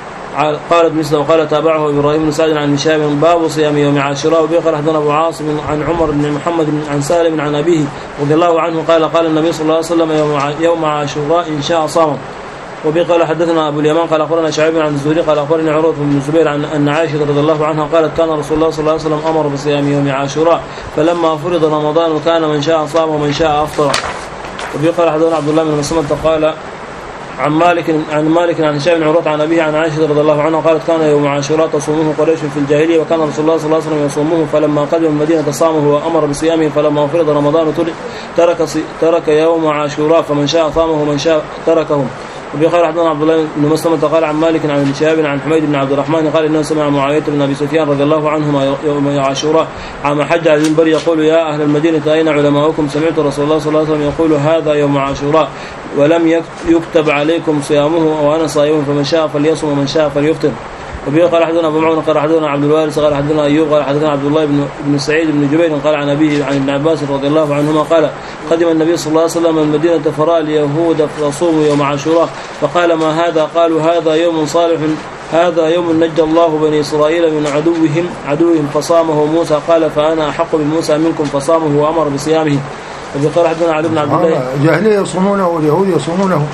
قالت مثله وقال تابعه إبراهيم بن سعد عن شهاب. باب صيام يوم عاشوراء. وبه قال حدثنا أبو عاصم عن عمر بن محمد عن سالم عن أبيه رضي الله عنه قال قال النبي صلى الله عليه وسلم يوم عاشوراء إن شاء صام. وبه قال حدثنا أبو اليمان قال أخبرنا شعيب عن الزهري قال أخبرني عروة بن الزبير عن أن عائشة رضي الله عنها قالت كان رسول الله صلى الله عليه وسلم أمر بصيام يوم عاشوراء فلما فرض رمضان كان من شاء صام ومن شاء أفطر. وبه قال حدثنا عبد الله بن مسلمة قال عن مالك عن مالك عن هشام بن عروة عن أبيه عن عائشة رضي الله عنها قالت كان يوم عاشوراء تصومه قريش في الجاهلية وكان رسول الله صلى الله عليه وسلم يصومه فلما قدم المدينة صامه وأمر بصيامه فلما فرض رمضان ترك ترك يوم عاشوراء فمن شاء صامه ومن شاء تركه. وبه قال حدثنا عبد الله بن مسلمة قال عن مالك عن ابن شهاب عن حميد بن عبد الرحمن قال إنه سمع معاوية بن أبي سفيان رضي الله عنهما يوم عاشوراء عام حج على المنبر يقول يا أهل المدينة أين علماؤكم سمعت رسول الله صلى الله عليه وسلم يقول هذا يوم عاشوراء ولم يكتب عليكم صيامه وأنا صائم فمن شاء فليصم ومن شاء فليفطر. وبه قال حدثنا أبو معون قال حدثنا عبد الوارث قال حدثنا أيوب قال حدثنا عبد الله بن بن سعيد بن جبير قال عن أبيه عن ابن عباس رضي الله عنهما قال قدم النبي صلى الله عليه وسلم المدينة فرأى اليهود فصوموا يوم عاشوراء فقال ما هذا؟ قالوا هذا يوم صالح هذا يوم نجى الله بني إسرائيل من عدوهم عدوهم فصامه موسى قال فأنا أحق بموسى منكم فصامه وأمر بصيامه. وبه قال حدثنا علي بن عبد الله الجاهلية يصومونه واليهود يصومونه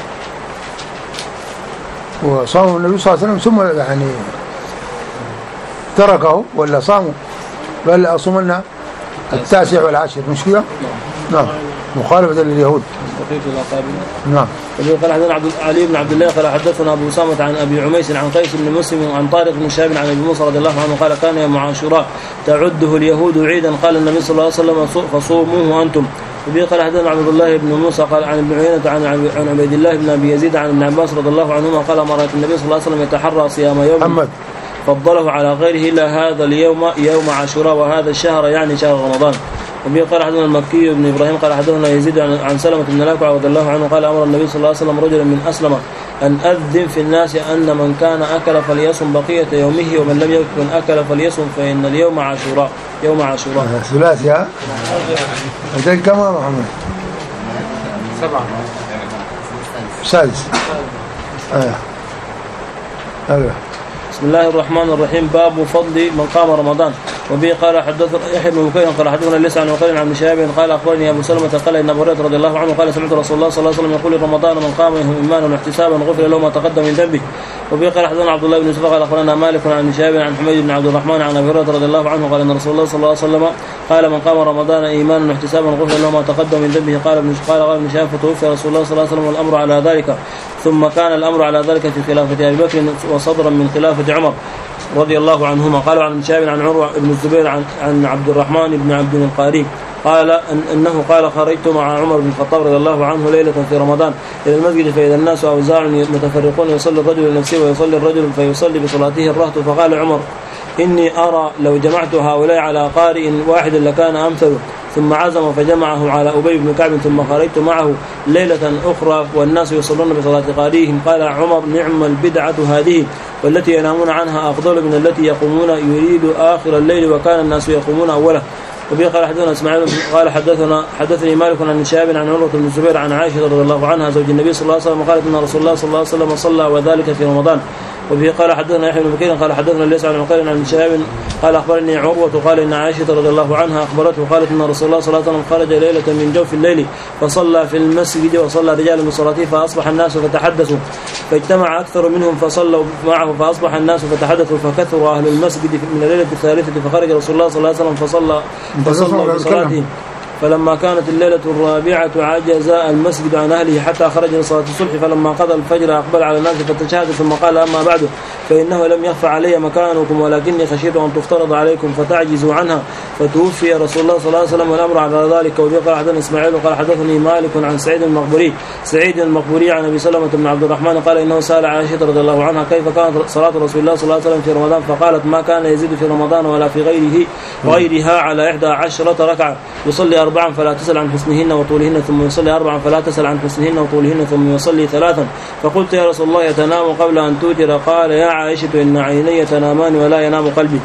وصاموا النبي صلى الله عليه وسلم ثم يعني تركه ولا صاموا بل أصومنا التاسع والعاشر مش كده؟ نعم مخالفة لليهود. نعم. قال حدثنا علي بن عبد الله قال حدثنا أبو أسامة عن أبي عميس عن قيس بن مسلم عن طارق بن شهاب عن أبي موسى رضي الله عنه قال كان يوم عاشوراء تعده اليهود عيدا قال النبي صلى الله عليه وسلم فصوموه أنتم. وبه قال حدثنا عبد الله بن موسى قال عن ابن عيينة عن عن عبيد الله بن أبي يزيد عن ابن عباس رضي الله عنهما قال ما رأيت النبي صلى الله عليه وسلم يتحرى صيام يوم محمد فضله على غيره إلا هذا اليوم يوم عاشوراء وهذا الشهر يعني شهر رمضان. وبه قال حدثنا المكي بن إبراهيم قال حدثنا يزيد عن سلمة بن الأكوع رضي الله عنه قال أمر النبي صلى الله عليه وسلم رجلا من أسلم أن أذن في الناس أن من كان أكل فليصم بقية يومه ومن لم يكن أكل فليصم فإن اليوم عاشوراء يوم عاشوراء. ثلاثي ها؟ أنت كم يا محمد؟ سبعة. سادس. أيه. أيه. بسم الله الرحمن الرحيم باب فضل من قام رمضان. وبه قال حدثنا يحيى بن بكير قال حدثنا ليس عن وقيل عن شهاب قال اخبرني ابو سلمة قال ان ابو هريرة رضي الله عنه قال سمعت رسول الله صلى الله عليه وسلم يقول رمضان من قام ايمانا واحتسابا غفر له ما تقدم من ذنبه. وبه قال حدثنا عبد الله بن يوسف قال اخبرنا مالك عن شهاب عن حميد بن عبد الرحمن عن ابي هريرة رضي الله عنه قال ان رسول الله صلى الله عليه وسلم قال من قام رمضان ايمانا واحتسابا غفر له ما تقدم من ذنبه. قال ابن قال قال ابن شهاب فتوفي رسول الله صلى الله عليه وسلم والامر على ذلك ثم كان الامر على ذلك في خلافة ابي بكر وصدرا من خلافة عمر رضي الله عنهما. قال عن ابن شهاب عن عروة بن الزبير عن عن عبد الرحمن بن عبد القاري قال أن انه قال خرجت مع عمر بن الخطاب رضي الله عنه ليلة في رمضان الى المسجد فاذا الناس اوزاع متفرقون يصلي الرجل لنفسه ويصلي الرجل فيصلي بصلاته الرهط فقال عمر اني ارى لو جمعت هؤلاء على قارئ واحد لكان امثله. ثم عزم فجمعه على أبي بن كعب ثم خرجت معه ليلة أخرى والناس يصلون بصلاة قارئهم. قال عمر نعم البدعة هذه والتي ينامون عنها أفضل من التي يقومون يريد آخر الليل وكان الناس يقومون أوله. وبه قال حدثنا اسماعيل قال حدثنا حدثني مالك عن شهاب عن عروة بن الزبير عن عائشة رضي الله عنها زوج النبي صلى الله عليه وسلم قالت ان رسول الله صلى الله عليه وسلم صلى وذلك في رمضان. وبه قال حدثنا يحيى بن بكير قال حدثنا ليس عن عقيل عن شهاب قال اخبرني عروة قال ان عائشة رضي الله عنها اخبرته قالت ان رسول الله صلى الله عليه وسلم خرج ليلة من جوف الليل فصلى في المسجد وصلى رجال بصلاته فاصبح الناس فتحدثوا فاجتمع اكثر منهم فصلوا معه فاصبح الناس فتحدثوا فكثروا اهل المسجد من الليلة الثالثة فخرج رسول الله صلى الله عليه وسلم فصلى فصلى بصلاته فلما كانت الليلة الرابعة عجز المسجد عن أهله حتى خرج لصلاة الصبح فلما قضى الفجر أقبل على الناس فتشهد ثم قال أما بعد فإنه لم يخفى علي مكانكم ولكني خشيت أن تفترض عليكم فتعجزوا عنها فتوفي رسول الله صلى الله عليه وسلم والأمر على ذلك. وبه قال حدثنا إسماعيل قال حدثني مالك عن سعيد المقبوري سعيد المقبوري عن أبي سلمة بن عبد الرحمن قال إنه سأل عائشة رضي الله عنها كيف كانت صلاة رسول الله صلى الله عليه وسلم في رمضان فقالت ما كان يزيد في رمضان ولا في غيره غيرها على إحدى عشرة ركعة يصلي أربعا فلا تسأل عن حسنهن وطولهن ثم يصلي أربعا فلا تسأل عن حسنهن وطولهن ثم يصلي ثلاثا. فقلت يا رسول الله يتنام قبل أن توتر قال يا عائشة إن عيني تنامان ولا ينام قلبي.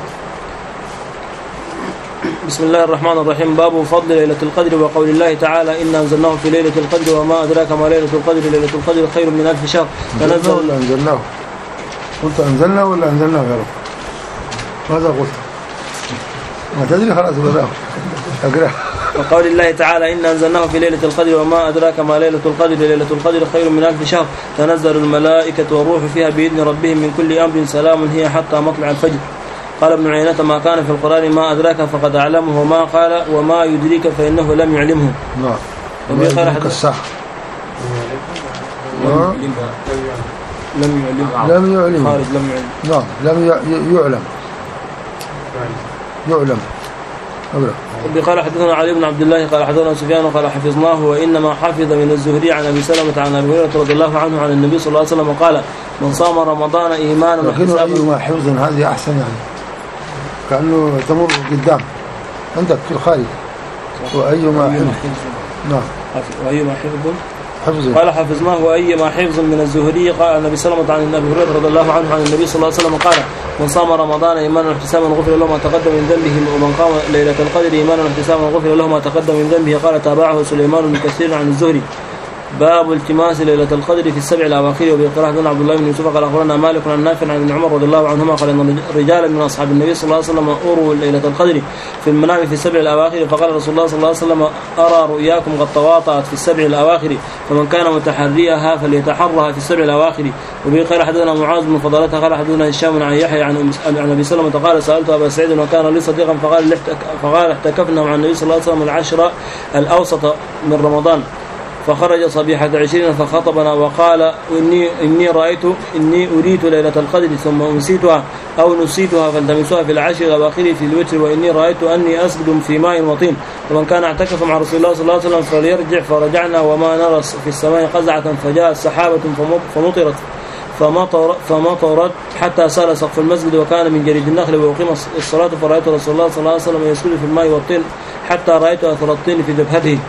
بسم الله الرحمن الرحيم باب فضل ليلة القدر وقول الله تعالى إنا أنزلناه في ليلة القدر وما أدراك ما ليلة القدر ليلة القدر خير من ألف شهر. أنزلناه ولا أنزلناه؟ قلت أنزلناه ولا أنزلناه يا رب؟ ماذا قلت؟ ما تدري خلاص بدأ أقرأ وقول الله تعالى إن أنزلناه في ليلة القدر وما أدراك ما ليلة القدر ليلة القدر خير من ألف شهر تنزل الملائكة والروح فيها بإذن ربهم من كل أمر سلام هي حتى مطلع الفجر. قال ابن عيينة ما كان في القرآن ما أدراك فقد أعلمه وما قال وما يدريك فإنه لم يعلمه. نعم. وبه قال حدثنا لم يعلم لم يعلم خارج لم يعلم نعم لم يعلم يعلم أبدا. وبه قال حدثنا علي بن عبد الله قال حدثنا سفيان قال حفظناه وإنما حفظ من الزهري عن أبي سلمة عن أبي هريرة رضي الله عنه عن النبي صلى الله عليه وسلم قال من صام رمضان إيمانا واحتسابا. أيما حفظ هذه أحسن يعني كأنه تمر قدام عندك في الخارج. وأيما حفظ نعم وأيما حفظ حفظ قال حفظناه وأيما حفظ من الزهري قال النبي صلى الله عليه وسلم عن أبي هريرة رضي الله عنه عن النبي صلى الله عليه وسلم قال من صام رمضان إيمانا واحتسابا غفر له ما تقدم من ذنبه ومن قام ليلة القدر إيمانا واحتسابا غفر له ما تقدم من ذنبه. قال تابعه سليمان بن كثير عن الزهري. باب التماس ليلة القدر في السبع الأواخر. وبقراءة بن عبد الله بن يوسف قال أخبرنا مالك عن نافع عن ابن عمر رضي الله عنهما قال إن رجالا من أصحاب النبي صلى الله عليه وسلم أروا ليلة القدر في المنام في السبع الأواخر فقال رسول الله صلى الله عليه وسلم أرى رؤياكم قد تواطأت في السبع الأواخر فمن كان متحريها فليتحرها في السبع الأواخر. وبه قال حدثنا معاذ بن فضالته قال حدثنا هشام عن يحيى عن عن أبي سلمة قال سألت أبا سعيد وكان لي صديقا فقال فقال احتكفنا مع النبي صلى الله عليه وسلم العشر الأوسط من رمضان فخرج صبيحة عشرين فخطبنا وقال إني, إني رأيت إني أريت ليلة القدر ثم أنسيتها أو نسيتها فالتمسوها في العشر الأواخر في الوتر وإني رأيت أني أسجد في ماء وطين فمن كان اعتكف مع رسول الله صلى الله عليه وسلم فليرجع. فرجعنا وما نرى في السماء قزعة فجاءت سحابة فمطرت فمطر فمطرت حتى سال سقف المسجد وكان من جريد النخل وأقيم الصلاة فرأيت رسول الله صلى الله عليه وسلم يسجد في الماء والطين حتى رأيت أثر الطين في جبهته.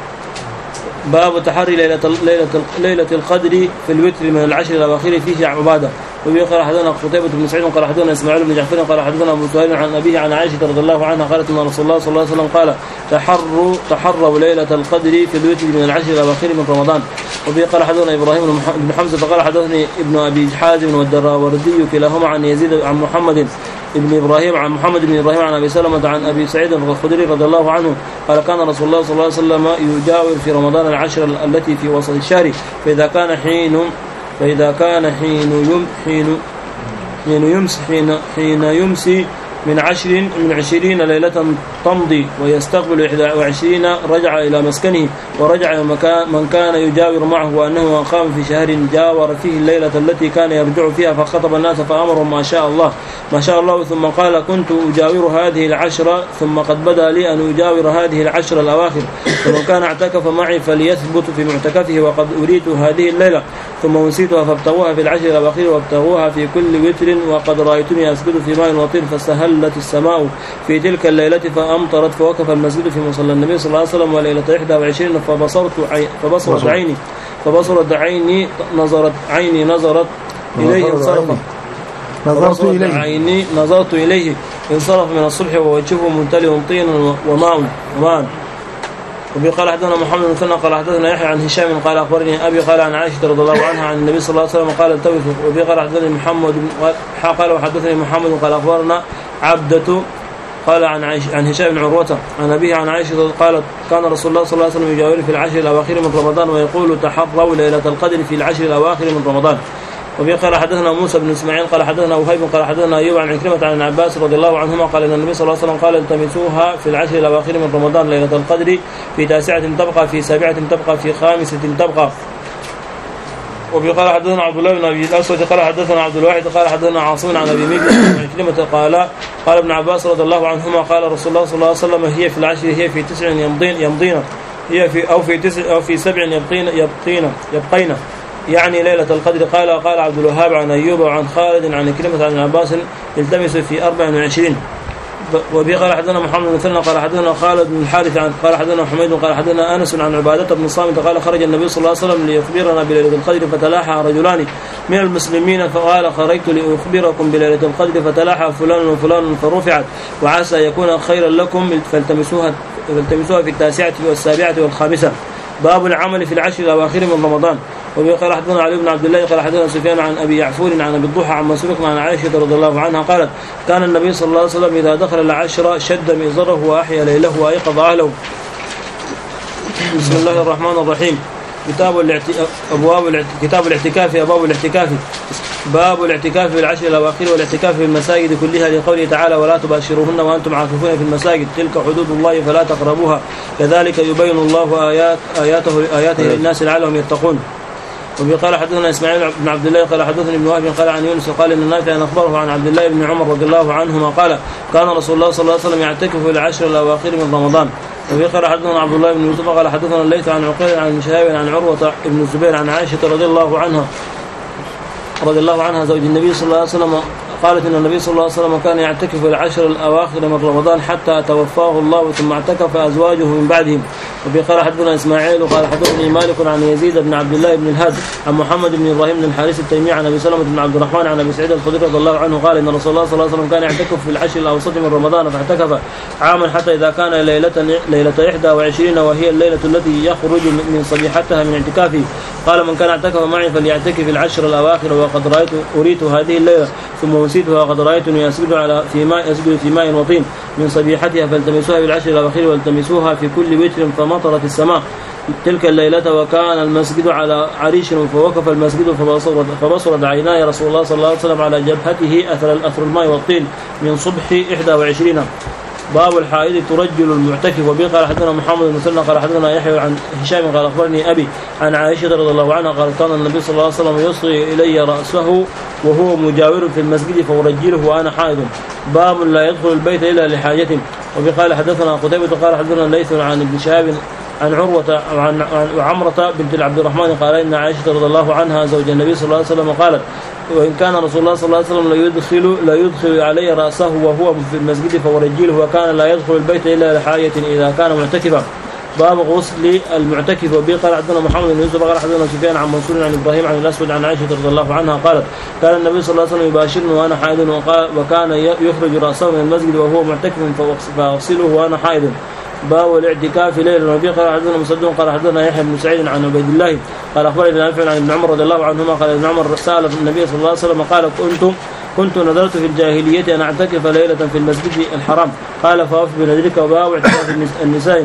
باب تحري ليلة ليلة ليلة القدر في الوتر من العشر الأواخر فيه عبادة. وبه قال حدثنا قتيبة بن سعيد قال حدثنا إسماعيل بن جعفر قال حدثنا أبو سهيل عن أبيه عن عائشة رضي الله عنها قالت أن رسول الله صلى الله عليه وسلم قال تحروا تحروا ليلة القدر في الوتر من العشر الأواخر من رمضان. وبه قال حدثنا إبراهيم بن حمزة فقال حدثني ابن أبي حازم والدراوردي كلاهما عن يزيد عن محمد ابن إبراهيم عن محمد بن إبراهيم عن أبي سلمة عن أبي سعيد الخدري رضي الله عنه قال كان رسول الله صلى الله عليه وسلم يجاور في رمضان العشر التي في وسط الشهر فإذا كان حين فإذا كان حين يم حين حين يمسي حين حين يمسي من عشر من عشرين ليلة تمضي ويستقبل إحدى وعشرين رجع إلى مسكنه ورجع من كان يجاور معه وأنه أقام في شهر جاور فيه الليلة التي كان يرجع فيها فخطب الناس فأمرهم ما شاء الله ما شاء الله ثم قال كنت أجاور هذه العشرة ثم قد بدا لي أن أجاور هذه العشرة الأواخر فمن كان اعتكف معي فليثبت في معتكفه وقد أريت هذه الليلة ثم نسيتها فابتغوها في العشر الأواخر وابتغوها في كل وتر وقد رأيتني أسجد في ماء وطين فسهلت السماء في تلك الليلة فأمطرت فوقف المسجد في مصلى النبي صلى الله عليه وسلم وليلة إحدى وعشرين فبصرت عي... فبصرت عيني فبصرت عيني نظرت عيني نظرت إليه انصرف نظرت إليه عيني نظرت إليه انصرف من الصبح ووجهه ممتلئ طينا وماء وماء. وبه قال حدثنا محمد بن مثنى قال حدثنا يحيى عن هشام قال أخبرني أبي قال عن عائشة رضي الله عنها عن النبي صلى الله عليه وسلم قال التمسوا. وبه قال حدثني محمد قال وحدثني محمد قال أخبرنا عبدة قال عن عائشة عن هشام بن عروة عن أبيه عن عائشة قالت كان رسول الله صلى الله عليه وسلم يجاور في العشر الأواخر من رمضان ويقول تحروا ليلة القدر في العشر الأواخر من رمضان. وبه قال حدثنا موسى بن اسماعيل قال حدثنا وهيب قال حدثنا أيوب عن عكرمة عن عباس رضي الله عنهما قال ان النبي صلى الله عليه وسلم قال التمسوها في العشر الاواخر من رمضان ليلة القدر في تاسعة تبقى في سابعة تبقى في خامسة تبقى. وبه قال حدثنا عبد الله بن ابي الاسود قال حدثنا عبد الواحد قال حدثنا عاصم عن ابي ميك عن عكرمة قال قال ابن عباس رضي الله عنهما قال رسول الله صلى الله عليه وسلم هي في العشر هي في تسع يمضين يمضين هي في او في تسع او في سبع يبقين يبقين يبقين يعني ليلة القدر. قال قال عبد الوهاب عن أيوب وعن خالد عن كلمة عن عباس التمس في أربع وعشرين. وبه قال حدثنا محمد بن مثنى قال حدثنا خالد بن الحارث عن قال حدثنا حميد قال حدثنا أنس عن عبادة بن صامت قال خرج النبي صلى الله عليه وسلم ليخبرنا بليلة القدر فتلاحى رجلان من المسلمين فقال خرجت لأخبركم بليلة القدر فتلاحى فلان وفلان فرفعت وعسى يكون خيرا لكم فالتمسوها فالتمسوها في التاسعة والسابعة والخامسة. باب العمل في العشر الأواخر من رمضان. وبه قال حدثنا علي بن عبد الله قال حدثنا سفيان عن أبي يعفور عن أبي الضحى عن مسروق عن عائشة رضي الله عنها قالت كان النبي صلى الله عليه وسلم إذا دخل العشر شد مئزره وأحيا ليله وأيقظ أهله بسم الله الرحمن الرحيم. كتاب الاعتكاف أبواب الاعت... كتاب الاعتكاف أبواب الاعتكاف. باب الاعتكاف في العشر الأواخر والاعتكاف في المساجد كلها لقوله تعالى ولا تباشروهن وأنتم عاكفون في المساجد تلك حدود الله فلا تقربوها كذلك يبين الله آيات آياته آياته للناس لعلهم يتقون. وفي قال حدثنا إسماعيل بن عبد الله قال حدثني ابن وهب قال عن يونس قال إن نافعا أخبره عن عبد الله بن عمر رضي الله عنهما قال كان رسول الله صلى الله عليه وسلم يعتكف في العشر الأواخر من رمضان. وفي قال حدثنا عبد الله بن يوسف قال حدثنا الليث عن عقيل عن شهاب عن عروة بن الزبير عن عائشة رضي الله عنها رضي الله عنها زوج النبي صلى الله عليه وسلم قالت إن النبي صلى الله عليه وسلم كان يعتكف في العشر الأواخر من رمضان حتى توفاه الله ثم اعتكف أزواجه من بعدهم. وفي قال حدثنا إسماعيل قال حدثني مالك عن يزيد بن عبد الله بن الهاد عن محمد بن إبراهيم بن الحارث التيمي عن أبي سلمة بن عبد الرحمن عن أبي سعيد الخدري رضي الله عنه قال إن رسول الله صلى الله عليه وسلم كان يعتكف في العشر الأوسط من رمضان فاعتكف عاما حتى إذا كان ليلة ليلة إحدى وعشرين وهي الليلة التي يخرج من صبيحتها من اعتكافه قال من كان اعتكف معي فليعتكف في العشر الأواخر وقد رأيت أريت هذه الليلة ثم نسيتها وقد رأيتني يسجد على في ماء يسجد في ماء وطين من صبيحتها فالتمسوها بالعشر الأواخر والتمسوها في كل وتر فمطرت السماء تلك الليلة وكان المسجد على عريش فوقف المسجد فبصرت, فبصرت عيناي رسول الله صلى الله عليه وسلم على جبهته أثر الأثر الماء والطين من صبح إحدى وعشرين. باب الحائض ترجل المعتكف. وبه قال حدثنا محمد بن مسلم قال حدثنا يحيى عن هشام قال أخبرني أبي عن عائشة رضي الله عنها قال كان النبي صلى الله عليه وسلم يصغي إلي رأسه وهو مجاور في المسجد فأرجله وأنا حائض. باب لا يدخل البيت إلا لحاجته. وبه قال حدثنا قتيبة قال حدثنا الليث عن ابن شهاب عن عروة عن عمرة بنت عبد الرحمن قال إن عائشة رضي الله عنها زوج النبي صلى الله عليه وسلم قالت وإن كان رسول الله صلى الله عليه وسلم لا يدخل لا يدخل علي رأسه وهو في المسجد فورجله وكان لا يدخل البيت إلا لحاجة إذا كان معتكفا. باب غسل المعتكف. وبه قال حدثنا محمد بن يوسف قال حدثنا سفيان عن منصور عن إبراهيم عن الأسود عن عائشة رضي الله عنها قالت كان النبي صلى الله عليه وسلم يباشرني وأنا حائض وكان يخرج رأسه من المسجد وهو معتكف فأغسله وأنا حائض. باب الاعتكاف ليلا. وبه قال حدثنا مسدد قال حدثنا يحيى بن سعيد عن عبيد الله قال أخبرني نافع عن ابن عمر رضي الله عنهما قال ابن عمر سأل النبي صلى الله عليه وسلم قال كنت كنت نذرت في الجاهلية أن أعتكف ليلة في المسجد الحرام قال فأوف بنذرك. وباب اعتكاف النساء.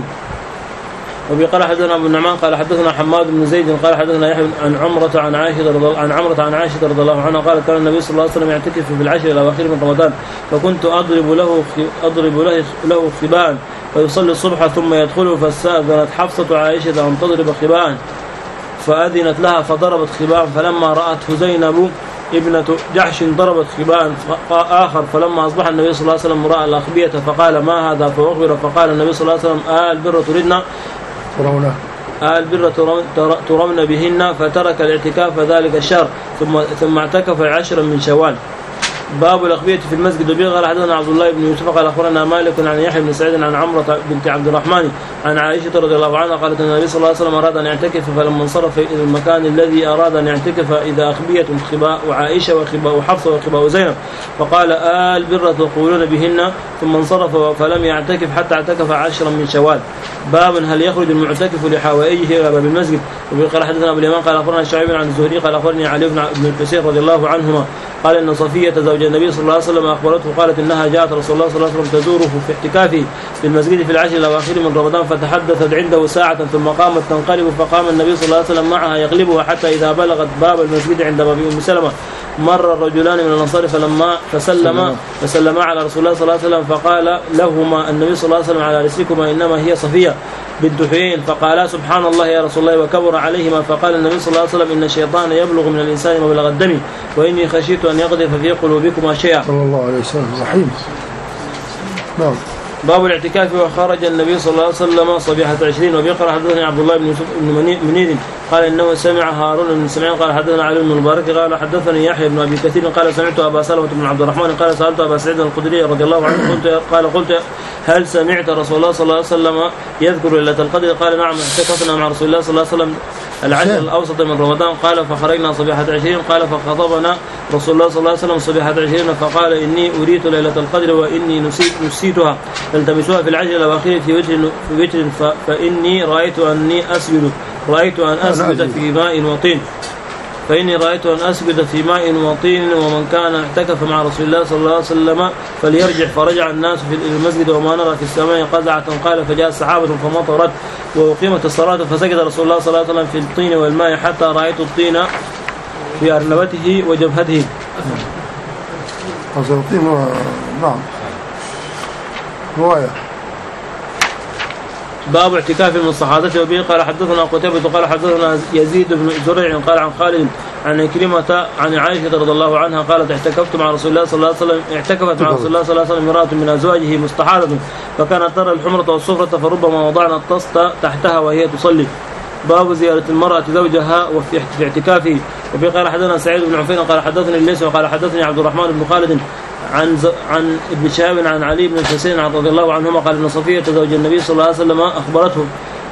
وبه قال حدثنا ابو النعمان قال حدثنا حماد بن زيد قال حدثنا يحيى عن عمرة عن عائشة رضي عن عمرة عن عائشة رضي الله عنها قال كان النبي صلى الله عليه وسلم يعتكف في العشر الأواخر من رمضان فكنت أضرب له أضرب له له خباء ويصلي الصبح ثم يدخل فاستأذنت حفصة عائشة أن تضرب خباء فأذنت لها فضربت خباء فلما رأته زينب ابنة جحش ضربت خباء آخر فلما أصبح النبي صلى الله عليه وسلم رأى الأخبية فقال ما هذا فأخبر فقال النبي صلى الله عليه وسلم آه البر تردنا ترون آه البر ترون بهن فترك الاعتكاف ذلك الشهر ثم ثم اعتكف عشرا من شوال. باب الأخبية في المسجد. وبه قال حدثنا عبد الله بن يوسف قال أخبرنا مالك عن يحيى بن سعيد عن عمرة بنت عبد الرحمن عن عائشة رضي الله عنها قالت أن النبي صلى الله عليه وسلم أراد أن يعتكف فلما انصرف إلى المكان الذي أراد أن يعتكف إذا أخبية خباء وعائشة وخباء وحفصة وخباء زينب فقال آه البر تقولون بهن ثم انصرف فلم يعتكف حتى اعتكف عشرا من شوال. باب هل يخرج المعتكف لحوائجه إلى باب المسجد. وبه قال حدثنا أبو اليمان قال أخبرنا شعيب عن الزهري قال أخبرني علي بن الحسين رضي الله عنهما قال إن صفية زوج النبي صلى الله عليه وسلم أخبرته قالت إنها جاءت رسول الله صلى الله عليه وسلم تزوره في اعتكافه في المسجد في العشر الأواخر من رمضان فتحدثت عنده ساعة ثم قامت تنقلب فقام النبي صلى الله عليه وسلم معها يقلبها حتى إذا بلغت باب المسجد عند باب أم سلمة مر الرجلان من الأنصار فلما فسلما فسلما على رسول الله صلى الله عليه وسلم فقال لهما النبي صلى الله عليه وسلم على رسلكما إنما هي صفية بنت حيين فقالا سبحان الله يا رسول الله وكبر عليهما فقال النبي صلى الله عليه وسلم إن الشيطان يبلغ من الإنسان مبلغ الدم وإني خشيت أن يقذف في قلوبكما شيئا. صلى الله عليه وسلم رحيم. نعم. باب الاعتكاف وخرج النبي صلى الله عليه وسلم صبيحة عشرين. وبه قال حدثنا عبد الله بن يوسف بن منير قال إنه سمع هارون بن سمعان قال حدثنا علي بن المبارك قال حدثني يحيى بن أبي كثير قال سمعت أبا سلمة بن عبد الرحمن قال سألت أبا سعيد الخدري رضي الله عنه قلت قال قلت هل سمعت رسول الله صلى الله عليه وسلم يذكر ليلة القدر قال نعم اعتكفنا مع رسول الله صلى الله عليه وسلم العشر الأوسط من رمضان قال فخرجنا صبيحة عشرين قال فخطبنا رسول الله صلى الله عليه وسلم صبيحة عشرين فقال إني أريت ليلة القدر وإني نسيت نسيتها فالتمسوها في العشر الأواخر في وتر في وتر فإني رأيت أني أسجد رأيت أن أسجد في ماء وطين. فإني رأيت أن أسجد في ماء وطين ومن كان اعتكف مع رسول الله صلى الله عليه وسلم فليرجع. فرجع الناس في المسجد وما نرى في السماء قزعة. قال فجاء السحابة فمطرت وأقيمت الصلاة فسجد رسول الله صلى الله عليه وسلم في الطين والماء حتى رأيت الطين في أرنبته وجبهته. الطين نعم رواية. باب اعتكاف من الصحابة وبه قال حدثنا قتيبة قال حدثنا يزيد بن زريع قال عن خالد عن كريمة عن عائشة رضي الله عنها قالت اعتكفت مع رسول الله صلى الله عليه وسلم اعتكفت مع رسول الله صلى الله عليه وسلم امرأة من أزواجه مستحاضة فكانت ترى الحمرة والصفرة فربما وضعنا الطست تحتها وهي تصلي. باب زيارة المرأة زوجها وفي اعتكافه وبه قال حدثنا سعيد بن عفير قال حدثني الليث وقال حدثني عبد الرحمن بن خالد عن ز... عن ابن شهاب عن علي بن الحسين رضي الله عنهما قال ان صفية زوج النبي صلى الله عليه وسلم اخبرته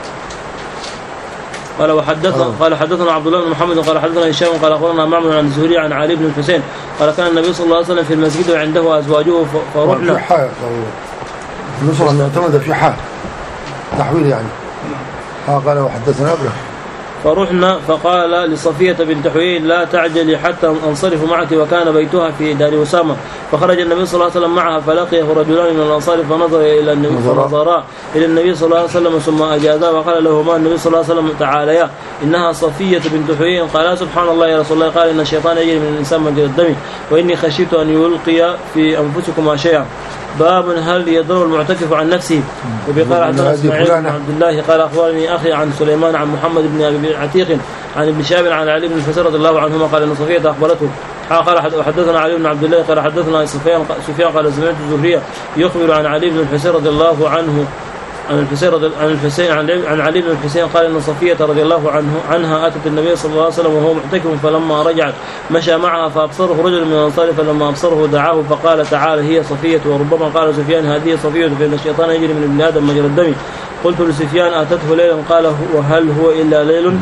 قال وحدثنا قال حدثنا عبد الله بن محمد قال حدثنا هشام قال اخبرنا معمر عن الزهري عن علي بن الحسين قال كان النبي صلى الله عليه وسلم في المسجد وعنده ازواجه فرحنا في حال النصر معتمده في حال تحويل يعني. قال وحدثنا ابره فرحنا فقال لصفية بنت حيي لا تعجلي حتى أنصرف معك وكان بيتها في دار أسامة. فخرج النبي صلى الله عليه وسلم معها فلقيه رجلان من الأنصار فنظر إلى النبي فنظرا إلى النبي صلى الله عليه وسلم ثم أجازا وقال لهما النبي صلى الله عليه وسلم تعاليا إنها صفية بنت حيي. قال سبحان الله يا رسول الله قال إن الشيطان يجري من الإنسان مجرى الدم وإني خشيت أن يلقي في أنفسكما شيئا. باب هل يضر المعتكف عن نفسه وبقال حدثنا اسماعيل بن عبد الله قال اخبرني اخي عن سليمان عن محمد بن ابي عتيق عن ابن شهاب عن علي بن الحسين رضي الله عنهما قال ان صفية اخبرته قال حدثنا علي بن عبد الله قال حدثنا سفيان سفيان قال سمعت الزهري يخبر عن علي بن الحسين رضي الله عنه عن الحسين عن الحسين عن علي بن الحسين قال ان صفية رضي الله عنه عنها اتت النبي صلى الله عليه وسلم وهو معتكف فلما رجعت مشى معها فابصره رجل من الانصار فلما ابصره دعاه فقال تعال هي صفية. وربما قال سفيان هذه صفية فان الشيطان يجري من ابن ادم مجرى الدم. قلت لسفيان اتته ليلا قال وهل هو الا ليل.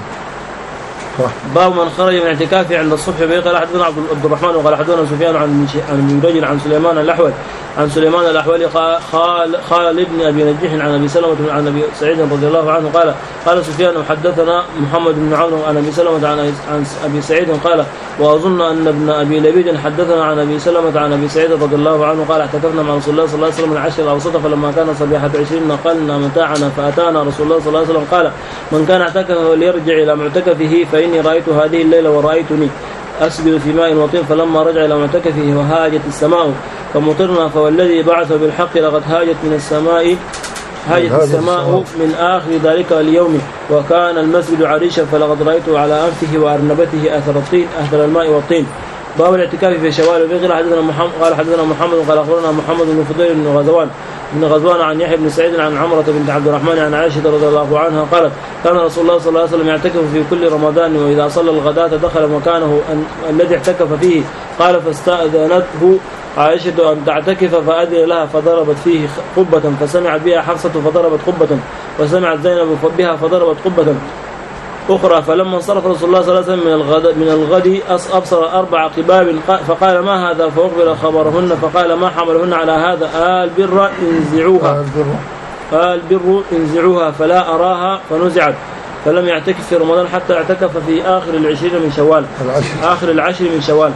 باب من خرج من اعتكافه عند الصبح به قال حدثنا عبد الرحمن وقال حدثنا سفيان عن عن رجل عن سليمان الاحول عن سليمان الاحولي قال خالد بن ابي نجيح عن ابي سلمة عن ابي سعيد رضي الله عنه قال قال سفيان حدثنا محمد بن عون عن ابي سلمة عن عن ابي سعيد قال واظن ان ابن ابي لبيد حدثنا عن ابي سلمة عن ابي سعيد رضي الله عنه قال اعتكفنا مع رسول الله صلى الله عليه وسلم العشر الاوسط فلما كان صبيحة عشرين نقلنا متاعنا فاتانا رسول الله صلى الله عليه وسلم قال من كان اعتكف فليرجع الى معتكفه فاني رايت هذه الليله ورأيتني أسجد في ماء وطين فلما رجع إلى معتكفه وهاجت السماء فمطرنا فوالذي بعث بالحق لقد هاجت من السماء هاجت السماء من آخر ذلك اليوم وكان المسجد عريشا فلقد رأيته على أنفه وأرنبته أثر الطين أثر الماء والطين. باب الاعتكاف في شوال وغير حدثنا محمد قال حدثنا محمد قال أخبرنا محمد بن فضيل بن غزوان بن غزوان عن يحيى بن سعيد عن عمرة بنت عبد الرحمن عن عائشة رضي الله عنها قالت كان رسول الله صلى الله عليه وسلم يعتكف في كل رمضان وإذا صلى الغداة دخل مكانه الذي اعتكف فيه قال فاستأذنته عائشة أن تعتكف فأذن لها فضربت فيه قبة فسمعت بها حفصة فضربت قبة وسمعت زينب بها فضربت قبة أخرى. فلما انصرف رسول الله صلى الله عليه وسلم من الغد من الغد أبصر أربع قباب فقال ما هذا فأخبر خبرهن فقال ما حملهن على هذا آل بر انزعوها آل بر انزعوها فلا أراها فنزعت فلم يعتكف في رمضان حتى اعتكف في آخر العشرين من شوال آخر العشر من شوال.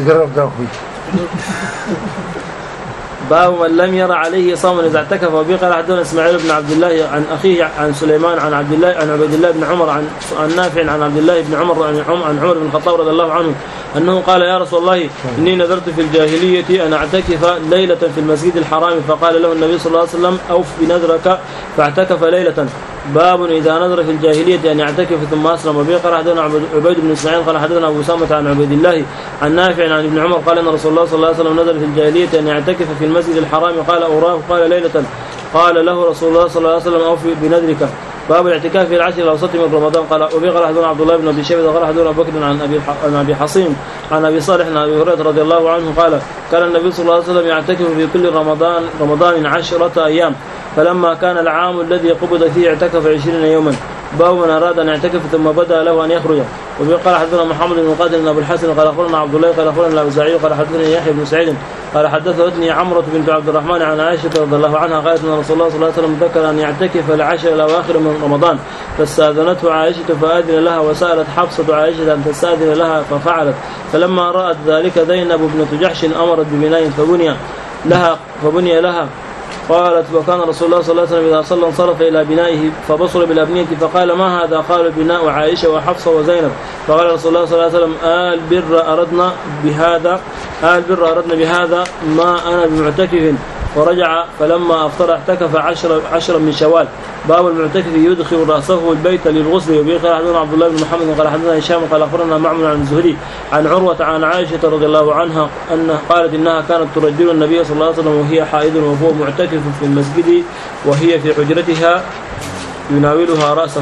باب من لم يرى عليه صوم اذا اعتكف. وبه قال حدثنا اسماعيل بن عبد الله عن اخيه عن سليمان عن عبد الله عن عبد الله بن عمر عن عن نافع عن عبد الله بن عمر عن عن عمر بن الخطاب رضي الله عنه انه قال يا رسول الله اني نذرت في الجاهليه ان اعتكف ليله في المسجد الحرام فقال له النبي صلى الله عليه وسلم اوف بنذرك فاعتكف ليله. باب اذا نذر في الجاهليه ان يعتكف ثم اسلم. وبه قال حدثنا عبيد بن اسماعيل قال حدثنا ابو اسامه عن عبيد الله عن نافع عن ابن عمر قال ان رسول الله صلى الله عليه وسلم نذر في الجاهليه ان يعتكف في المسجد الحرام قال أوراه قال ليلة قال له رسول الله صلى الله عليه وسلم أوفي بنذرك. باب الاعتكاف في العشر الأوسط من رمضان. قال وبه قال حدثنا عبد الله بن أبي شيبة قال حدثنا أبو بكر عن أبي عن أبي حصين عن أبي صالح عن أبي هريرة رضي الله عنه قال كان النبي صلى الله عليه وسلم يعتكف في كل رمضان رمضان عشرة أيام فلما كان العام الذي قبض فيه اعتكف عشرين يوما باب من أراد أن يعتكف ثم بدأ له أن يخرج. وبه قال حدثنا محمد بن مقاتل بن أبو الحسن قال أخبرنا عبد الله قال أخبرنا الأوزاعي قال حدثني يحيى بن سعيد قال حدثتني عمرة بنت عبد الرحمن عن عائشة رضي الله عنها قالت أن رسول الله صلى الله عليه وسلم ذكر أن يعتكف العشر الأواخر من رمضان فاستأذنته عائشة فأذن لها وسألت حفصة عائشة أن تستأذن لها ففعلت. فلما رأت ذلك زينب بنت جحش أمرت ببناء فبني لها فبني لها قالت وكان رسول الله صلى الله عليه وسلم إذا صلى انصرف إلى بنائه فبصر بالأبنية فقال ما هذا؟ قال بناء عائشة وحفصة وزينب. فقال رسول الله صلى الله عليه وسلم آل بر أردنا بهذا آل بر أردنا بهذا ما أنا بمعتكف. ورجع فلما أفطر اعتكف عشر عشرا من شوال. باب المعتكف يدخل رأسه البيت للغسل. وبه قال حدثنا عبد الله بن محمد قال حدثنا هشام قال أخبرنا معمر عن الزهري عن عروة عن عائشة رضي الله عنها أنها قالت إنها كانت ترجل النبي صلى الله عليه وسلم وهي حائض وهو معتكف في المسجد وهي في حجرتها يناولها رأسه.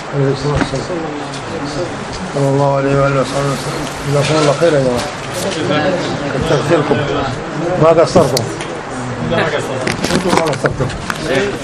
صلى الله عليه وآله وسلم. جزاكم الله خيرا يا رب. تغفركم ما قصرتم. ما قصرتم.